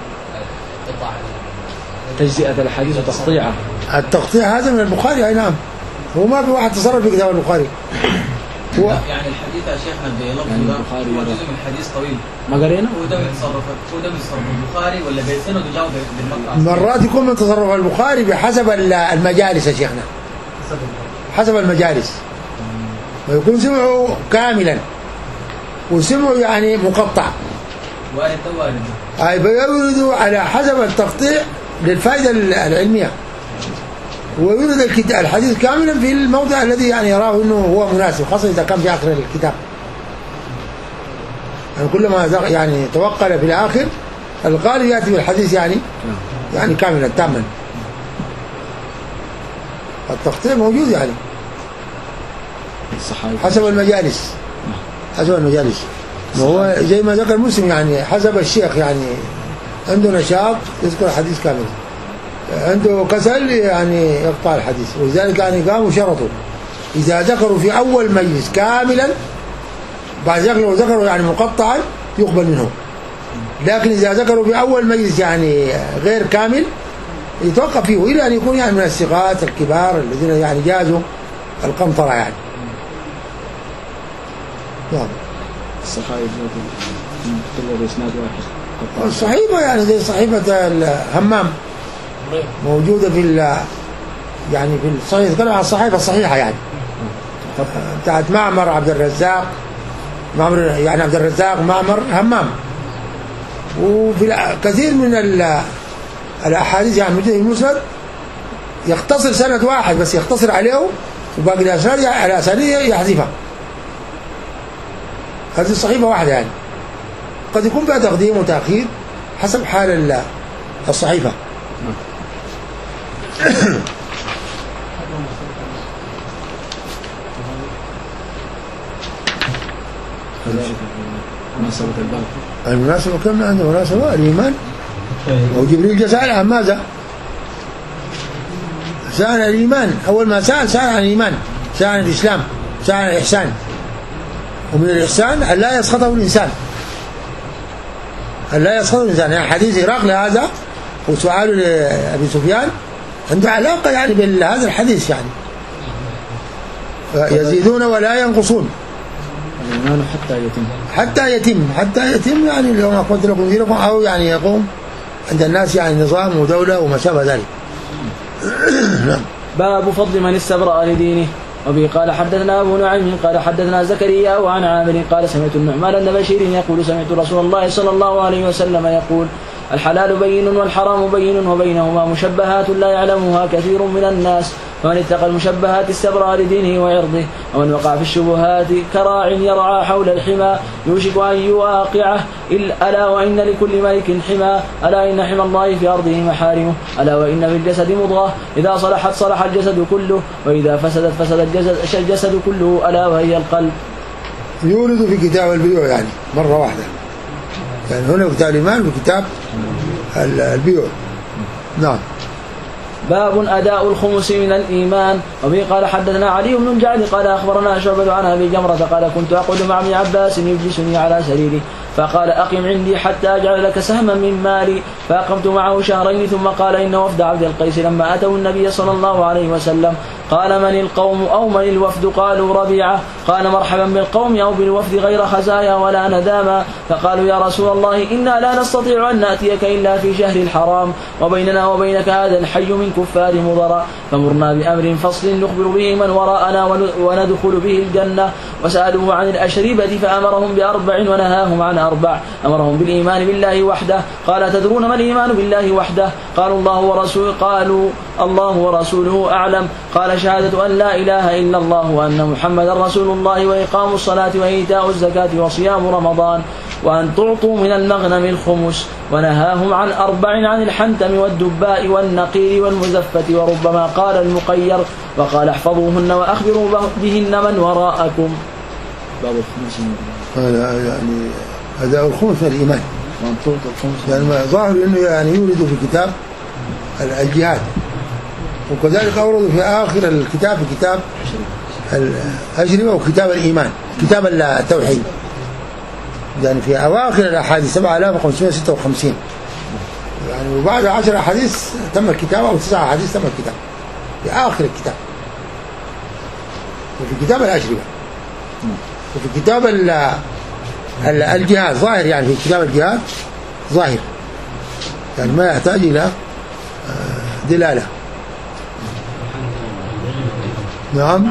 تجزئة الحديث وتقطيعه. التقطيع هذا من البخاري. أي نعم هو ما في واحد تصرف في كتاب البخاري هو يعني الحديث يا شيخنا بلفظه ده هو جزء من الحديث طويل ما قرينا هو ده من تصرف هو ده من تصرف البخاري ولا بيسنده جاوب بالمقطع مرات يكون من تصرف البخاري بحسب المجالس يا شيخنا حسب المجالس ويكون سمعه كاملا وسمعه يعني مقطع وارد وارد أي بيورد على حسب التقطيع للفائدة العلمية ويورد الحديث كاملا في الموضع الذي يعني يراه انه هو مناسب خاصة اذا كان في اخر الكتاب. يعني كلما يعني توقل في الآخر الغالب يأتي بالحديث يعني يعني كاملا تاما. التقطيع موجود يعني حسب المجالس حسب المجالس. وهو زي ما ذكر مسلم يعني حسب الشيخ، يعني عنده نشاط يذكر الحديث كامل، عنده كسل يعني يقطع الحديث. ولذلك يعني قاموا شرطوا إذا ذكروا في أول مجلس كاملا بعد ذلك لو ذكروا يعني مقطعا يقبل منه، لكن إذا ذكروا في أول مجلس يعني غير كامل يتوقف فيه إلى أن يكون يعني من الثقات الكبار الذين يعني جازوا القنطرة يعني. نعم. الصحائف كلها بإسناد واحد. الصحيفة يعني زي صحيفة الهمام موجودة في يعني في الصحيفة، تكلم عن الصحيفة الصحيحة يعني بتاعت معمر عبد الرزاق، معمر يعني عبد الرزاق معمر همام. وفي كثير من الأحاديث يعني موجودة في المسند يختصر سند واحد بس يختصر عليه وباقي الأسناد على أسانيد يحذفها. هذه الصحيفة واحدة يعني قد يكون فيها تقديم وتأخير حسب حال الصحيفة. المناسبة كم عنده مناسبة الإيمان وجبريل جاء سأل عن ماذا؟ سأل عن الإيمان. أول ما سأل سأل عن الإيمان، سأل عن الإسلام، سأل عن الإحسان. ومن الإحسان أن لا يسخطه الإنسان، أن لا يسخطه الإنسان. يعني حديث هرقل هذا وسؤاله لأبي سفيان عنده علاقة يعني بهذا الحديث يعني يزيدون ولا ينقصون الإيمان حتى يتم حتى يتم حتى يتم يعني اليوم أقمت لكم دينكم، أو يعني يقوم عند الناس يعني نظام ودولة وما شابه ذلك. باب فضل من استبرأ لدينه. وبه قال حدثنا أبو نعيم قال حدثنا زكريا وعن عامر قال سمعت النعمان بن بشير يقول سمعت رسول الله صلى الله عليه وسلم يقول الحلال بين والحرام بين وبينهما مشبهات لا يعلمها كثير من الناس، فمن اتقى المشبهات استبرأ لدينه وعرضه، ومن وقع في الشبهات كراع يرعى حول الحمى يوشك أن يواقعه. ألا وإن لكل ملك حمى، ألا إن حمى الله في أرضه محارمه، ألا وإن في الجسد مضغة إذا صلحت صلح الجسد كله وإذا فسدت فسد الجسد, الجسد كله ألا وهي القلب. يولد في كتاب البيوع يعني مرة واحدة، يعني هنا في كتاب الإيمان في كتاب البيوع. نعم. باب أداء الخمس من الإيمان. وبه قال حدثنا علي بن الجعد قال أخبرنا شعبة عن أبي جمرة قال كنت أقعد مع ابن عباس يجلسني على سريري فقال أقم عندي حتى أجعل لك سهما من مالي، فأقمت معه شهرين ثم قال إن وفد عبد القيس لما أتوا النبي صلى الله عليه وسلم قال من القوم أو من الوفد؟ قالوا ربيعة. قال مرحبا بالقوم أو بالوفد غير خزايا ولا نداما. فقالوا يا رسول الله إنا لا نستطيع أن نأتيك إلا في شهر الحرام وبيننا وبينك هذا الحي من كفار مضر، فمرنا بأمر فصل نخبر به من وراءنا وندخل به الجنة. وسألوه عن الأشربة فأمرهم بأربع ونهاهم عن أربع. أمرهم بالإيمان بالله وحده. قال تدرون ما الإيمان بالله وحده؟ قالوا الله ورسوله قالوا الله ورسوله أعلم. قال شهادة أن لا إله إلا الله وأن محمدا رسول الله وإقام الصلاة وإيتاء الزكاة وصيام رمضان وأن تعطوا من المغنم الخمس. ونهاهم عن أربع عن الحنتم والدباء والنقير والمزفة وربما قال المقير، وقال احفظوهن وأخبروا بهن من وراءكم. باب الخمس يعني أداء الخمس من الإيمان وأن تعطوا الخمس يعني ظاهر أنه يعني يولد في كتاب الجهاد، وكذلك أورد في آخر الكتاب في كتاب الأجربة وكتاب الإيمان كتاب التوحيد، يعني في أواخر الأحاديث سبعة آلاف وخمسمائة وستة وخمسين يعني، وبعد عشر أحاديث تم الكتاب أو تسعة أحاديث تم الكتاب في آخر الكتاب. وفي كتاب الأجربة وفي كتاب الجهاد ظاهر، يعني في كتاب الجهاد ظاهر يعني ما يحتاج إلى دلالة. نعم.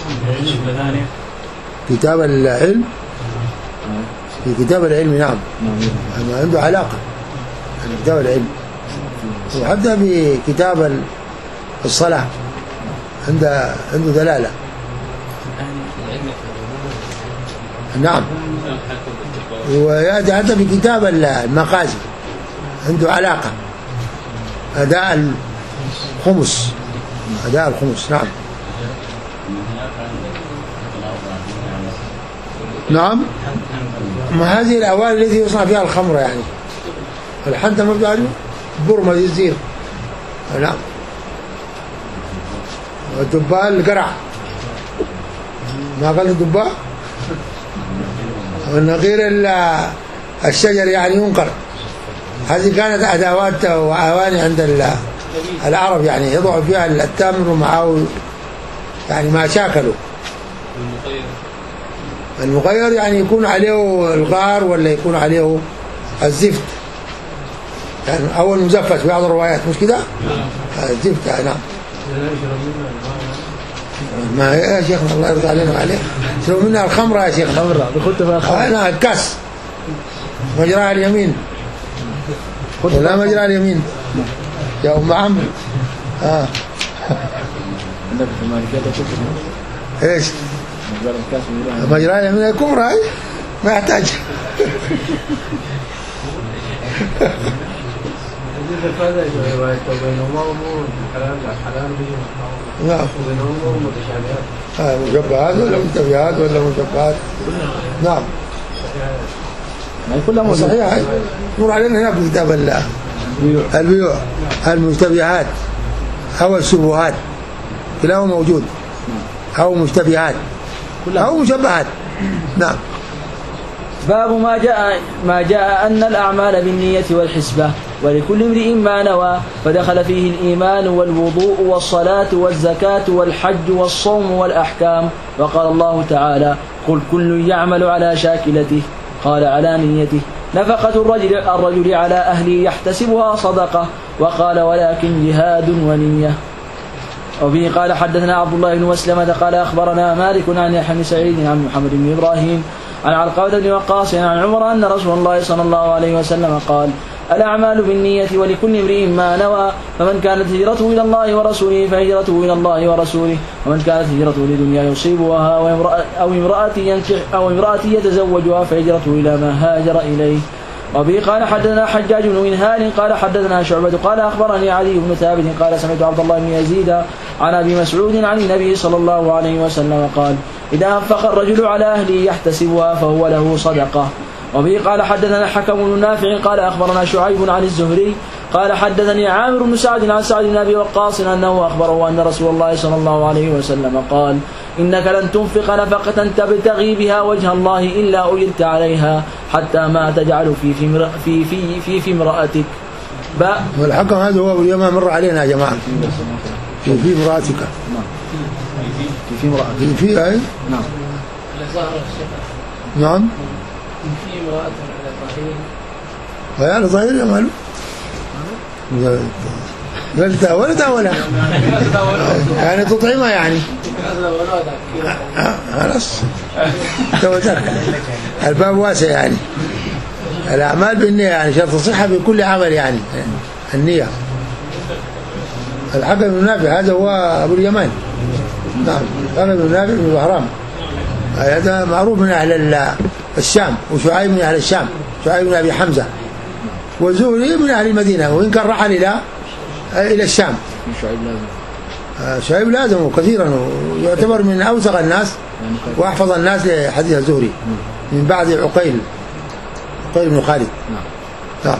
كتاب العلم في كتاب العلم نعم ما عنده علاقة يعني كتاب العلم، وحتى في كتاب الصلاة عنده عنده دلالة. نعم. ويأتي حتى في كتاب المقازي عنده علاقة أداء الخمس، أداء الخمس. نعم نعم. ما هذه الأواني التي يصنع فيها الخمر يعني الحنطة ما بتعرف برمة يزير. نعم. والدباء القرع ما قال الدباء والنغير الشجر يعني ينقر. هذه كانت أدوات وأواني عند العرب يعني يضع فيها التمر ومعه يعني ما شاكلوا. المغير يعني يكون عليه الغار ولا يكون عليه الزفت يعني أول مزفت في بعض الروايات مش كده؟ الزفت. نعم. ما يا شيخنا الله يرضى علينا وعليك شو منها الخمرة يا شيخنا؟ خمرة بخدت في الخمرة. أنا الكاس مجرى اليمين لا مجرى اليمين يا أم عمرو. آه. عندك في المالكية إيش؟ مجرى اليمين الكبرى هاي ما يحتاج. نعم. مشبهات ولا مشتبهات ولا مشبهات؟ نعم. كلها صحيح. مر علينا هنا في كتاب الله البيوع المشتبهات أو الشبهات كلاهما موجود أو مشتبهات أو مشبهات. نعم. باب ما جاء ما جاء أن الأعمال بالنية والحسبة ولكل امرئ ما نوى فدخل فيه الإيمان والوضوء والصلاة والزكاة والحج والصوم والأحكام. وقال الله تعالى قل كل يعمل على شاكلته قال على نيته. نفقة الرجل, الرجل على أهله يحتسبها صدقة. وقال ولكن جهاد ونية. وفيه قال حدثنا عبد الله بن مسلمة قال أخبرنا مالك عن يحيى بن سعيد عن محمد بن إبراهيم عن علقمة بن وقاص عن عمر أن رسول الله صلى الله عليه وسلم قال الأعمال بالنية ولكل امرئ ما نوى فمن كانت هجرته إلى الله ورسوله فهجرته إلى الله ورسوله ومن كانت هجرته لدنيا يصيبها أو امرأة ينكح أو امرأة يتزوجها فهجرته إلى ما هاجر إليه. وبه قال حدثنا حجاج بن منهال قال حدثنا شعبة قال أخبرني علي بن ثابت قال سمعت عبد الله بن يزيد عن أبي مسعود عن النبي صلى الله عليه وسلم قال إذا أنفق الرجل على أهله يحتسبها فهو له صدقة. وبه قال حدثنا حكم بن نافع قال أخبرنا شعيب عن الزهري قال حدثني عامر بن سعد عن سعد بن أبي وقاص أنه أخبره أن رسول الله صلى الله عليه وسلم قال إنك لن تنفق نفقة تبتغي بها وجه الله إلا أجرت عليها حتى ما تجعل في في في في, في, في امرأتك. والحكم هذا هو اليوم مر علينا يا جماعة في في امرأتك. في في امرأتك في في أي نعم نعم في امرأة على ظهير ويا ظهير يا مالو ولد ولد ولا يعني تطعمها يعني خلاص الباب واسع يعني الأعمال بالنية يعني شرط الصحة في كل عمل يعني النية. الحكم بن نافع هذا هو أبو اليمان. نعم. الحكم بن نافع بن بهرام هذا معروف من أهل الشام وشعيب من أهل الشام شعيب بن أبي حمزة والزهري من أهل المدينة وإن كان رحل إلى إلى الشام. شعيب لازم شعيب لازم كثيرا ويعتبر من أوثق الناس وأحفظ الناس لحديث الزهري من بعد عقيل عقيل بن خالد. نعم. نعم.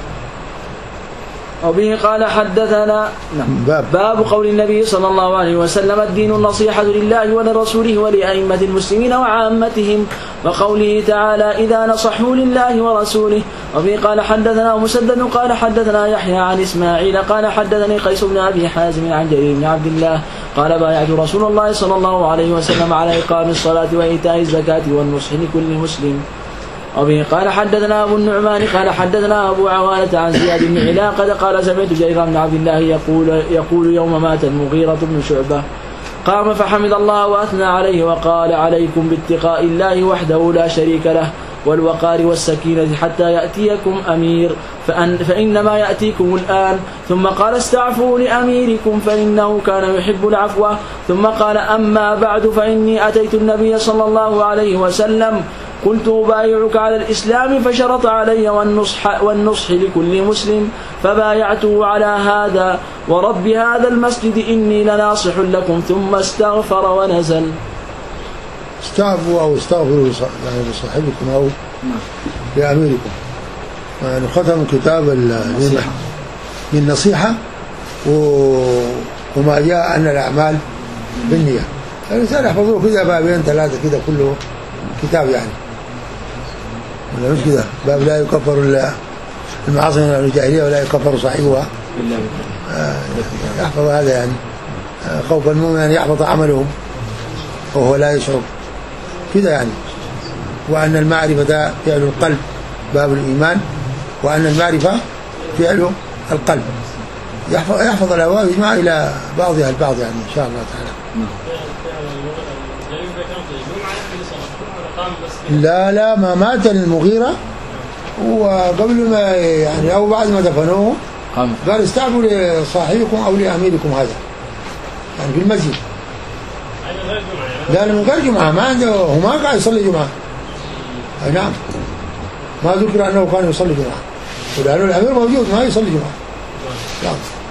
وبه قال حدثنا باب. باب قول النبي صلى الله عليه وسلم الدين النصيحة لله ولرسوله ولأئمة المسلمين وعامتهم وقوله تعالى إذا نصحوا لله ورسوله. وبه قال حدثنا مسدد قال حدثنا يحيى عن إسماعيل قال حدثني قيس بن أبي حازم عن جرير بن عبد الله قال بايعت رسول الله صلى الله عليه وسلم على إقام الصلاة وإيتاء الزكاة والنصح لكل مسلم. وبه قال حدثنا أبو النعمان قال حدثنا أبو عوانة عن زياد بن علاقة قال سمعت جرير بن عبد الله يقول, يقول يوم مات المغيرة بن شعبة قام فحمد الله وأثنى عليه وقال عليكم باتقاء الله وحده لا شريك له والوقار والسكينة حتى يأتيكم أمير فأن فإنما يأتيكم الآن. ثم قال استعفوا لأميركم فإنه كان يحب العفو. ثم قال أما بعد فإني أتيت النبي صلى الله عليه وسلم قلت أبايعك على الإسلام فشرط علي والنصح, والنصح لكل مسلم فبايعته على هذا ورب هذا المسجد إني لناصح لكم ثم استغفر ونزل. استعفوا أو استغفروا يعني لصاحبكم أو لأميركم. يعني ختم كتاب بالنصيحة وما جاء أن الأعمال بالنية. الإنسان يحفظوه كذا بابين ثلاثة كذا كله كتاب يعني، ولا مش كذا؟ باب لا يكفر المعاصي من الجاهلية ولا يكفر صاحبها آه يحفظ هذا يعني آه خوف المؤمن أن يحفظ عمله وهو لا يشعر كذا يعني. وأن المعرفة فعل القلب باب الإيمان، وأن المعرفة فعل القلب. يحفظ, يحفظ الأبواب يجمع إلى بعضها البعض يعني إن شاء الله تعالى. لا لا ما مات المغيرة وقبل ما يعني أو بعد ما دفنوه قال استعفوا لصاحبكم أو لأميركم هذا يعني في المسجد. لا من غير جمعة ما عنده، هو ما قاعد يصلي جمعة. أي نعم ما ذكر أنه كان يصلي جمعة، ولأنه الأمير موجود ما يصلي جمعة. نعم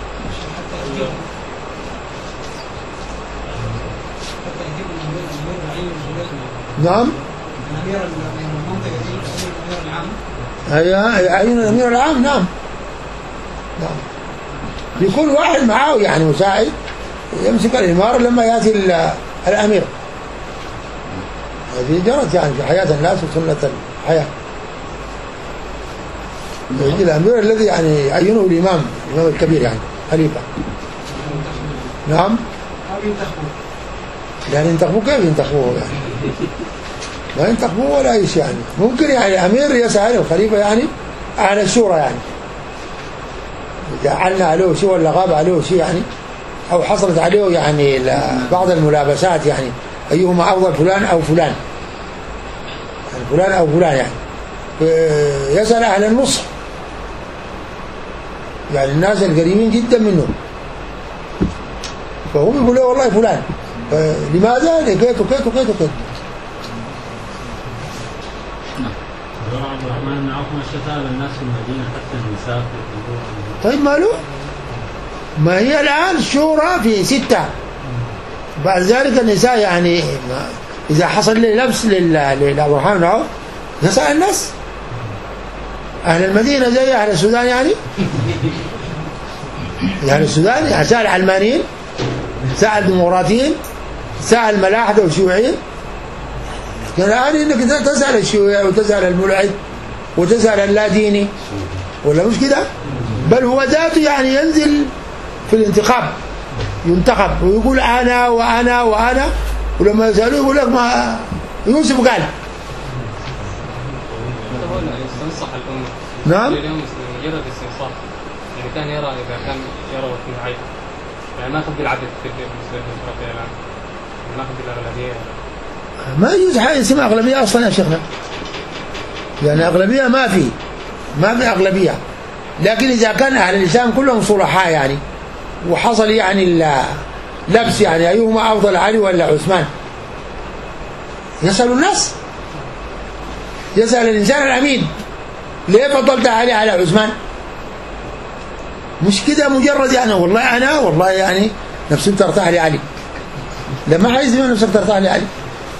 نعم أيوة يعين الأمير العام. نعم نعم يكون واحد معاه يعني مساعد يمسك الإمارة لما يأتي الأمير. هذه جرت يعني في حياة الناس وسنة الحياة. يجي الأمير الذي يعني يعينه الإمام الإمام الكبير يعني خليفة. نعم أو ينتخبوه يعني ينتخبوه كيف ينتخبوه يعني ما ينتخبوه ولا أي شيء يعني. ممكن يعني الأمير يسأل الخليفة يعني أهل الشورى يعني جعلنا عليه شيء ولا غاب عليه شيء يعني، أو حصلت عليه يعني بعض الملابسات يعني أيهما أفضل فلان أو فلان يعني فلان أو فلان يعني يسأل أهل النصح يعني الناس القريبين جدا منه، فهو يقول له والله فلان لماذا لقيت وكيت وكيت وكيت. عبد الرحمن بن عوف ما شتى الناس في المدينة حتى النساء. طيب ماله؟ ما هي الآن الشورى في ستة، بعد ذلك النساء يعني إذا حصل لي لبس لعبد الرحمن بن عوف يسأل الناس أهل المدينة زي أهل السودان يعني أهل السودان يعني سأل العلمانيين، سأل الديمقراطيين، سأل الملاحدة والشيوعيين. الآن إنك تسأل الشيوعي وتسأل الملحد وتسأل اللاديني ولا مش كده؟ بل هو ذاته يعني ينزل في الانتخاب ينتخب ويقول أنا وأنا وأنا، ولما يسألوه يقول لك ما يوسف قال. يستنصح الأمة. نعم. اليوم مجرد استنصاح يعني كان يرى إذا كان يرى وفي عيب يعني ما أخذ بالعدد في الديمقراطية الآن ما أخذ بالأغلبية. ما يجوز حاجة اسمها أغلبية أصلا يا شيخنا، يعني أغلبية ما في ما في أغلبية، لكن إذا كان أهل الإسلام كلهم صلحاء يعني وحصل يعني لبس يعني أيهما أفضل علي ولا عثمان يسأل الناس، يسأل الإنسان الأمين ليه فضلت علي على عثمان؟ مش كده مجرد يعني والله أنا والله يعني نفسي ترتاح لي علي، لما عايز من نفسك ترتاح لي علي.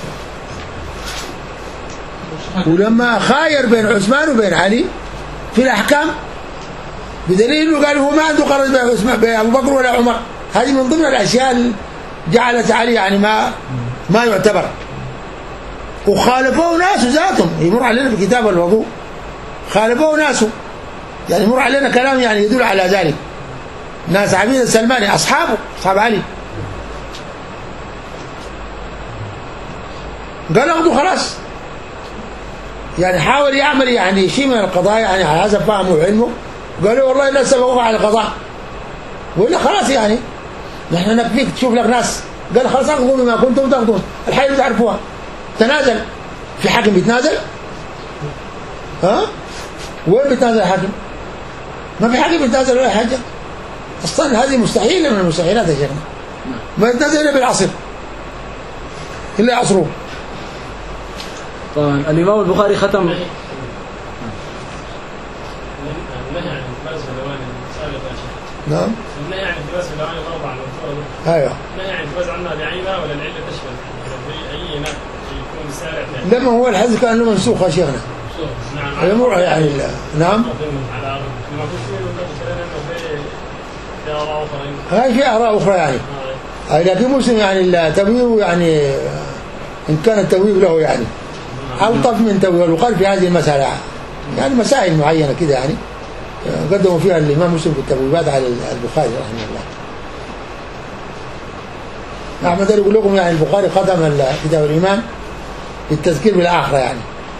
ولما خاير بين عثمان وبين علي في الأحكام بدليل انه قال هو ما عنده قرض بين عثمان بين ابو بكر ولا عمر، هذه من ضمن الاشياء اللي جعلت علي يعني ما ما يعتبر. وخالفوه ناس ذاتهم يمر علينا في كتاب الوضوء، خالفوه ناس يعني يمر علينا كلام يعني يدل على ذلك، ناس عبيد السلماني اصحابه اصحاب علي قال اخذوا خلاص يعني حاول يعمل يعني شيء من القضايا يعني على حسب فهمه وعلمه، قالوا والله لا سبقوك على القضاء ولا خلاص يعني نحن نكفيك تشوف لك ناس، قال خلاص اخذوا بما كنتم تاخذون الحاجه تعرفوها، تنازل. في حاكم بيتنازل؟ ها وين بيتنازل الحاكم؟ ما في حاكم بيتنازل ولا حاجه اصلا، هذه مستحيله من المستحيلات يا شيخنا، ما يتنازل الا بالعصر الا عصره. طبعا الإمام البخاري ختم النهي عن التباس بالأواني سابقا يا شيخ. نعم. النهي عن التباس بالأواني الأربعة المذكورة. ايوه. النهي عن التباس عنها بعينها ولا العلة تشمل؟ أي نهي يكون سارع فيها. لما هو الحديث كان له منسوخ يا شيخنا. نعم. الأمور يعني لا. نعم. على ما في في آراء أخرى. هاي في آراء أخرى يعني. أي لكن مسلم يعني التبويب يعني إن كان التبويب له يعني ألطف من تبويب البخاري في هذه المسألة يعني مسائل معينة كده يعني قدموا فيها الإمام مسلم بالتبويبات على البخاري رحمه الله. أحمد يقول لكم يعني البخاري ختم كتاب الإيمان بالتذكير بالآخرة يعني.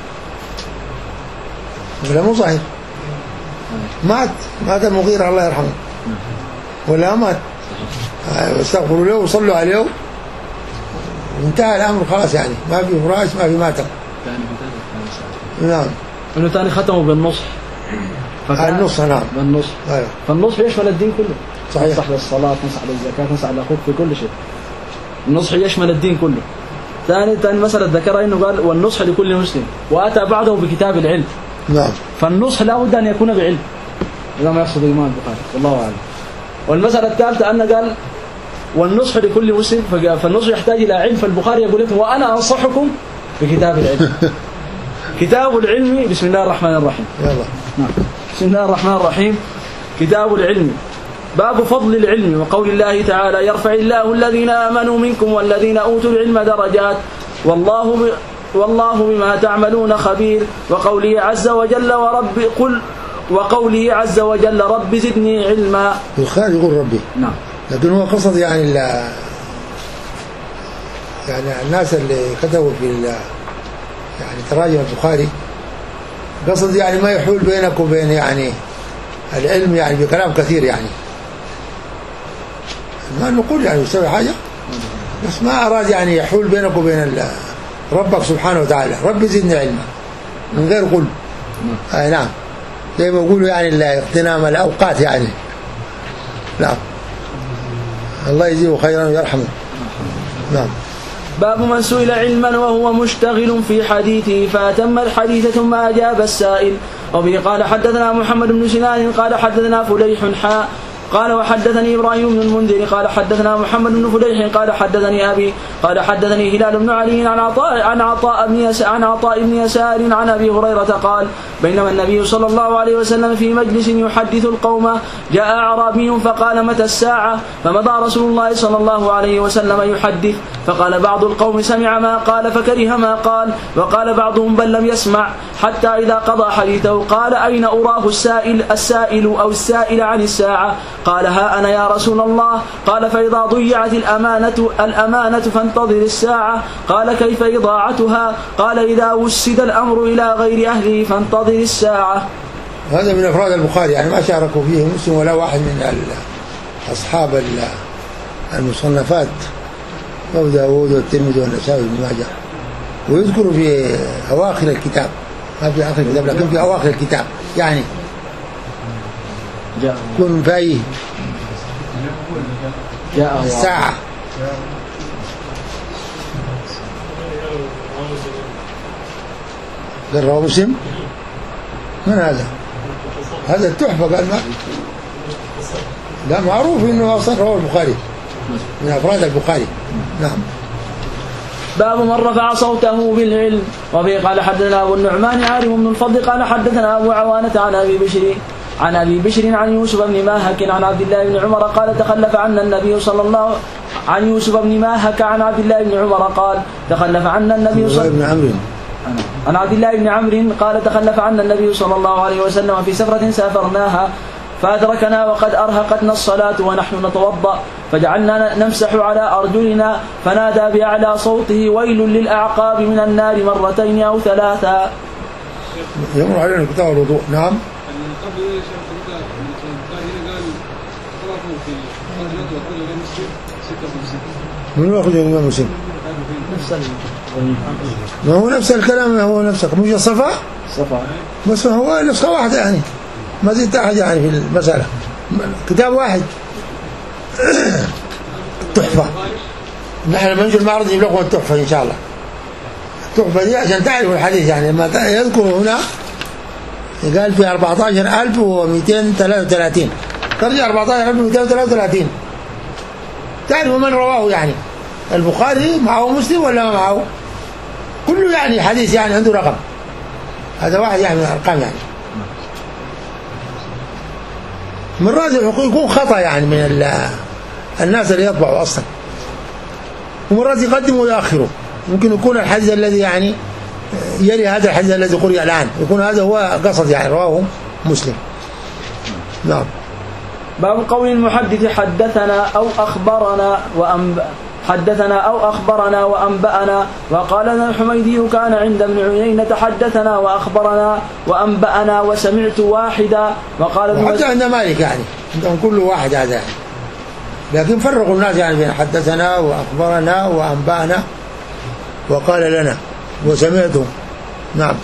ولا مو صحيح؟ مات مات المغيرة الله يرحمه ولا مات؟ استغفروا له وصلوا عليه وانتهى الأمر خلاص يعني ما في فراش ما في ماتم. نعم. إنه ثاني ختموا بالنصح. النصح نعم. بالنصح. أيوه. فالنصح يشمل الدين كله. صحيح. تنصح للصلاة، تنصح للزكاة، تنصح لأخوك في كل شيء. النصح يشمل الدين كله. ثاني ثاني مسألة ذكرها إنه قال والنصح لكل مسلم وأتى بعده بكتاب العلم. نعم. فالنصح لا بد أن يكون بعلم. إذا ما يقصد الإمام البخاري والله أعلم. والمسألة الثالثة أن قال والنصح لكل مسلم فالنصح يحتاج إلى علم. فالبخاري يقول لكم وأنا أنصحكم بكتاب العلم. كتاب العلم بسم الله الرحمن الرحيم. يلا. نعم. بسم الله الرحمن الرحيم. كتاب العلم باب فضل العلم وقول الله تعالى يرفع الله الذين آمنوا منكم والذين أوتوا العلم درجات والله ب... والله بما تعملون خبير. وقوله عز وجل ورب قل وقوله عز وجل رب زدني علما. الخارج يقول ربي. نعم. لكن هو قصد يعني يعني الناس اللي كتبوا في يعني تراجم البخاري قصد يعني ما يحول بينك وبين يعني العلم يعني بكلام كثير يعني ما نقول يعني يسوي حاجة بس ما أراد يعني يحول بينك وبين ربك سبحانه وتعالى رب زدني علما من غير قل. أي نعم زي ما يقولوا يعني اغتنام الأوقات يعني. نعم الله يجزيه خيرا ويرحمه. نعم. باب من سئل علما وهو مشتغل في حديثه فأتم الحديث ثم أجاب السائل. وبه قال حدثنا محمد بن سنان قال حدثنا فليح حاء قال وحدثني إبراهيم بن المنذر قال حدثنا محمد بن فليح قال حدثني أبي قال حدثني هلال بن علي عن عطاء عن عطاء بن يسار عن عطاء بن يسار عن أبي هريرة قال بينما النبي صلى الله عليه وسلم في مجلس يحدث القوم جاء أعرابي فقال متى الساعة فمضى رسول الله صلى الله عليه وسلم يحدث فقال بعض القوم سمع ما قال فكره ما قال وقال بعضهم بل لم يسمع حتى إذا قضى حديثه قال أين أراه السائل السائل أو السائل عن الساعة قال ها أنا يا رسول الله قال فإذا ضيعت الأمانة الأمانة فانتظر الساعة قال كيف إضاعتها قال إذا وسد الأمر إلى غير أهله فانتظر الساعة. هذا من أفراد البخاري يعني ما شاركوا فيه مسلم ولا واحد من أصحاب المصنفات أبو داود والترمذي والنسائي وابن ماجه ويذكر في أواخر الكتاب ما في آخر الكتاب لكن في أواخر الكتاب يعني كن فيه الساعة. قال رواه مسلم من هذا؟ هذا التحفة قال ما لا معروف إنه أصلا رواه البخاري من أفراد البخاري. نعم. باب من رفع صوته بالعلم. وفي قال حدثنا أبو النعمان عارم بن الفضل قال حدثنا أبو عوانة عن أبي بشر عن أبي بشر عن يوسف بن ماهك عن عبد الله بن عمر قال تخلف عنا النبي صلى الله عن يوسف بن ماهك عن عبد الله بن عمر قال تخلف عنا النبي صلى الله عليه وسلم عن عبد الله بن عمرو قال تخلف عنا النبي صلى الله عليه وسلم في سفرة سافرناها فأدركنا وقد أرهقتنا الصلاة ونحن نتوضأ فجعلنا نمسح على أرجلنا فنادى بأعلى صوته ويل للأعقاب من النار مرتين أو ثلاثا. يمر علينا كتاب الوضوء. نعم. من هو أخذ الإمام مسلم؟ ما هو نفس الكلام هو نفسك مش الصفا؟ صفا بس هو نسخة واحدة يعني ما زلت أحد يعني في المسألة كتاب واحد. تحفة نحن لما نجي المعرض نجيب لكم التحفة إن شاء الله التحفة دي عشان تعرف الحديث يعني لما يذكر هنا قال في أربعة عشر ألف ومئتين وثلاثة وثلاثين ترجع أربعة عشر ألف ومئتين وثلاثة وثلاثين تعرف من رواه يعني البخاري معه مسلم ولا ما معه كله يعني حديث يعني عنده رقم هذا واحد يعني من الأرقام يعني مرات يكون خطأ يعني من الناس اللي يطبعوا أصلا ومرات يقدموا ويأخروا ممكن يكون الحديث الذي يعني يلي هذا الحديث الذي قرئ الآن يكون هذا هو قصد يعني رواه مسلم. نعم. باب قول المحدث حدثنا أو أخبرنا وأنبأ حدثنا أو أخبرنا وأنبأنا. وقال لنا الحميدي كان عند ابن عيينة حدثنا وأخبرنا وأنبأنا وسمعت واحدا. وقال حتى عند مالك يعني عندهم كل واحد هذا يعني. لكن فرقوا الناس يعني بين حدثنا وأخبرنا وأنبأنا وقال لنا وسمعته. نعم.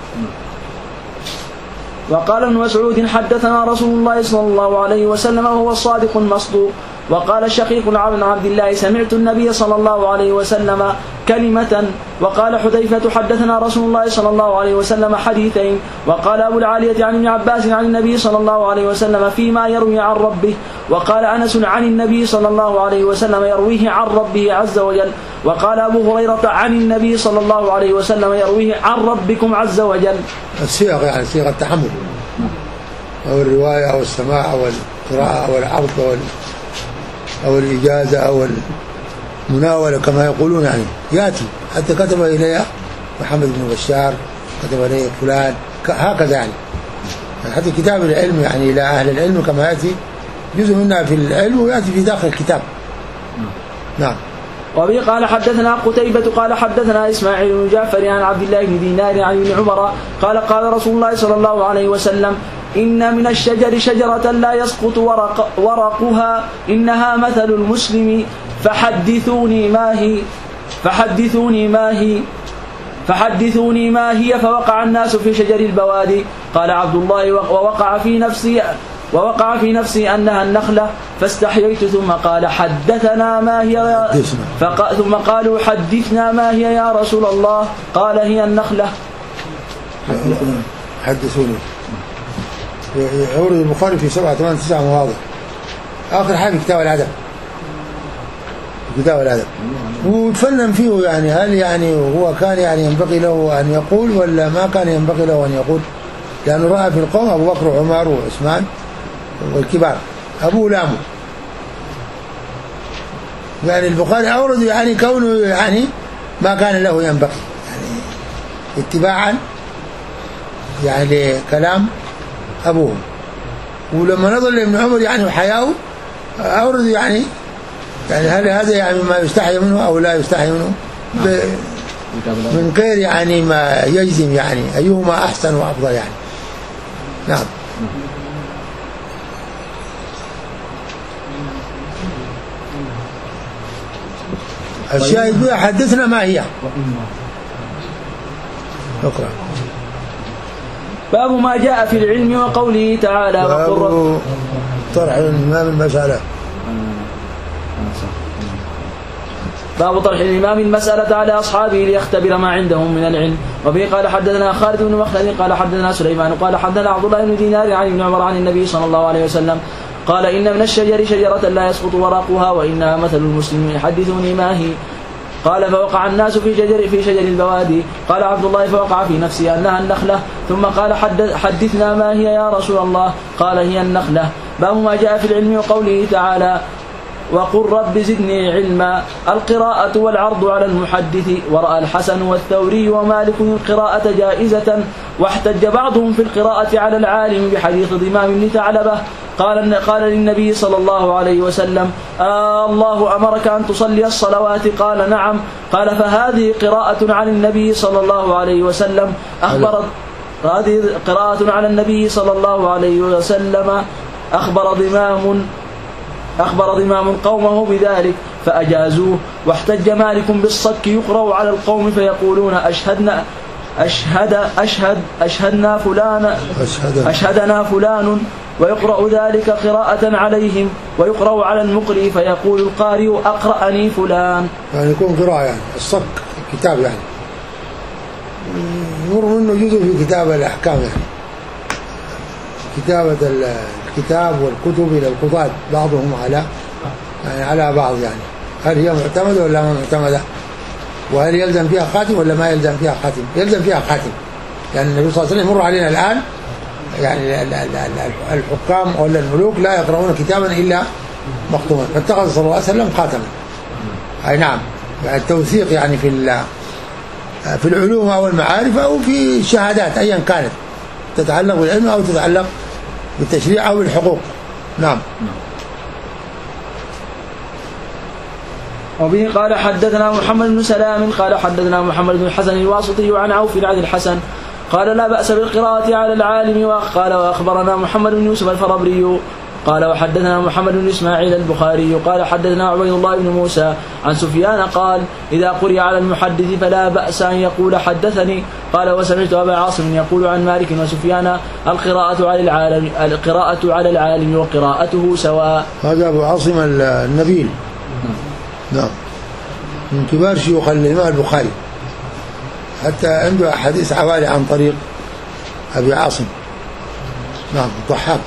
وقال ابن مسعود حدثنا رسول الله صلى الله عليه وسلم وهو الصادق المصدوق. وقال الشقيق بن عبد الله سمعت النبي صلى الله عليه وسلم كلمة. وقال حذيفة حدثنا رسول الله صلى الله عليه وسلم حديثين. وقال أبو العالية عن ابن عباس عن النبي صلى الله عليه وسلم فيما يروي عن ربه. وقال أنس عن النبي صلى الله عليه وسلم يرويه عن ربه عز وجل. وقال أبو هريرة عن النبي صلى الله عليه وسلم يرويه عن ربكم عز وجل. الصيغ يعني صيغة التحمل أو الرواية أو السماع أو القراءة أو العرض أو أو الإجازة أو المناولة كما يقولون يعني يأتي حتى كتب إليها محمد بن بشار كتب إليه فلان هكذا يعني حتى كتاب العلم يعني إلى أهل العلم كما يأتي جزء منها في العلم ويأتي في داخل الكتاب. نعم. وبه قال حدثنا قتيبة قال حدثنا إسماعيل بن جعفر عن عبد الله بن دينار عن ابن عمر قال قال رسول الله صلى الله عليه وسلم إن من الشجر شجرة لا يسقط ورق ورقها إنها مثل المسلم فحدثوني ما هي فحدثوني ما هي فحدثوني ما هي فوقع الناس في شجر البوادي. قال عبد الله ووقع في نفسي ووقع في نفسي أنها النخلة فاستحييت ثم قال حدثنا ما هي فق... ثم قالوا حدثنا ما هي يا رسول الله قال هي النخلة. حدثوني. يورد البخاري في سبعة ثمان تسعة مواضع آخر حاجة كتاب الأدب كتاب الأدب وتفنن فيه يعني هل يعني هو كان يعني ينبغي له أن يقول ولا ما كان ينبغي له أن يقول لأنه رأى في القوم أبو بكر وعمر وعثمان والكبار أبو لامو يعني البخاري أورد يعني كونه يعني ما كان له ينبغي يعني اتباعا يعني لكلام أبوهم. ولما نظر لابن عمر يعني وحياه أورد يعني يعني هل هذا يعني ما يستحي منه أو لا يستحي منه من غير يعني ما يجزم يعني أيهما أحسن وأفضل يعني. نعم. الشاهد بها حدثنا ما هي. شكرا. باب ما جاء في العلم وقوله تعالى باب طرح الإمام المسألة. باب طرح الإمام المسألة على أصحابه ليختبر ما عندهم من العلم. وبه قال حدثنا خالد بن مخلد قال حدثنا سليمان قال حدثنا عبد الله بن دينار عن ابن عمر عن النبي صلى الله عليه وسلم قال إن من الشجر شجرة لا يسقط ورقها وإنها مثل المسلم حدثوني ما هي. قال فوقع الناس في شجر في شجر البوادي. قال عبد الله فوقع في نفسي أنها النخلة ثم قال حدثنا ما هي يا رسول الله قال هي النخلة. باب ما جاء في العلم وقوله تعالى وقل رب زدني علما. القراءة والعرض على المحدث. ورأى الحسن والثوري ومالك القراءة جائزة واحتج بعضهم في القراءة على العالم بحديث ضمام بن ثعلبة قال قال للنبي صلى الله عليه وسلم آه الله أمرك أن تصلي الصلوات قال نعم. قال فهذه قراءة على النبي صلى الله عليه وسلم أخبر هذه قراءة على النبي صلى الله عليه وسلم أخبر ضمام أخبر ضمام قومه بذلك فأجازوه. واحتج مالك بالصك يقرأ على القوم فيقولون أشهدنا أشهد أشهد أشهدنا فلان أشهدنا فلان ويقرأ ذلك قراءة عليهم. ويقرأ على المقرئ فيقول القارئ أقرأني فلان يعني يكون قراءة يعني الصك كتاب يعني يمر منه جزء في كتابة الأحكام، يعني كتابة الكتاب والكتب إلى القضاة بعضهم على يعني على بعض، يعني هل هي معتمدة ولا ما معتمدة، وهل يلزم فيها خاتم ولا ما يلزم فيها خاتم. يلزم فيها خاتم، يعني النبي صلى الله عليه وسلم يمر علينا الآن يعني الحكام ولا الملوك لا يقرؤون كتابا إلا مختوما، فاتخذ صلى الله عليه وسلم خاتما. أي نعم، يعني التوثيق يعني في في العلوم أو المعارف أو في الشهادات أيا كانت تتعلق بالعلم أو تتعلق بالتشريع أو بالحقوق. نعم. وبه قال حدثنا محمد بن سلام قال حدثنا محمد بن الحسن الواسطي عن عوف عن الحسن قال لا بأس بالقراءة على العالم. وقال وأخبرنا محمد بن يوسف الفربري قال وحدثنا محمد بن إسماعيل البخاري قال حدثنا عبيد الله بن موسى عن سفيان قال إذا قرئ على المحدث فلا بأس أن يقول حدثني. قال وسمعت أبا عاصم يقول عن مالك وسفيان القراءة على العالم القراءة على العالم وقراءته سواء. هذا أبو عاصم النبيل، نعم، من كبار شيوخ الإمام البخاري، حتى عنده أحاديث عوالي عن طريق أبي عاصم. نعم، الضحاك.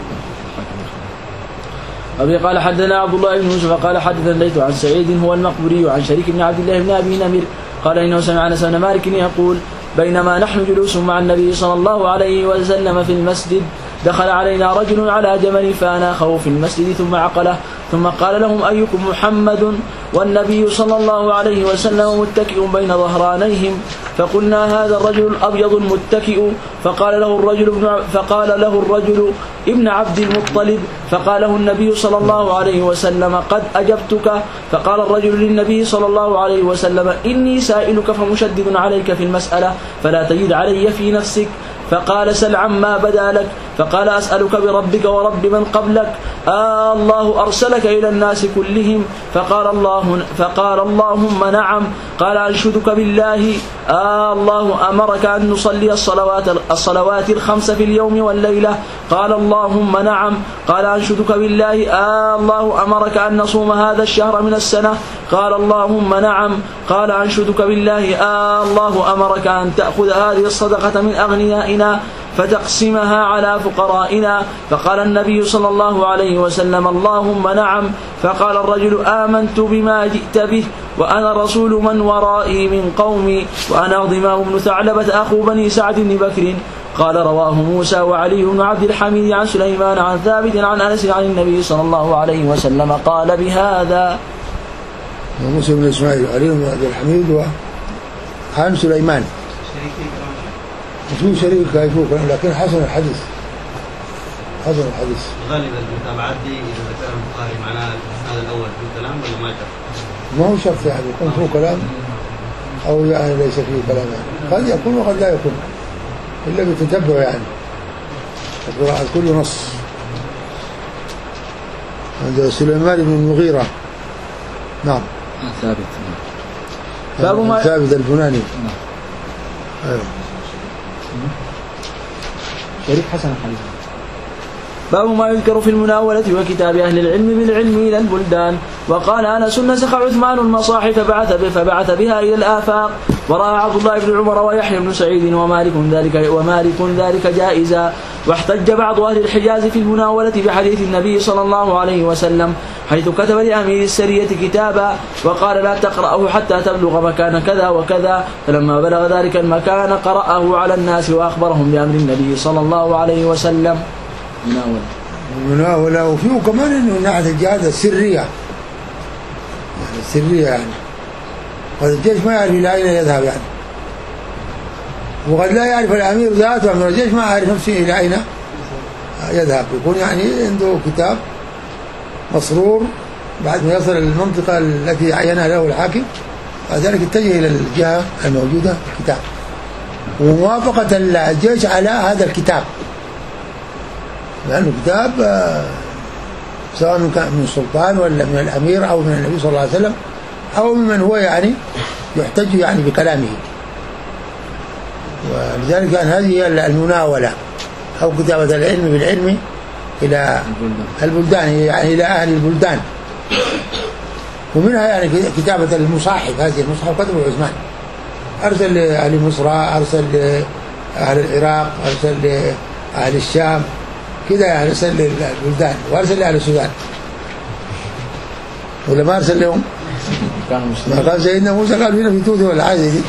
أبي قال حدثنا عبد الله بن يوسف قال حدثنا ليث عن سعيد هو المقبري عن شريك بن عبد الله بن أبي نمر قال إنه سمع أنس بن مالك يقول بينما نحن جلوس مع النبي صلى الله عليه وسلم في المسجد دخل علينا رجل على جمل فأناخه في المسجد ثم عقله ثم قال لهم أيكم محمد والنبي صلى الله عليه وسلم متكئ بين ظهرانيهم فقلنا هذا الرجل الأبيض المتكئ فقال له الرجل ابن فقال له الرجل ابن عبد المطلب فقال له النبي صلى الله عليه وسلم قد أجبتك. فقال الرجل للنبي صلى الله عليه وسلم إني سائلك فمشدد عليك في المسألة فلا تجد علي في نفسك. فقال سل عما بدا لك. فقال أسألك بربك ورب من قبلك آه الله أرسلك إلى الناس كلهم. فقال الله فقال اللهم نعم. قال أنشدك بالله آه الله أمرك أن نصلي الصلوات الصلوات الخمس في اليوم والليلة. قال اللهم نعم. قال أنشدك بالله آه الله أمرك أن نصوم هذا الشهر من السنة. قال اللهم نعم. قال أنشدك بالله آه الله أمرك أن تأخذ هذه الصدقة من أغنيائنا فتقسمها على فقرائنا. فقال النبي صلى الله عليه وسلم اللهم نعم. فقال الرجل آمنت بما جئت به وأنا رسول من ورائي من قومي وأنا ضمام بن ثعلبة أخو بني سعد بن بكر. قال رواه موسى وعلي بن عبد الحميد عن سليمان عن ثابت عن أنس عن النبي صلى الله عليه وسلم قال بهذا. موسى بن إسماعيل وعلي بن عبد الحميد وعن سليمان شو شريك يفوق، لكن حسن الحديث حسن الحديث. غالبا المتابعات دي إذا ذكر البخاري معناها الإسناد الأول فيه كلام ولا ما شرط؟ ما هو شرط يعني يكون فيه كلام أو يعني ليس فيه كلام، يعني قد يكون وقد لا يكون إلا بتتبع يعني القراءة كل نص. عند سليمان بن المغيرة نعم ثابت باب ما ثابت البناني أيوه شريك حسن الحديث. باب ما يذكر في المناولة وكتاب أهل العلم بالعلم إلى البلدان. وقال أنس نسخ عثمان المصاحف فبعث فبعث بها إلى الآفاق ورأى عبد الله بن عمر ويحيى بن سعيد ومالك ذلك ومالك ذلك جائزا. واحتج بعض أهل الحجاز في المناولة بحديث النبي صلى الله عليه وسلم حيث كتب لأمير السرية كتابا وقال لا تقرأه حتى تبلغ مكان كذا وكذا. فلما بلغ ذلك المكان قرأه على الناس وأخبرهم بأمر النبي صلى الله عليه وسلم. مناولة مناولة وفيه كمان إنه ناحية الجهاد السرية يعني السرية يعني قد الجيش ما يعرف إلى أين يذهب يعني، وقد لا يعرف الأمير ذاته من الجيش ما يعرف نفسه إلى أين يذهب. يكون يعني عنده كتاب مسرور بعد ما يصل المنطقة التي عينها له الحاكم بعد ذلك يتجه إلى الجهة الموجودة في الكتاب وموافقة الجيش على هذا الكتاب، لأنه كتاب سواء كان من السلطان ولا من الأمير أو من النبي صلى الله عليه وسلم أو من هو يعني يحتج يعني بكلامه. ولذلك كان هذه المناولة أو كتابة العلم بالعلم إلى البلدان يعني إلى أهل البلدان. ومنها يعني كتابة المصاحف، هذه المصحف كتبه عثمان أرسل لأهل مصر، أرسل لأهل العراق، أرسل لأهل الشام كده يعني، أرسل للبلدان، وأرسل لأهل السودان. ولا ما أرسل لهم؟ ما قال سيدنا موسى قال فينا في توتي ولا حاجة دي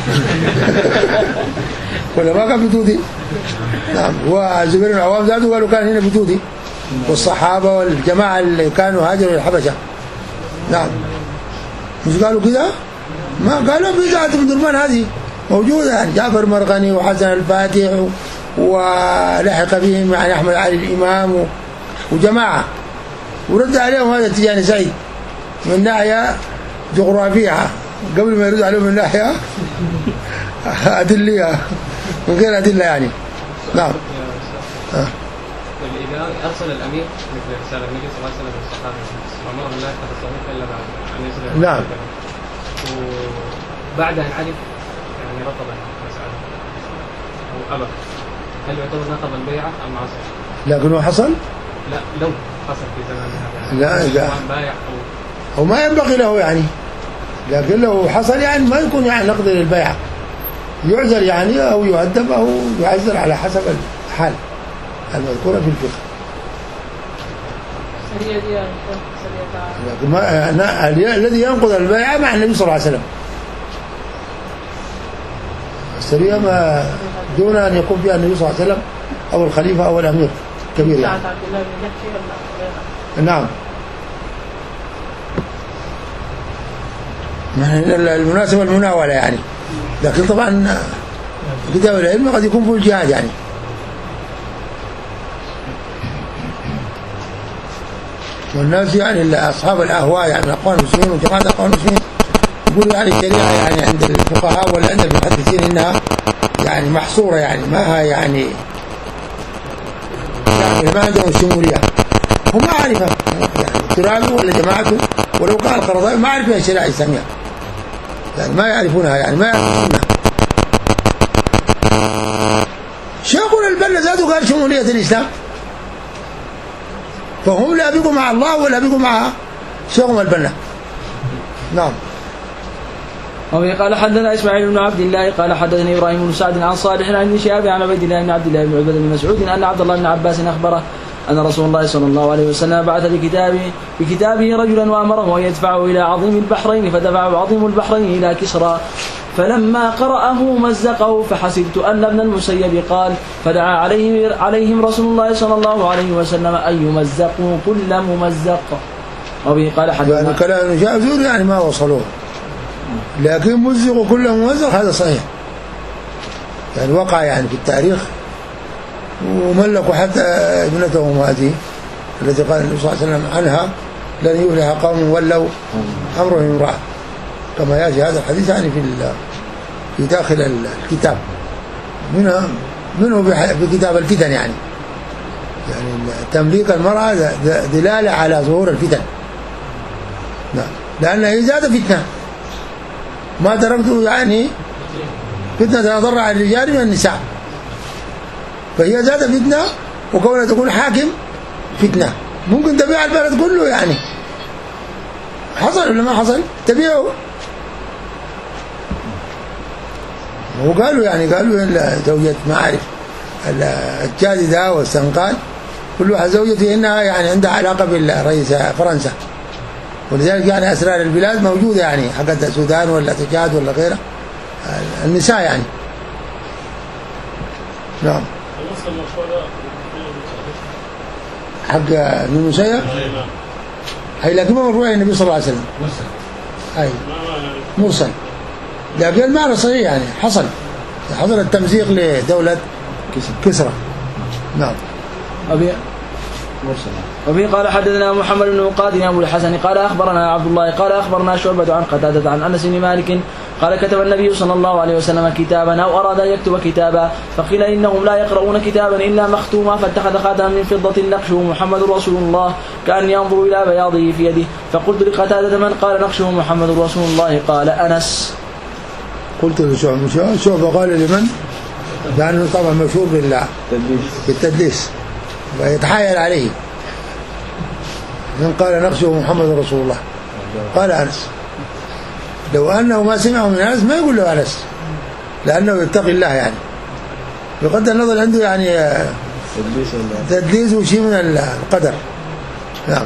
ولا ما كان في توتي؟ نعم. وزبير بن العوام ذاته قالوا كان هنا في توتي، والصحابة والجماعة اللي كانوا هاجروا للحبشة. نعم. مش قالوا كده؟ ما قالوا في ذات ابن درمان هذه موجودة يعني، جعفر مرغني وحسن الفاتح ولحق بهم يعني أحمد علي الإمام وجماعة، ورد عليهم هذا التجاني سعيد من ناحية جغرافية قبل ما يرد عليهم من ناحية أدلية من غير أدلة يعني. نعم. آه. الإمام أرسل الأمير مثل رسالة النبي صلى الله عليه وسلم للصحابة وأمرهم لا يتخذ الصحيفة إلا بعد أن ينزل. نعم. وبعد أن علم يعني رفض المسألة أو أبى، هل يعتبر نقض البيعة أم عصر؟ لكنه حصل؟ لا لو حصل في زمانها يعني لا لا بايع أو ما ينبغي له يعني، لكن لو حصل يعني ما يكون يعني نقض للبيعة، يعزل يعني أو يؤدب أو يعزل على حسب الحال المذكورة في الفقه. لكن ما الذي ينقض البيعة مع النبي صلى الله عليه وسلم، السرية ما دون أن يكون فيها النبي صلى الله عليه وسلم أو الخليفة أو الأمير كبير يعني. نعم. المناسبة المناولة يعني، لكن طبعا كتاب العلم قد يكون في الجهاد يعني. والناس يعني أصحاب الأهواء يعني من أخوان المسلمين وجماعة أخوان المسلمين يقولوا يعني الشريعة يعني عند الفقهاء ولا عند المحدثين إنها يعني محصورة يعني ما هي يعني يعني ما عندهم الشمولية، هم ما عارفة يعني ترابي ولا جماعته ولو كان القرضاوي ما عارفين الشريعة الإسلامية يعني، ما يعرفونها يعني ما يعرفونها. شيخنا البنا ذاته قال شمولية الإسلام، فهم لا بيقوا مع الله ولا بيقوا مع شيخهم البنا. نعم. وفي قال حدثنا اسماعيل بن عبد الله قال حدثني ابراهيم بن سعد عن صالح عن ابن شهاب عن عبيد الله بن عبد الله بن عبيد بن مسعود ان عبد الله بن عباس اخبره ان رسول الله صلى الله عليه وسلم بعث بكتابه بكتابه رجلا وامره ان يدفعه الى عظيم البحرين، فدفعه عظيم البحرين الى كسرى، فلما قرأه مزقه، فحسبت أن ابن المسيب قال فدعا عليهم, عليهم رسول الله صلى الله عليه وسلم أن يمزقوا كل ممزق. وبه قال حدثنا يعني كلام جاء يعني ما وصلوه، لكن مزقوا كل ممزق هذا صحيح يعني وقع يعني في التاريخ، وملكوا حتى ابنتهم هذه التي قال النبي صلى الله عليه وسلم عنها لن يفلح قوم ولوا أمرهم امرأة، كما يأتي هذا الحديث يعني في في داخل الكتاب، منها منه في كتاب الفتن يعني يعني تمليك المرأة دلالة على ظهور الفتن، لأن هي زاد فتنة ما تركته يعني فتنة تضر على الرجال من النساء، فهي زاد فتنة، وكونها تكون حاكم فتنة ممكن تبيع البلد كله يعني، حصل ولا ما حصل تبيعه. وقالوا يعني قالوا زوجة ما أعرف الجادة والسنقال كل واحد زوجته إنها يعني عندها علاقة بالرئيس فرنسا، ولذلك يعني أسرار البلاد موجودة يعني حقت السودان ولا تجاد ولا غيره النساء يعني. نعم. حق ابن المسيب أي لكن ما مرفوع النبي صلى الله عليه وسلم أي مرسل، لكن المعنى صحيح يعني حصل حصل التمزيق لدولة كسرى. نعم. أبي مرسل. وفي قال حدثنا محمد بن مقاتل أبو الحسن قال أخبرنا عبد الله قال أخبرنا شعبة عن قتادة عن أنس بن مالك قال كتب النبي صلى الله عليه وسلم كتابا أو أراد أن يكتب كتابا، فقيل إنهم لا يقرؤون كتابا إلا مختوما، فاتخذ خاتما من فضة نقشه محمد رسول الله كأن ينظر إلى بياضه في يده، فقلت لقتادة من قال نقشه محمد رسول الله؟ قال أنس. قلت لشعبة شعبة قال لمن؟ لأنه طبعا مشهور بالتدليس ويتحايل عليه، من قال نقشه محمد رسول الله؟ قال أنس. لو أنه ما سمعه من أنس ما يقول له أنس، لأنه يتقي الله يعني، بغض النظر عنده يعني تدليس وشيء من القدر. نعم.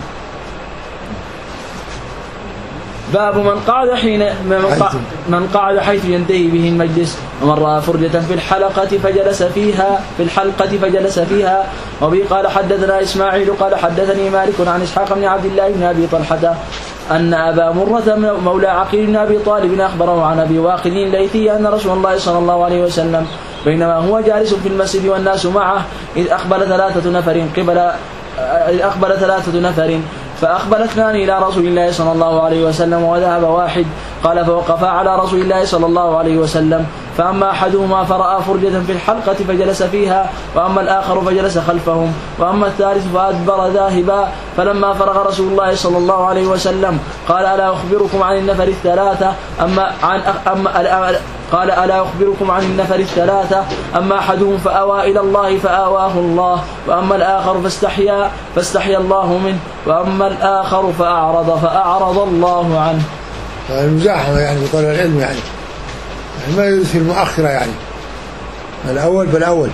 باب من قعد حين من, قعد من قعد حيث ينتهي به المجلس، ومن رأى فرجة في الحلقة فجلس فيها في الحلقة فجلس فيها. وبه قال حدثنا إسماعيل قال حدثني مالك عن إسحاق بن عبد الله بن أبي طلحة أن أبا مرة مولى عقيل بن أبي طالب أخبره عن أبي واقد الليثي أن رسول الله صلى الله عليه وسلم بينما هو جالس في المسجد والناس معه إذ أقبل ثلاثة نفر قبل إذ أقبل ثلاثة نفر فأقبل اثنان إلى رسول الله صلى الله عليه وسلم وذهب واحد. قال فوقفا على رسول الله صلى الله عليه وسلم، فأما أحدهما فرأى فرجة في الحلقة فجلس فيها، وأما الآخر فجلس خلفهم، وأما الثالث فأدبر ذاهبا. فلما فرغ رسول الله صلى الله عليه وسلم قال ألا أخبركم عن النفر الثلاثة أما عن أما قال ألا أخبركم عن النفر الثلاثة أما أحدهم فأوى إلى الله فآواه الله، وأما الآخر فاستحيا فاستحيا الله منه، وأما الآخر فأعرض فأعرض الله عنه. المزاحمة يعني بطلب العلم يعني. يعني ما يجوز في المؤخرة يعني الأول بالأول،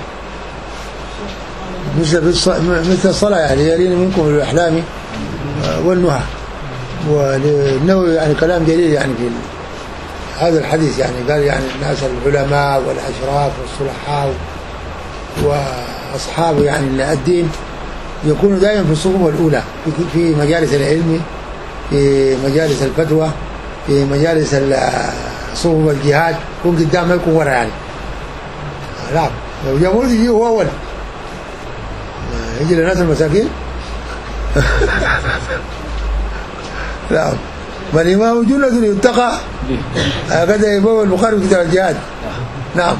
مثل مثل الصلاة يعني يلين منكم الأحلام والنهى. والنووي يعني كلام جليل يعني في هذا الحديث، يعني قال يعني الناس العلماء والأشراف والصلحاء وأصحاب يعني الدين يكونوا دائما في الصفوف الأولى في مجالس العلم، في مجالس الفتوى، في مجالس صفوف الجهاد، يكون قدام ما يكون ورا يعني. لا لو جابوه يجي هو أول، يجي للناس المساكين. لا والإمام جنة يتقى هكذا يبوى البخاري في كتاب الجهاد. نعم.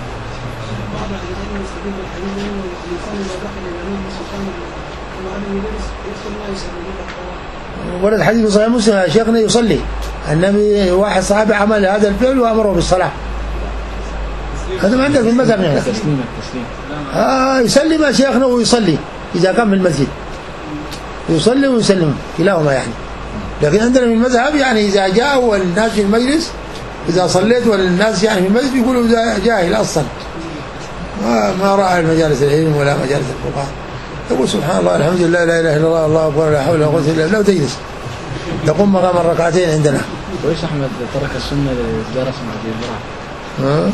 ورد حديث صحيح مسلم يا شيخنا يصلي النبي، واحد صحابي عمل هذا الفعل وأمره بالصلاة. هذا ما عندك في المذهب يعني. آه يسلم يا شيخنا ويصلي إذا كان في المسجد، يصلي ويسلم كلاهما يعني. لكن عندنا في المذهب يعني إذا جاءوا الناس في المجلس، إذا صليت والناس يعني في المجلس يقولوا جاهل أصلا ما, ما رأى المجالس العلم ولا مجالس الفقهاء، يقول سبحان الله الحمد لله لا إله إلا الله الله أكبر لا حول ولا قوة إلا بالله، وتجلس تقوم مقام الركعتين عندنا. وليش أحمد ترك السنة للجرس مع الجمعة؟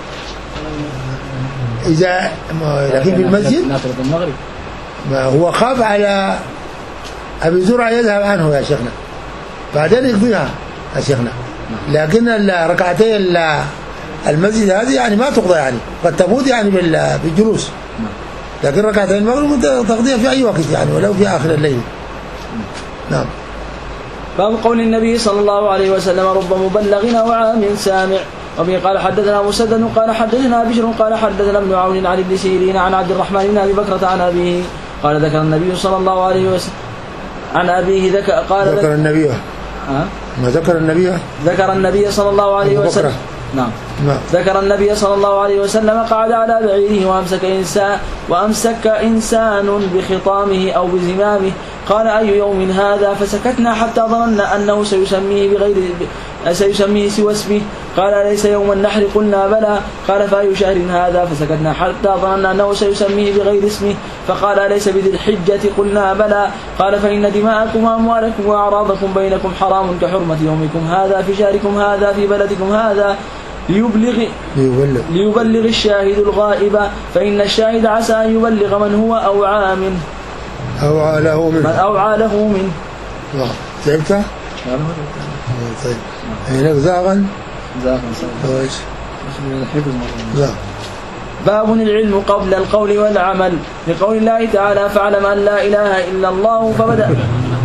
إذا لكن في المسجد نافلة المغرب ما هو خاف على أبي زرعة يذهب عنه يا شيخنا، بعدين يقضيها يا شيخنا. لكن الركعتين المسجد هذه يعني ما تقضى يعني، قد تفوت يعني بالجلوس، لكن ركعتين المغرب تقضيها في أي وقت يعني ولو في آخر الليل. نعم. باب قول النبي صلى الله عليه وسلم رب مبلغ وعام سامع. وبه قال حدثنا مسدد قال حدثنا بشر قال حدثنا ابن عون عن ابن سيرين عن عبد الرحمن بن أبي بكرة عن أبيه قال ذكر النبي صلى الله عليه وسلم عن أبيه ذكر قال ذكر النبي أه؟ ما ذكر النبي ذكر النبي صلى الله عليه وسلم نعم. نعم ذكر النبي صلى الله عليه وسلم قعد على بعيره وأمسك إنسان وأمسك إنسان بخطامه أو بزمامه قال أي يوم هذا فسكتنا حتى ظننا أنه سيسميه بغير سيسميه سوى اسمه قال ليس يوم النحر قلنا بلى قال فأي شهر هذا فسكتنا حتى ظننا أنه سيسميه بغير اسمه فقال ليس بذي الحجة قلنا بلى قال فإن دماءكم وأموالكم وأعراضكم بينكم حرام كحرمة يومكم هذا في شهركم هذا في بلدكم هذا ليبلغ, ليبلغ, ليبلغ الشاهد الغائب فإن الشاهد عسى أن يبلغ من هو أوعى منه أوعى له منه من أوعى له منه. تعبت؟ طيب هناك زاغا زاغا ايش؟ لا. باب العلم قبل القول والعمل لقول الله تعالى فاعلم أن لا إله إلا الله فبدأ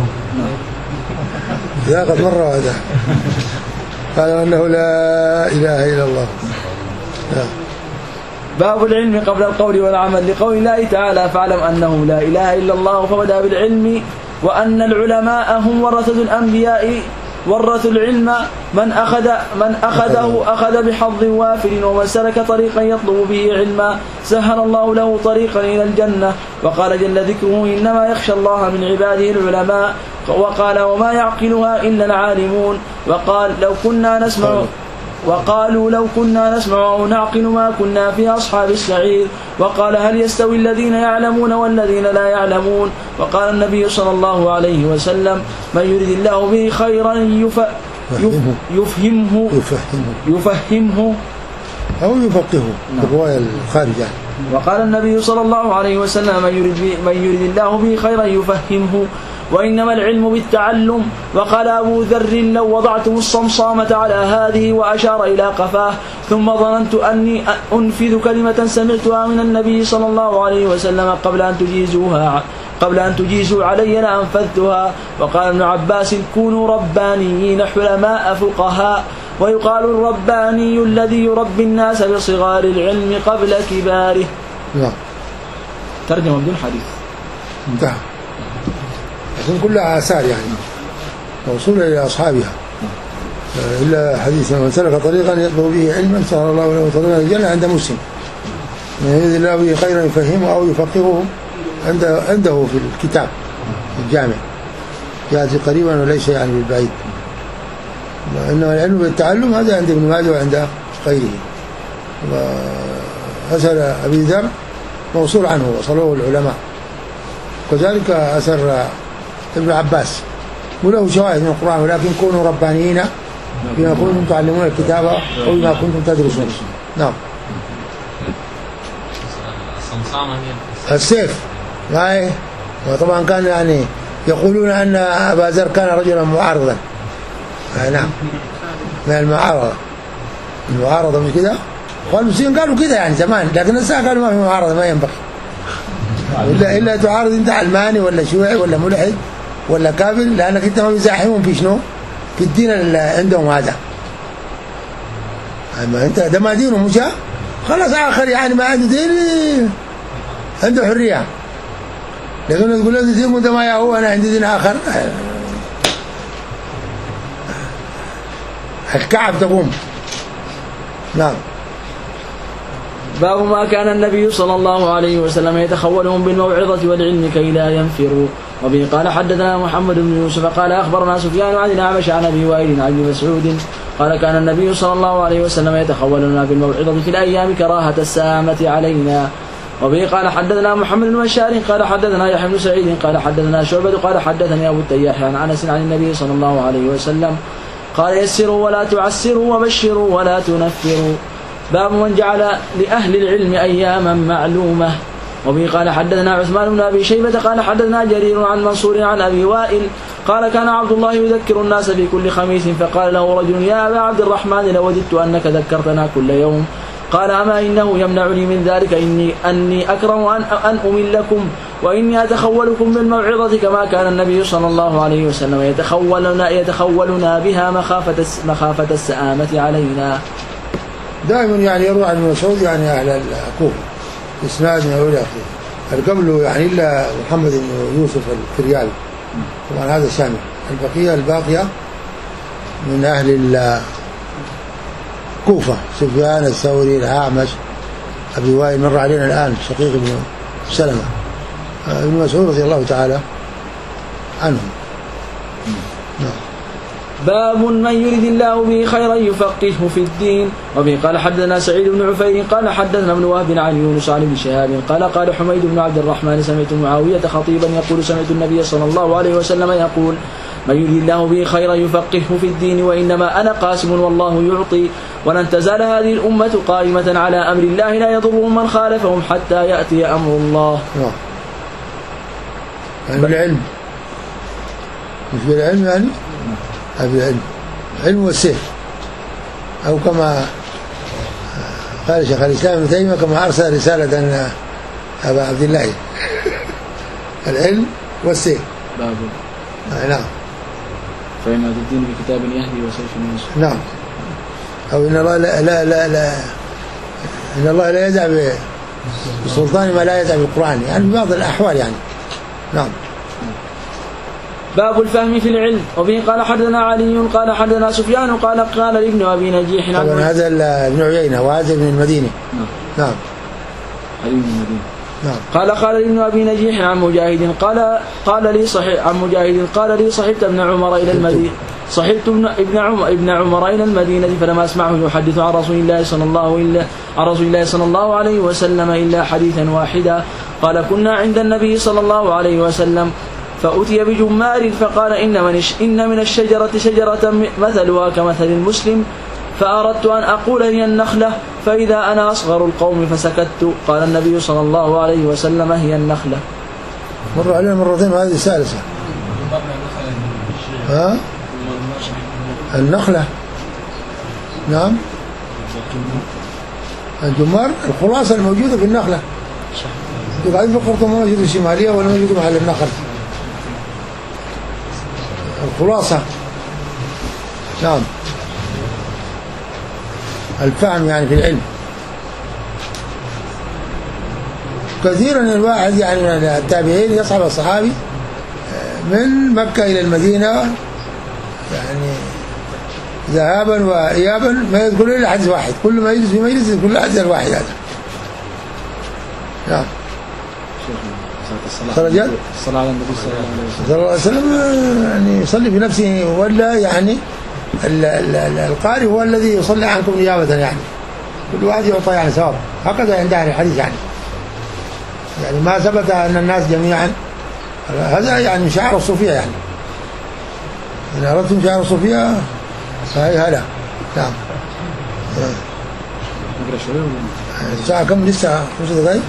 زاغت مرة واحدة قال أنه لا إله إلا الله. لا. باب العلم قبل القول والعمل لقول الله تعالى فاعلم أنه لا إله إلا الله فبدأ بالعلم وأن العلماء هم ورثة الأنبياء ورثوا العلم من أخذ من أخذه أخذ بحظ وافر ومن سلك طريقا يطلب به علما سهل الله له طريقا إلى الجنة. وقال جل ذكره إنما يخشى الله من عباده العلماء وقال وما يعقلها إلا العالمون. وقال لو كنا نسمع وقالوا لو كنا نسمع أو نعقل ما كنا في أصحاب السعير. وقال هل يستوي الذين يعلمون والذين لا يعلمون. وقال النبي صلى الله عليه وسلم من يريد الله به خيرا يف... يف... يفهمه يفهمه أو يفقهه بالرواية الخارجة. وقال النبي صلى الله عليه وسلم من يريد, من يريد الله به خيرا يفهمه وإنما العلم بالتعلم. وقال أبو ذر لو وضعتم الصمصامة على هذه وأشار إلى قفاه ثم ظننت أني أنفذ كلمة سمعتها من النبي صلى الله عليه وسلم قبل أن تجيزوها قبل أن تجيزوا علي لأنفذتها. وقال ابن عباس كونوا ربانيين حلماء فقهاء. ويقال الرباني الذي يربي الناس بصغار العلم قبل كباره. نعم. ترجمة بدون حديث. انتهى. لكن كلها آثار يعني موصولة إلى أصحابها إلا حديث من سلك طريقا يطلب به علما سهل الله له طريقا الجنة عند مسلم من يريد الله به خيرا يفهمه أو يفقهه عنده عنده في الكتاب الجامع يأتي قريبا وليس يعني بالبعيد. إنما العلم بالتعلم هذا عند ابن ماجه وعند غيره. وأثر أبي ذر موصول عنه وصلوه العلماء. وكذلك أثر ابن عباس وله شواهد من القرآن ولكن كونوا ربانيين بما كنتم تعلمون الكتاب أو بما كنتم تدرسون. نعم. السيف هاي وطبعا كان يعني يقولون أن أبا ذر كان رجلا معارضا. نعم من المعارضة المعارضة مش كده والمسلمين قالوا كده يعني زمان لكن الساعة قالوا ما في معارضة ما ينبغي إلا إلا تعارض أنت علماني ولا شيوعي ولا ملحد ولا كافر لأنك أنت ما بيزاحمهم في شنو في الدين اللي عندهم هذا. أما أنت ده ما دينه مش خلاص آخر يعني ما عنده دين عنده حرية. لكن تقول له دين وأنت ما هو أنا عندي دين آخر الكعب تقوم. نعم. باب ما كان النبي صلى الله عليه وسلم يتخولهم بالموعظة والعلم كي لا ينفروا. وبه قال حدثنا محمد بن يوسف قال أخبرنا سفيان عن الأعمش عن أبي وائل عن ابن مسعود قال كان النبي صلى الله عليه وسلم يتخولنا بالموعظة في الأيام كراهة السامة علينا. وبه قال حدثنا محمد بن بشار قال حدثنا يحيى بن سعيد قال حدثنا شعبة قال حدثني أبو التياح عن أنس عن النبي صلى الله عليه وسلم قال يسروا ولا تعسروا وبشروا ولا تنفروا. باب من جعل لأهل العلم أياما معلومة. وبه قال حدثنا عثمان بن أبي شيبة قال حدثنا جرير عن منصور عن أبي وائل قال كان عبد الله يذكر الناس في كل خميس فقال له رجل يا أبا عبد الرحمن لوددت أنك ذكرتنا كل يوم قال أما إنه يمنعني من ذلك إني أني أكره أن, أن أملكم وإني أتخولكم بالموعظة كما كان النبي صلى الله عليه وسلم يتخولنا, يتخولنا بها مخافة, مخافة السآمة علينا. دائما يعني يروى عن مسعود يعني أهل الكوفة إسناد من أولى أخير قبله يعني إلا محمد بن يوسف الفريابي طبعا هذا شامل. البقية الباقية من أهل الكوفة سفيان الثوري الأعمش أبي وائل مر علينا الآن شقيق بن سلمة ابن مسعود رضي الله تعالى عنه. نعم. باب من يريد الله به خيرا يفقهه في الدين. وبه قال حدثنا سعيد بن عفير قال حدثنا ابن وهب عن يونس عن ابن شهاب قال قال حميد بن عبد الرحمن سمعت معاوية خطيبا يقول سمعت النبي صلى الله عليه وسلم يقول من يريد الله به خيرا يفقهه في الدين وإنما أنا قاسم والله يعطي ولن تزال هذه الأمة قائمة على أمر الله لا يضرهم من خالفهم حتى يأتي أمر الله. يعني بالعلم مش بالعلم يعني العلم علم والسيف أو كما قال شيخ الإسلام ابن تيمية كما أرسل رسالة أن أبا عبد الله العلم والسيف. باب نعم. فإن هذا الدين بكتاب يهدي وسيف ينصر. نعم. أو إن الله لا لا لا, لا إن الله لا يدع بسلطان ما لا يدع بالقرآن يعني ببعض الأحوال يعني. نعم. باب الفهم في العلم. وبه قال حدثنا علي قال حدثنا سفيان قال قال لابن أبي نجيح طبعا هذا ابن عيينة وهذا ابن المدينة. نعم. نعم. علي بن المدينة. نعم. قال قال ابن أبي نجيح عن مجاهد قال قال لي صحيح عن مجاهد قال لي صحبت ابن عمر إلى المدينة صحبت ابن ابن عمر ابن عمر إلى المدينة فلم أسمعه يحدث عن رسول الله صلى الله إلا عن رسول الله صلى الله عليه وسلم إلا حديثا واحدا. قال كنا عند النبي صلى الله عليه وسلم فأتي بجمار فقال إن من إن من الشجرة شجرة مثلها كمثل المسلم فأردت أن أقول هي النخلة فإذا أنا أصغر القوم فسكت. قال النبي صلى الله عليه وسلم هي النخلة. مر علينا مرتين هذه الثالثة. ها؟ النخلة. نعم. الجمار الخلاصة الموجودة في النخلة. قاعدين في الخرطوم موجودة الشمالية ولا موجودة محل النخل. الخلاصة. نعم. الفهم يعني في العلم. كثيرا الواحد يعني من التابعين يصحب الصحابي من مكة إلى المدينة يعني ذهابا وإيابا ما يذكر إلا حديث واحد، كل ما يجلس في مجلس يذكر إلا حديث الواحد هذا. نعم. صلى جد؟ صلى على النبي صلى الله عليه وسلم. يعني يصلي في نفسه ولا يعني القارئ هو الذي يصلي عنكم نيابة يعني كل واحد يعطى يعني ثواب، هكذا عند أهل الحديث يعني يعني ما ثبت أن الناس جميعا هذا يعني شعار الصوفية يعني إن أردتم شعار الصوفية فهي هذا. نعم. نقرأ شوية الساعة كم لسه خمس دقائق؟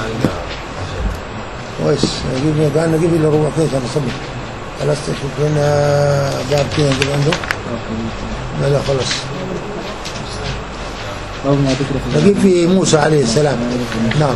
كويس نجيب كان نجيب إلا ربع كده عشان نصلي. خلاص تشوف لنا باب كده نجيب عنده. لا لا خلاص. نجيب في موسى عليه السلام. نعم.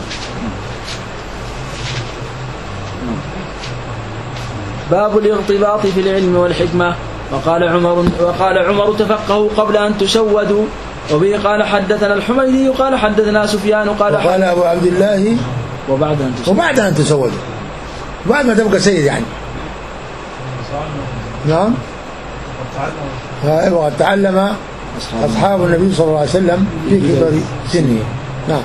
باب الاغتباط في العلم والحكمة. وقال عمر وقال عمر تفقهوا قبل أن تسودوا. وبه قال حدثنا الحميدي قال حدثنا سفيان قال قال أبو عبد الله وبعد أن تسودوا وبعد أن تسودوا بعد ما تبقى سيد يعني. نعم. وقد تعلم أصحاب النبي صلى الله عليه وسلم في كبر سنه. نعم.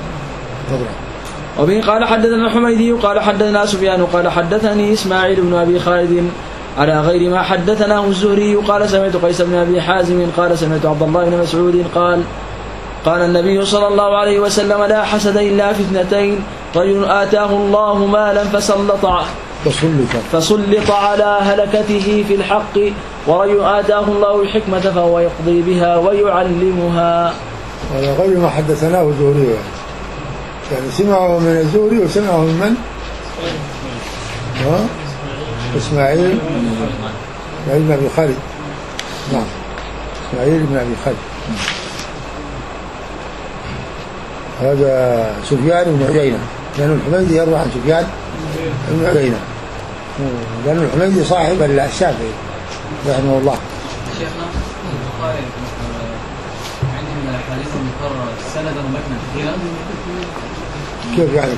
وبه قال حدثنا الحميدي قال حدثنا سفيان قال حدثني إسماعيل بن أبي خالد على غير ما حدثناه الزهري قال سمعت قيس بن أبي حازم قال سمعت عبد الله بن مسعود قال قال النبي صلى الله عليه وسلم لا حسد إلا في اثنتين رجل آتاه الله مالا فسلط فسلط على هلكته في الحق ورجل آتاه الله الحكمة فهو يقضي بها ويعلمها. على غير ما حدثناه الزهري يعني سمعه من الزهري وسمعه من من؟ ها؟ إسماعيل بن أبي خالد. نعم. إسماعيل بن أبي خالد. هذا سفيان بن عيينة لأن الحميدي يروي عن سفيان بن عيينة لأن الحميدي صاحب الشافعي رحمه الله. شيخنا البخاري عندي من الأحاديث المكررة سندا ومتنا كثيرا. كيف يعني؟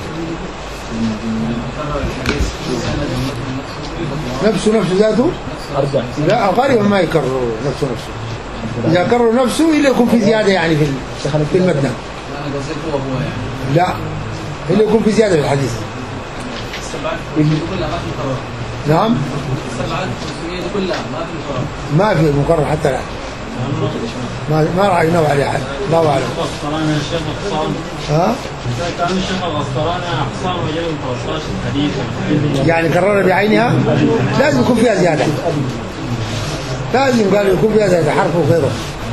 نفسه نفسه ذاته؟ لا غالبا ما يكرر نفسه نفسه. إذا كرر نفسه إلا يكون في زيادة يعني في في المتن. أنا قصدي هو هو يعني. لا إلا يكون في زيادة في الحديث. السبعة كلها ما في مكرر. نعم. السبعة الخمسمية كلها ما في مكرر. ما في مكرر حتى الآن. ما ما رأيناه عليه حد. الله أعلم. الغسطلاني الشيخ الغسطلاني. ها؟ كان الشيخ الغسطلاني أحصان وجاء من توصاش الحديث. يعني كرر بعينها لازم يكون فيها زيادة. لازم قال يكون فيها زيادة حرف وغيره.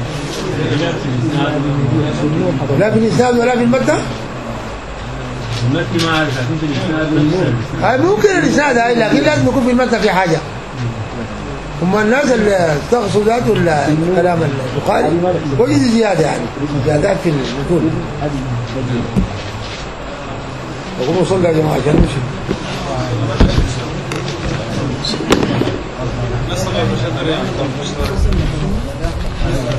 لا في الإسناد ولا في المتن. المتن ما أعرف لكن في الإسناد هاي ممكن الإسناد هاي لكن لازم يكون في المتن في حاجة. هم الناس اللي استغصوا ذاته كلام البخاري وجد زيادة يعني زيادات في المتون. وقوموا صلوا يا جماعة عشان نمشي.